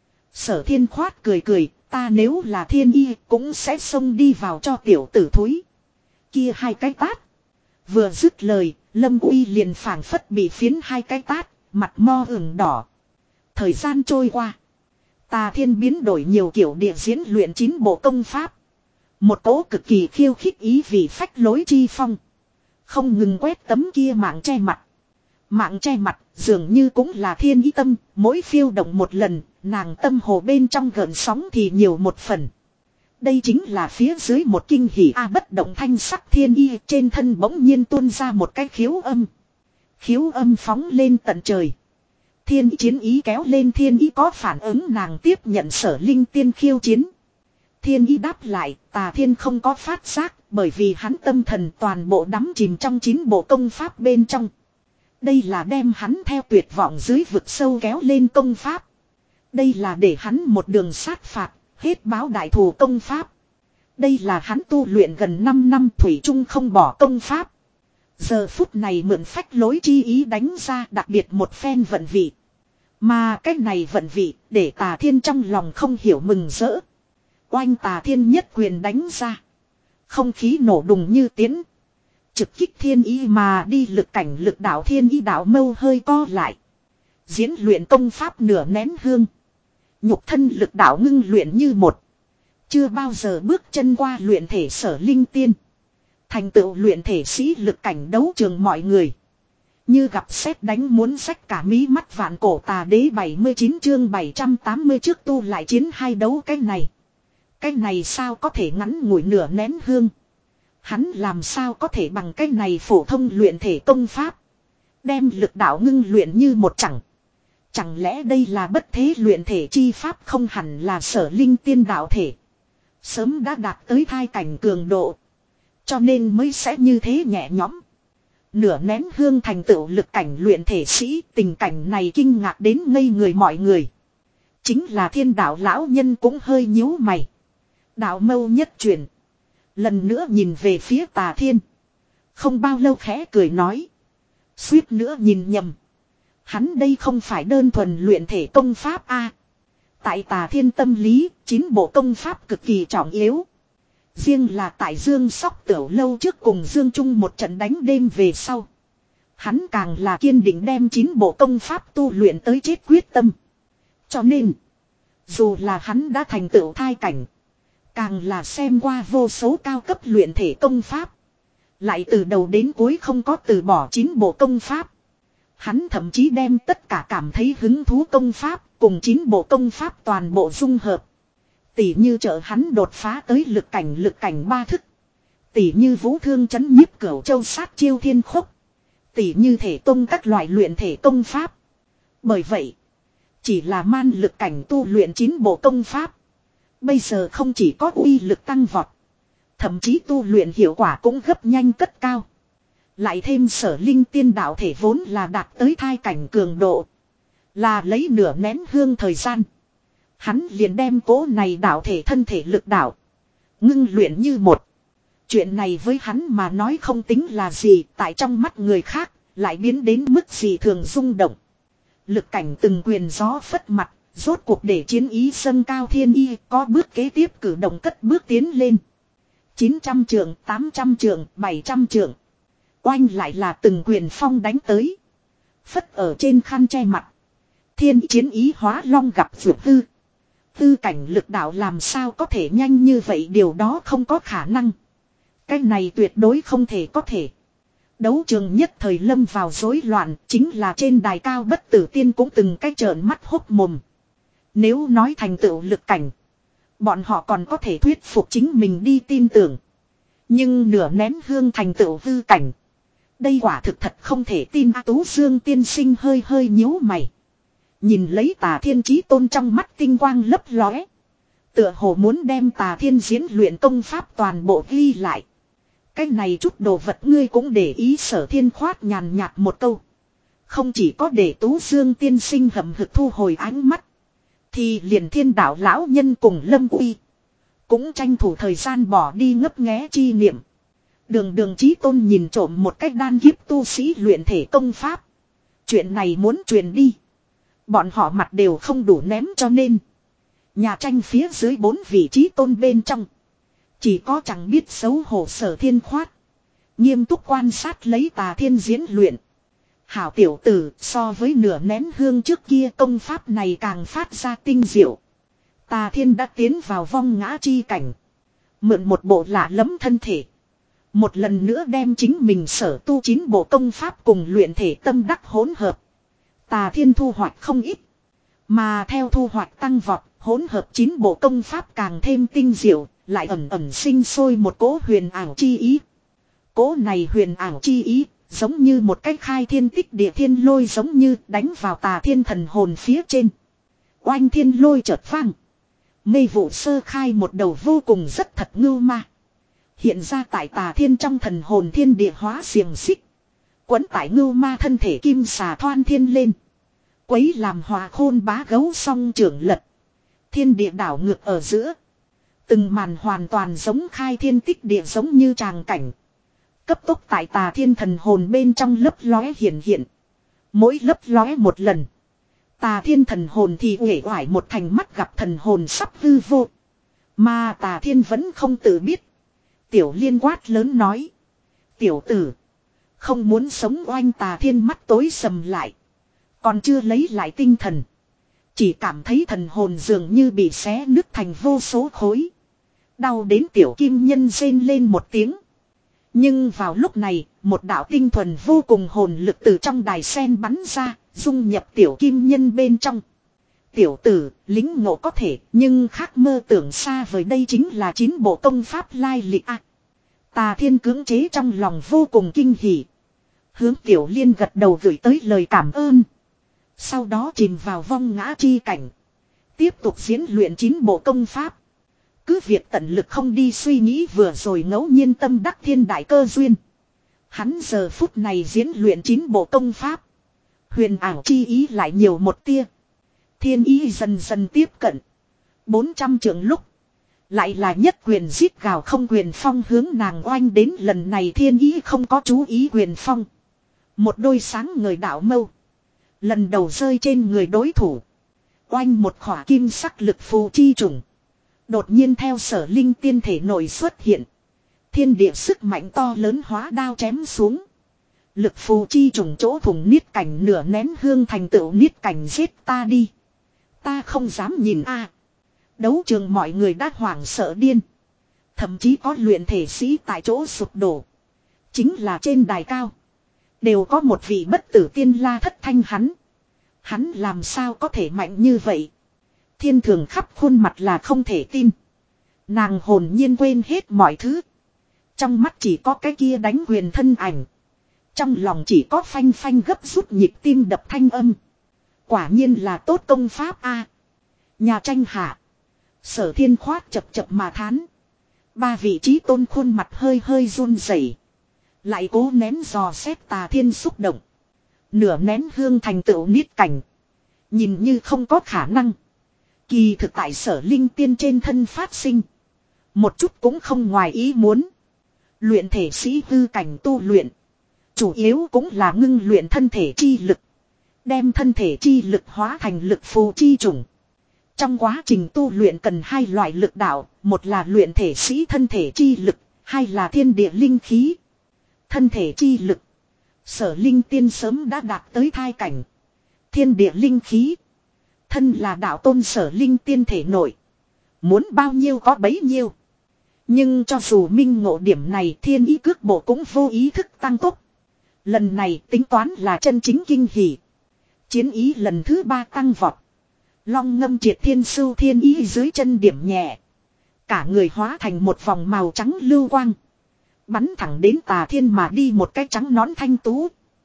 Sở Thiên khoát cười cười. Ta nếu là thiên y cũng sẽ xông đi vào cho tiểu tử thúi. Kia hai cái tát. Vừa dứt lời. Lâm Uy liền phảng phất bị phiến hai cái tát. Mặt mo ửng đỏ. Thời gian trôi qua. Tà Thiên biến đổi nhiều kiểu địa diễn luyện chín bộ công pháp. Một cỗ cực kỳ khiêu khích ý vì phách lối chi phong. Không ngừng quét tấm kia mạng che mặt. Mạng che mặt dường như cũng là thiên ý tâm. Mỗi phiêu động một lần. Nàng tâm hồ bên trong gợn sóng thì nhiều một phần. Đây chính là phía dưới một kinh hỉ a bất động thanh sắc thiên y trên thân bỗng nhiên tuôn ra một cái khiếu âm. Khiếu âm phóng lên tận trời. Thiên chiến ý kéo lên thiên ý có phản ứng nàng tiếp nhận Sở Linh tiên khiêu chiến. Thiên ý đáp lại, Tà Thiên không có phát giác bởi vì hắn tâm thần toàn bộ đắm chìm trong chín bộ công pháp bên trong. Đây là đem hắn theo tuyệt vọng dưới vực sâu kéo lên công pháp. Đây là để hắn một đường sát phạt, hết báo đại thù công pháp. Đây là hắn tu luyện gần năm năm thủy chung không bỏ công pháp. Giờ phút này mượn phách lối chi ý đánh ra đặc biệt một phen vận vị. Mà cái này vận vị để Tà Thiên trong lòng không hiểu mừng rỡ. Oanh Tà Thiên nhất quyền đánh ra. Không khí nổ đùng như tiến. Trực kích thiên ý mà đi lực cảnh lực đạo thiên ý đạo mâu hơi co lại. Diễn luyện công pháp nửa nén hương. Nhục thân lực đạo ngưng luyện như một. Chưa bao giờ bước chân qua luyện thể Sở Linh tiên. Thành tựu luyện thể sĩ lực cảnh đấu trường mọi người. Như gặp sét đánh muốn xách cả mí mắt vạn cổ Tà Đế bảy mươi chín chương bảy trăm tám mươi trước tu lại chiến hai đấu cái này. Cái này sao có thể ngắn ngủi nửa nén hương. Hắn làm sao có thể bằng cái này phổ thông luyện thể công pháp. Đem lực đạo ngưng luyện như một chẳng. Chẳng lẽ đây là bất thế luyện thể chi pháp không hẳn là Sở Linh tiên đạo thể. Sớm đã đạt tới thai cảnh cường độ. Cho nên mới sẽ như thế nhẹ nhõm. Nửa nén hương thành tựu lực cảnh luyện thể sĩ tình cảnh này kinh ngạc đến ngây người mọi người. Chính là thiên đạo lão nhân cũng hơi nhíu mày. Đạo mâu nhất truyền. Lần nữa nhìn về phía Tà Thiên. Không bao lâu khẽ cười nói. Suýt nữa nhìn nhầm. Hắn đây không phải đơn thuần luyện thể công pháp a. Tại Tà Thiên tâm lý, chín bộ công pháp cực kỳ trọng yếu. Riêng là tại Dương Sóc Tiểu Lâu trước cùng Dương Trung một trận đánh đêm về sau. Hắn càng là kiên định đem chín bộ công pháp tu luyện tới chết quyết tâm. Cho nên, dù là hắn đã thành tựu thai cảnh, Càng là xem qua vô số cao cấp luyện thể công pháp. Lại từ đầu đến cuối không có từ bỏ chín bộ công pháp. Hắn thậm chí đem tất cả cảm thấy hứng thú công pháp cùng chín bộ công pháp toàn bộ dung hợp. Tỉ như trợ hắn đột phá tới lực cảnh lực cảnh ba thức. Tỉ như vũ thương chấn nhiếp cửu châu sát chiêu thiên khúc. Tỉ như thể tông các loại luyện thể công pháp. Bởi vậy, chỉ là man lực cảnh tu luyện chín bộ công pháp. Bây giờ không chỉ có uy lực tăng vọt. Thậm chí tu luyện hiệu quả cũng gấp nhanh cất cao. Lại thêm sở linh tiên đạo thể vốn là đạt tới thai cảnh cường độ. Là lấy nửa nén hương thời gian. Hắn liền đem cố này đạo thể thân thể lực đạo. Ngưng luyện như một. Chuyện này với hắn mà nói không tính là gì. Tại trong mắt người khác lại biến đến mức gì thường rung động. Lực cảnh từng quyền gió phất mặt. Rốt cuộc để chiến ý dâng cao thiên y có bước kế tiếp cử động cất bước tiến lên. chín trăm trượng, tám trăm trượng, bảy trăm trượng. Oanh lại là từng quyền phong đánh tới. Phất ở trên khăn che mặt. Thiên chiến ý hóa long gặp vượt hư. Tư cảnh lực đạo làm sao có thể nhanh như vậy, điều đó không có khả năng. Cái này tuyệt đối không thể có thể. Đấu trường nhất thời lâm vào rối loạn, chính là trên đài cao bất tử tiên cũng từng cái trợn mắt hốc mồm. Nếu nói thành tựu lực cảnh, bọn họ còn có thể thuyết phục chính mình đi tin tưởng. Nhưng nửa nén hương thành tựu hư cảnh. Đây quả thực thật không thể tin. A Tú Dương tiên sinh hơi hơi nhíu mày. Nhìn lấy Tà Thiên Chí Tôn trong mắt tinh quang lấp lóe. Tựa hồ muốn đem Tà Thiên diễn luyện công pháp toàn bộ ghi lại. Cái này chút đồ vật ngươi cũng để ý. Sở Thiên khoát nhàn nhạt một câu. Không chỉ có để Tú Dương tiên sinh hậm hực thu hồi ánh mắt. Thì liền Thiên đạo lão nhân cùng Lâm Uy cũng tranh thủ thời gian bỏ đi ngấp nghé chi niệm. Đường đường Chí Tôn nhìn trộm một cách đan kiếp tu sĩ luyện thể công pháp. Chuyện này muốn truyền đi. Bọn họ mặt đều không đủ ném, cho nên nhà tranh phía dưới bốn vị Chí Tôn bên trong. Chỉ có chẳng biết xấu hổ Sở Thiên khoát. Nghiêm túc quan sát lấy Tà Thiên diễn luyện. Hảo tiểu tử, so với nửa nén hương trước kia công pháp này càng phát ra tinh diệu. Tà Thiên đã tiến vào vong ngã chi cảnh. Mượn một bộ lạ lẫm thân thể. Một lần nữa đem chính mình sở tu chín bộ công pháp cùng luyện thể tâm đắc hỗn hợp. Tà Thiên thu hoạch không ít. Mà theo thu hoạch tăng vọt, hỗn hợp chín bộ công pháp càng thêm tinh diệu, lại ẩn ẩn sinh sôi một cỗ huyền ảo chi ý. Cỗ này huyền ảo chi ý, giống như một cái khai thiên tích địa thiên lôi, giống như đánh vào Tà Thiên thần hồn phía trên. Oanh thiên lôi chợt vang. Mây vụ sơ khai một đầu vô cùng rất thật ngưu ma. Hiện ra tại Tà Thiên trong thần hồn thiên địa hóa xiềng xích. Quấn tại ngưu ma thân thể kim xà thoan thiên lên. Quấy làm hòa khôn bá gấu song trưởng lật. Thiên địa đảo ngược ở giữa. Từng màn hoàn toàn giống khai thiên tích địa, giống như tràng cảnh. Cấp tốc tại Tà Thiên thần hồn bên trong lấp lóe hiện hiện. Mỗi lấp lóe một lần, Tà Thiên thần hồn thì uể oải một thành mắt gặp thần hồn sắp hư vô. Mà Tà Thiên vẫn không tự biết. Tiểu Liên quát lớn nói. Tiểu tử, không muốn sống. Oanh Tà Thiên mắt tối sầm lại. Còn chưa lấy lại tinh thần. Chỉ cảm thấy thần hồn dường như bị xé nứt thành vô số khối. Đau đến tiểu kim nhân rên lên một tiếng. Nhưng vào lúc này, một đạo tinh thuần vô cùng hồn lực từ trong đài sen bắn ra, dung nhập tiểu kim nhân bên trong. Tiểu tử, lính ngộ có thể, nhưng khác mơ tưởng xa vời, đây chính là chín bộ công pháp lai lịch a. Tà Thiên cưỡng chế trong lòng vô cùng kinh hỉ. Hướng Tiểu Liên gật đầu gửi tới lời cảm ơn. Sau đó chìm vào vong ngã chi cảnh. Tiếp tục diễn luyện chín bộ công pháp. Cứ việc tận lực không đi suy nghĩ vừa rồi ngẫu nhiên tâm đắc thiên đại cơ duyên. Hắn giờ phút này diễn luyện chín bộ công pháp. Huyền ảo chi ý lại nhiều một tia. Thiên ý dần dần tiếp cận. Bốn trăm trượng lúc. Lại là nhất quyền giết gào không quyền phong hướng nàng oanh đến, lần này thiên ý không có chú ý quyền phong. Một đôi sáng ngời đạo mâu. Lần đầu rơi trên người đối thủ. Oanh một khỏa kim sắc lực phù chi trùng. Đột nhiên theo Sở Linh tiên thể nội xuất hiện. Thiên địa sức mạnh to lớn hóa đao chém xuống. Lực phù chi trùng chỗ thủng niết cảnh, nửa nén hương thành tựu niết cảnh, giết ta đi. Ta không dám nhìn a. Đấu trường mọi người đã hoảng sợ điên. Thậm chí có luyện thể sĩ tại chỗ sụp đổ. Chính là trên đài cao. Đều có một vị bất tử tiên la thất thanh hắn. Hắn làm sao có thể mạnh như vậy. Thiên thường khắp khuôn mặt là không thể tin. Nàng hồn nhiên quên hết mọi thứ. Trong mắt chỉ có cái kia đánh quyền thân ảnh. Trong lòng chỉ có phanh phanh gấp rút nhịp tim đập thanh âm. Quả nhiên là tốt công pháp a. Nhà tranh hạ. Sở Thiên khoát chập chập mà thán. Ba vị trí tôn khuôn mặt hơi hơi run rẩy, lại cố nén dò xét Tà Thiên xúc động. Nửa nén hương thành tựu niết cảnh. Nhìn như không có khả năng. Kỳ thực tại Sở Linh Tiên trên thân phát sinh. Một chút cũng không ngoài ý muốn. Luyện thể sĩ hư cảnh tu luyện. Chủ yếu cũng là ngưng luyện thân thể chi lực. Đem thân thể chi lực hóa thành lực phù chi chủng. Trong quá trình tu luyện cần hai loại lực đạo. Một là luyện thể sĩ thân thể chi lực. Hai là thiên địa linh khí. Thân thể chi lực. Sở Linh Tiên sớm đã đạt tới thai cảnh. Thiên địa linh khí. Thân là đạo tôn Sở Linh Tiên thể nội. Muốn bao nhiêu có bấy nhiêu. Nhưng cho dù minh ngộ điểm này, thiên ý cước bộ cũng vô ý thức tăng tốc. Lần này tính toán là chân chính kinh hỉ. Chiến ý lần thứ ba tăng vọt. Long ngâm triệt thiên sưu thiên ý dưới chân điểm nhẹ. Cả người hóa thành một vòng màu trắng lưu quang. Bắn thẳng đến Tà Thiên mà đi, một cái trắng nón thanh tú.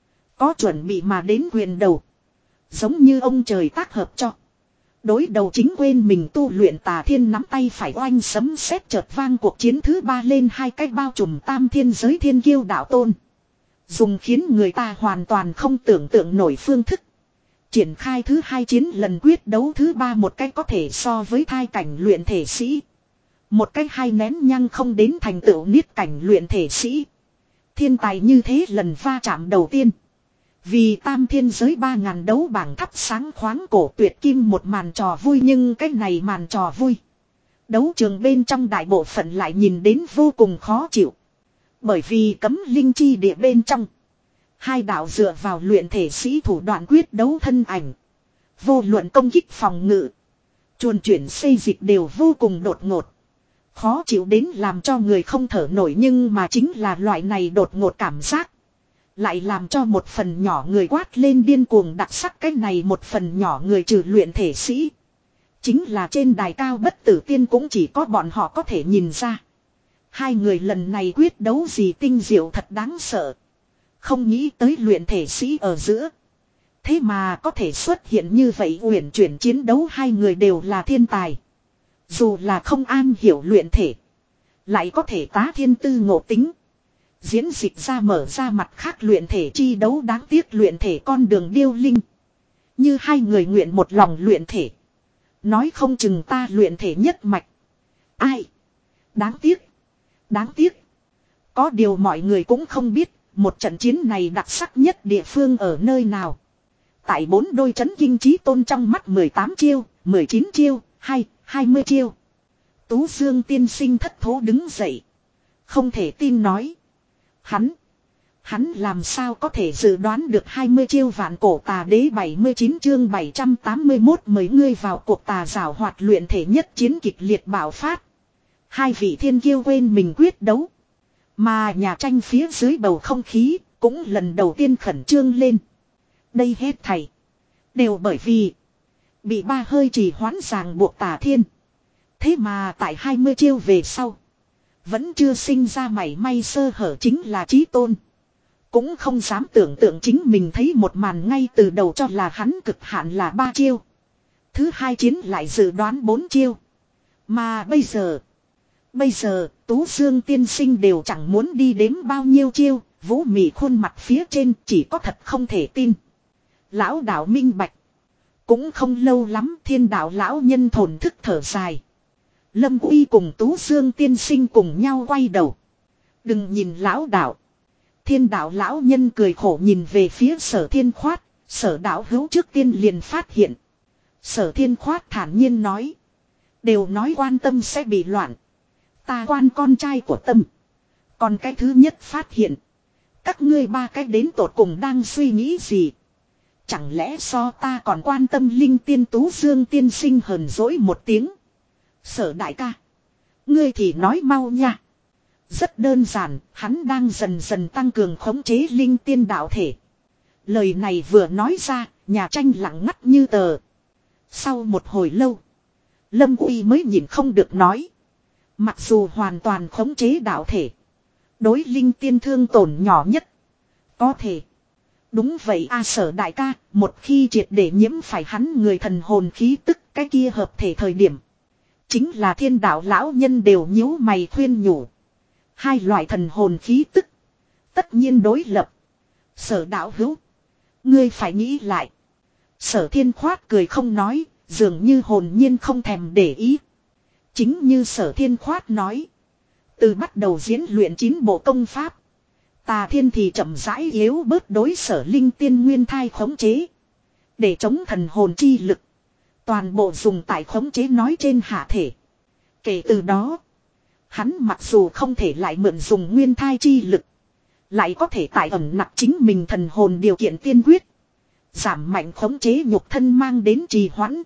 Có chuẩn bị mà đến quyền đầu. Giống như ông trời tác hợp cho. Đối đầu chính quên mình tu luyện Tà Thiên nắm tay phải oanh sấm sét chợt vang, cuộc chiến thứ ba lên hai cái bao trùm tam thiên giới thiên kiêu đạo tôn. Dùng khiến người ta hoàn toàn không tưởng tượng nổi phương thức. Triển khai thứ hai chiến lần quyết đấu thứ ba, một cái có thể so với thai cảnh luyện thể sĩ. Một cái hai nén nhăng không đến thành tựu niết cảnh luyện thể sĩ. Thiên tài như thế lần va chạm đầu tiên. Vì tam thiên giới ba ngàn đấu bảng thắp sáng khoáng cổ tuyệt kim một màn trò vui, nhưng cái này màn trò vui. Đấu trường bên trong đại bộ phận lại nhìn đến vô cùng khó chịu. Bởi vì cấm linh chi địa bên trong. Hai đạo dựa vào luyện thể sĩ thủ đoạn quyết đấu thân ảnh. Vô luận công kích phòng ngự. Chuồn chuyển xây dịch đều vô cùng đột ngột. Khó chịu đến làm cho người không thở nổi, nhưng mà chính là loại này đột ngột cảm giác. Lại làm cho một phần nhỏ người quát lên điên cuồng đặc sắc. Cái này một phần nhỏ người trừ luyện thể sĩ. Chính là trên đài cao bất tử tiên cũng chỉ có bọn họ có thể nhìn ra. Hai người lần này quyết đấu gì tinh diệu thật đáng sợ. Không nghĩ tới luyện thể sĩ ở giữa. Thế mà có thể xuất hiện như vậy uyển chuyển chiến đấu, hai người đều là thiên tài. Dù là không an hiểu luyện thể. Lại có thể tá thiên tư ngộ tính. Diễn dịch ra mở ra mặt khác luyện thể chi đấu, đáng tiếc luyện thể con đường điêu linh. Như hai người nguyện một lòng luyện thể. Nói không chừng ta luyện thể nhất mạch. Ai? Đáng tiếc. Đáng tiếc. Có điều mọi người cũng không biết. Một trận chiến này đặc sắc nhất địa phương ở nơi nào. Tại bốn đôi chấn kinh chí tôn trong mắt mười tám chiêu, mười chín chiêu, hay, hai mươi chiêu. Tú Dương tiên sinh thất thố đứng dậy. Không thể tin nói. Hắn. Hắn làm sao có thể dự đoán được hai mươi chiêu vạn cổ tà đế. Bảy mươi chín chương bảy trăm tám mươi mốt mời ngươi vào cuộc. Tà giảo hoạt luyện thể nhất chiến kịch liệt bạo phát. Hai vị thiên kiêu quên mình quyết đấu. Mà nhà tranh phía dưới bầu không khí cũng lần đầu tiên khẩn trương lên. Đây hết thảy đều bởi vì bị ba hơi trì hoãn ràng buộc Tà Thiên. Thế mà tại hai mươi chiêu về sau vẫn chưa sinh ra mảy may sơ hở, chính là chí tôn. Cũng không dám tưởng tượng chính mình thấy một màn, ngay từ đầu cho là hắn cực hạn là ba chiêu. Thứ hai chiến lại dự đoán bốn chiêu. Mà bây giờ Bây giờ, Tú Dương tiên sinh đều chẳng muốn đi đếm bao nhiêu chiêu, Vũ Mị khuôn mặt phía trên chỉ có thật không thể tin. Lão đạo minh bạch. Cũng không lâu lắm, Thiên đạo lão nhân thổn thức thở dài. Lâm Uy cùng Tú Dương tiên sinh cùng nhau quay đầu. Đừng nhìn lão đạo. Thiên đạo lão nhân cười khổ nhìn về phía Sở Thiên khoát. Sở đạo hữu trước tiên liền phát hiện. Sở Thiên khoát thản nhiên nói. Đều nói quan tâm sẽ bị loạn. Ta quan con trai của tâm. Còn cái thứ nhất phát hiện. Các ngươi ba cái đến tột cùng đang suy nghĩ gì? Chẳng lẽ so ta còn quan tâm linh tiên Tú Dương tiên sinh hờn dỗi một tiếng. Sở đại ca. Ngươi thì nói mau nha. Rất đơn giản, hắn đang dần dần tăng cường khống chế linh tiên đạo thể. Lời này vừa nói ra, nhà tranh lặng ngắt như tờ. Sau một hồi lâu, Lâm Uy mới nhìn không được nói. Mặc dù hoàn toàn khống chế đạo thể, đối linh tiên thương tổn nhỏ nhất. Có thể. Đúng vậy a Sở đại ca, một khi triệt để nhiễm phải hắn người thần hồn khí tức cái kia hợp thể thời điểm. Chính là thiên đạo lão nhân đều nhíu mày khuyên nhủ. Hai loại thần hồn khí tức. Tất nhiên đối lập. Sở đạo hữu. Ngươi phải nghĩ lại. Sở thiên khoát cười không nói. Dường như hồn nhiên không thèm để ý. Chính như sở thiên khoát nói. Từ bắt đầu diễn luyện chín bộ công pháp. Tà thiên thì chậm rãi yếu bớt đối sở linh tiên nguyên thai khống chế. Để chống thần hồn chi lực. Toàn bộ dùng tại khống chế nói trên hạ thể. Kể từ đó. Hắn mặc dù không thể lại mượn dùng nguyên thai chi lực. Lại có thể tại ẩn nặc chính mình thần hồn điều kiện tiên quyết. Giảm mạnh khống chế nhục thân mang đến trì hoãn.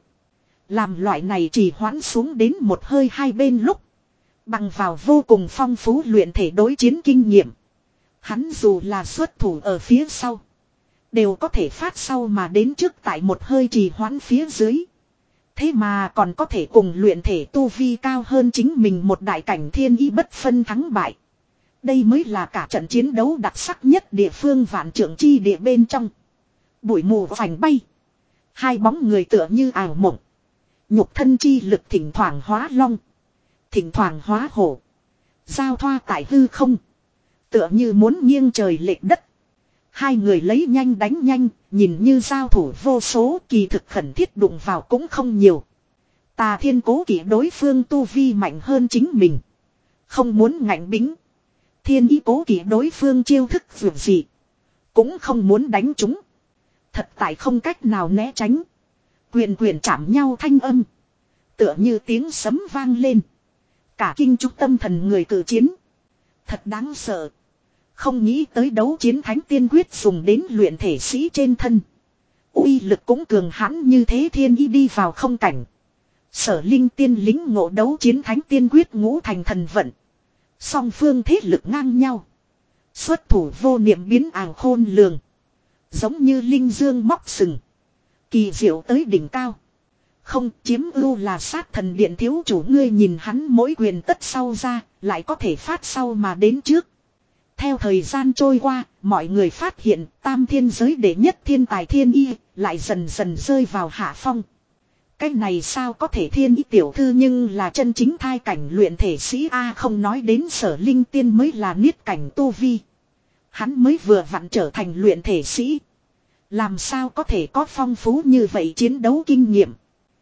Làm loại này trì hoãn xuống đến một hơi hai bên lúc. Bằng vào vô cùng phong phú luyện thể đối chiến kinh nghiệm. Hắn dù là xuất thủ ở phía sau. Đều có thể phát sau mà đến trước tại một hơi trì hoãn phía dưới. Thế mà còn có thể cùng luyện thể tu vi cao hơn chính mình một đại cảnh thiên ý bất phân thắng bại. Đây mới là cả trận chiến đấu đặc sắc nhất địa phương vạn trưởng chi địa bên trong. Bụi mù phành bay. Hai bóng người tựa như ảo mộng. Nhục thân chi lực thỉnh thoảng hóa long. Thỉnh thoảng hóa hổ. Giao thoa tại hư không. Tựa như muốn nghiêng trời lệch đất. Hai người lấy nhanh đánh nhanh, nhìn như giao thủ vô số, kỳ thực khẩn thiết đụng vào cũng không nhiều. Tà thiên cố kỵ đối phương tu vi mạnh hơn chính mình. Không muốn ngạnh bính. Thiên ý cố kỵ đối phương chiêu thức vượt gì. Cũng không muốn đánh chúng. Thật tại không cách nào né tránh. Quyền quyền chạm nhau thanh âm. Tựa như tiếng sấm vang lên. Cả kinh trúc tâm thần người cử chiến. Thật đáng sợ. Không nghĩ tới đấu chiến thánh tiên quyết dùng đến luyện thể sĩ trên thân. Uy lực cũng cường hãn như thế thiên ý đi vào không cảnh. Sở linh tiên lính ngộ đấu chiến thánh tiên quyết ngũ thành thần vận. Song phương thế lực ngang nhau. Xuất thủ vô niệm biến ảo khôn lường. Giống như linh dương móc sừng. Kỳ diệu tới đỉnh cao. Không chiếm ưu là sát thần điện thiếu chủ ngươi nhìn hắn mỗi quyền tất sau ra. Lại có thể phát sau mà đến trước. Theo thời gian trôi qua, mọi người phát hiện tam thiên giới đệ nhất thiên tài thiên y, lại dần dần rơi vào hạ phong. Cái này sao có thể thiên y tiểu thư nhưng là chân chính thai cảnh luyện thể sĩ A không nói đến sở linh tiên mới là niết cảnh tu vi. Hắn mới vừa vặn trở thành luyện thể sĩ. Làm sao có thể có phong phú như vậy chiến đấu kinh nghiệm.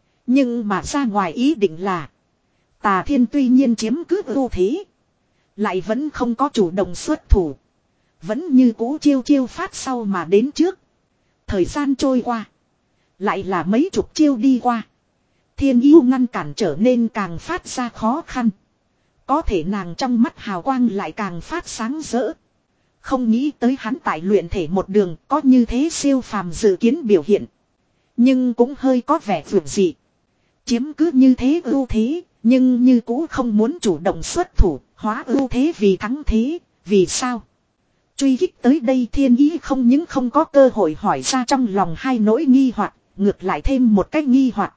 Nhưng mà ra ngoài ý định là Tà thiên tuy nhiên chiếm cứ ưu thế. Lại vẫn không có chủ động xuất thủ. Vẫn như cũ chiêu chiêu phát sau mà đến trước. Thời gian trôi qua. Lại là mấy chục chiêu đi qua. Thiên yêu ngăn cản trở nên càng phát ra khó khăn. Có thể nàng trong mắt hào quang lại càng phát sáng rỡ. Không nghĩ tới hắn tại luyện thể một đường có như thế siêu phàm dự kiến biểu hiện. Nhưng cũng hơi có vẻ vượt dị. Chiếm cứ như thế ưu thế. Nhưng như cũ không muốn chủ động xuất thủ. Hóa ưu thế vì thắng thế. Vì sao? Truy kích tới đây thiên ý không những không có cơ hội hỏi ra trong lòng hai nỗi nghi hoặc, ngược lại thêm một cách nghi hoặc.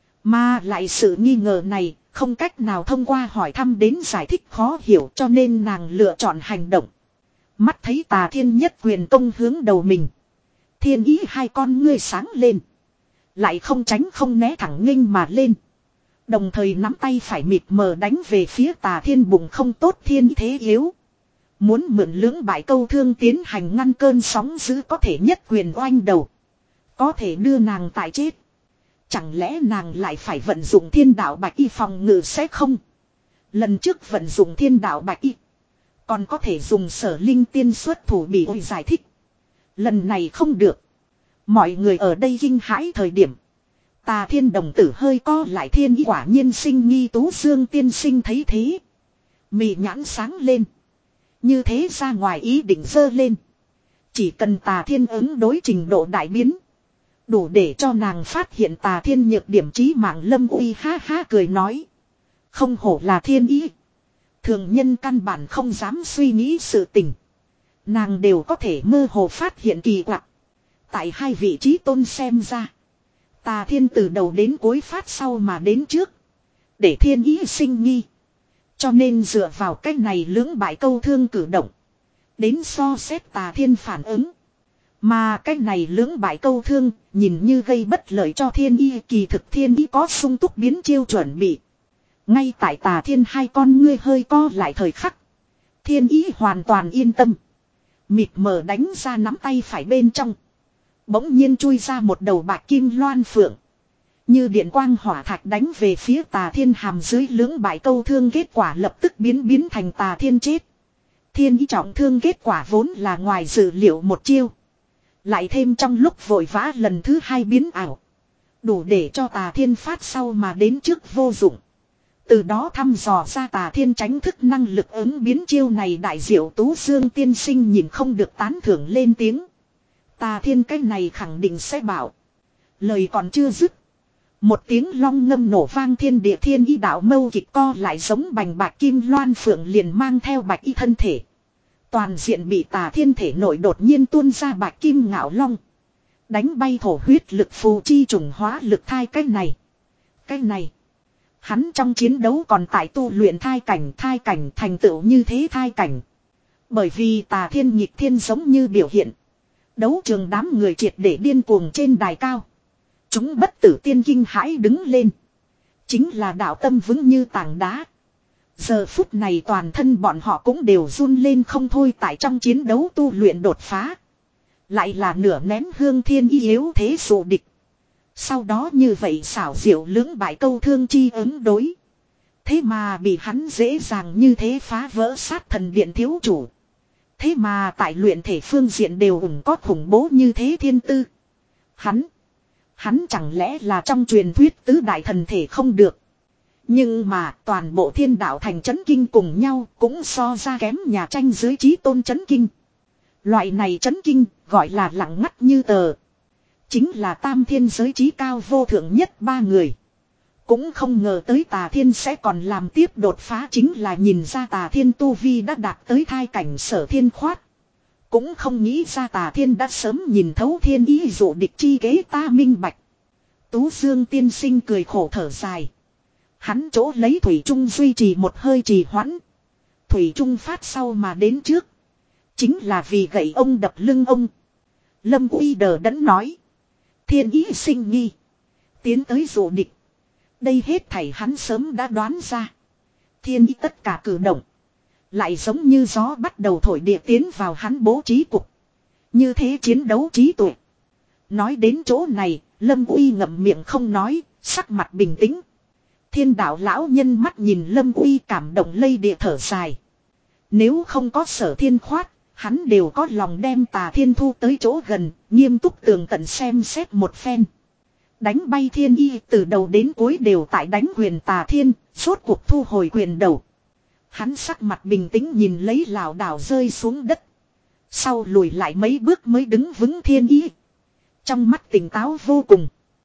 Mà lại sự nghi ngờ này không cách nào thông qua hỏi thăm đến giải thích khó hiểu cho nên nàng lựa chọn hành động. Mắt thấy Tà Thiên nhất quyền công hướng đầu mình. Thiên ý hai con ngươi sáng lên. Lại không tránh không né thẳng nghênh mà lên. Đồng thời nắm tay phải mịt mờ đánh về phía Tà Thiên bụng không tốt thiên ý thế yếu. Muốn mượn lưỡng bại câu thương tiến hành ngăn cơn sóng dữ có thể nhất quyền oanh đầu. Có thể đưa nàng tại chết. Chẳng lẽ nàng lại phải vận dụng thiên đạo bạch y phòng ngự sẽ không? Lần trước vận dụng thiên đạo bạch y. Còn có thể dùng sở linh tiên xuất thủ bị ôi giải thích. Lần này không được. Mọi người ở đây kinh hãi thời điểm. Tà Thiên đồng tử hơi co lại thiên ý quả nhiên sinh nghi tú dương tiên sinh thấy thế. Mị nhãn sáng lên. Như thế ra ngoài ý định dơ lên. Chỉ cần Tà Thiên ứng đối trình độ đại biến. Đủ để cho nàng phát hiện Tà Thiên nhược điểm trí mạng Lâm Uy ha ha cười nói. Không hổ là thiên ý. Thường nhân căn bản không dám suy nghĩ sự tình. Nàng đều có thể mơ hồ phát hiện kỳ quặc. Tại hai vị trí tôn xem ra. Tà thiên từ đầu đến cuối phát sau mà đến trước. Để thiên ý sinh nghi. Cho nên dựa vào cách này lưỡng bại câu thương cử động. Đến so xét tà thiên phản ứng. Mà cách này lưỡng bại câu thương nhìn như gây bất lợi cho thiên ý, kỳ thực thiên ý có sung túc biến chiêu chuẩn bị. Ngay tại tà thiên hai con ngươi hơi co lại thời khắc. Thiên ý hoàn toàn yên tâm. Mịt mờ đánh ra nắm tay phải bên trong. Bỗng nhiên chui ra một đầu bạc kim loan phượng. Như điện quang hỏa thạch đánh về phía tà thiên hàm dưới lưỡng bại câu thương, kết quả lập tức biến biến thành tà thiên chết. Thiên ý trọng thương kết quả vốn là ngoài dự liệu một chiêu. Lại thêm trong lúc vội vã lần thứ hai biến ảo. Đủ để cho tà thiên phát sau mà đến trước vô dụng. Từ đó thăm dò ra tà thiên tránh thức năng lực ứng biến chiêu này, đại diệu Tú Dương tiên sinh nhìn không được tán thưởng lên tiếng. Tà thiên cái này khẳng định sẽ bảo. Lời còn chưa dứt. Một tiếng long ngâm nổ vang, thiên địa thiên ý đạo mâu kịch co lại giống bành bạc kim loan phượng liền mang theo bạch y thân thể. Toàn diện bị tà thiên thể nội đột nhiên tuôn ra bạch kim ngạo long. Đánh bay thổ huyết lực phù chi trùng hóa lực thai cái này. Cái này. Hắn trong chiến đấu còn tại tu luyện thai cảnh, thai cảnh thành tựu như thế thai cảnh. Bởi vì tà thiên nhịp thiên giống như biểu hiện. Đấu trường đám người triệt để điên cuồng trên đài cao. Chúng bất tử tiên kinh hãi đứng lên. Chính là đạo tâm vững như tảng đá. Giờ phút này toàn thân bọn họ cũng đều run lên không thôi, tại trong chiến đấu tu luyện đột phá. Lại là nửa nén hương thiên y yếu thế dụ địch. Sau đó như vậy xảo diệu lưỡng bại câu thương chi ứng đối. Thế mà bị hắn dễ dàng như thế phá vỡ sát thần điện thiếu chủ. Thế mà tại luyện thể phương diện đều ủng có khủng bố như thế thiên tư. Hắn. Hắn chẳng lẽ là trong truyền thuyết tứ đại thần thể không được. Nhưng mà toàn bộ thiên đạo thành chấn kinh cùng nhau cũng so ra kém nhà tranh dưới trí tôn chấn kinh. Loại này chấn kinh gọi là lặng ngắt như tờ. Chính là tam thiên giới trí cao vô thượng nhất ba người. Cũng không ngờ tới tà thiên sẽ còn làm tiếp đột phá, chính là nhìn ra tà thiên tu vi đã đạt tới thai cảnh sở thiên khoát. Cũng không nghĩ ra tà thiên đã sớm nhìn thấu thiên ý dụ địch chi kế ta minh bạch. Tú Dương tiên sinh cười khổ thở dài. Hắn chỗ lấy thủy trung duy trì một hơi trì hoãn. Thủy trung phát sau mà đến trước. Chính là vì gậy ông đập lưng ông. Lâm Uy đờ đẫn nói. Thiên ý sinh nghi. Tiến tới dụ địch. Đây hết thảy hắn sớm đã đoán ra. Thiên ý tất cả cử động. Lại giống như gió bắt đầu thổi địa tiến vào hắn bố trí cục. Như thế chiến đấu trí tuệ. Nói đến chỗ này, Lâm Uy ngậm miệng không nói, sắc mặt bình tĩnh. Thiên đạo lão nhân mắt nhìn Lâm Uy cảm động lây địa thở dài. Nếu không có sở thiên khoát, hắn đều có lòng đem tà thiên thu tới chỗ gần, nghiêm túc tường tận xem xét một phen. Đánh bay thiên y từ đầu đến cuối đều tại đánh quyền tà thiên, suốt cuộc thu hồi quyền đầu. Hắn sắc mặt bình tĩnh nhìn lấy lảo đảo rơi xuống đất. Sau lùi lại mấy bước mới đứng vững thiên y. Trong mắt tỉnh táo vô cùng.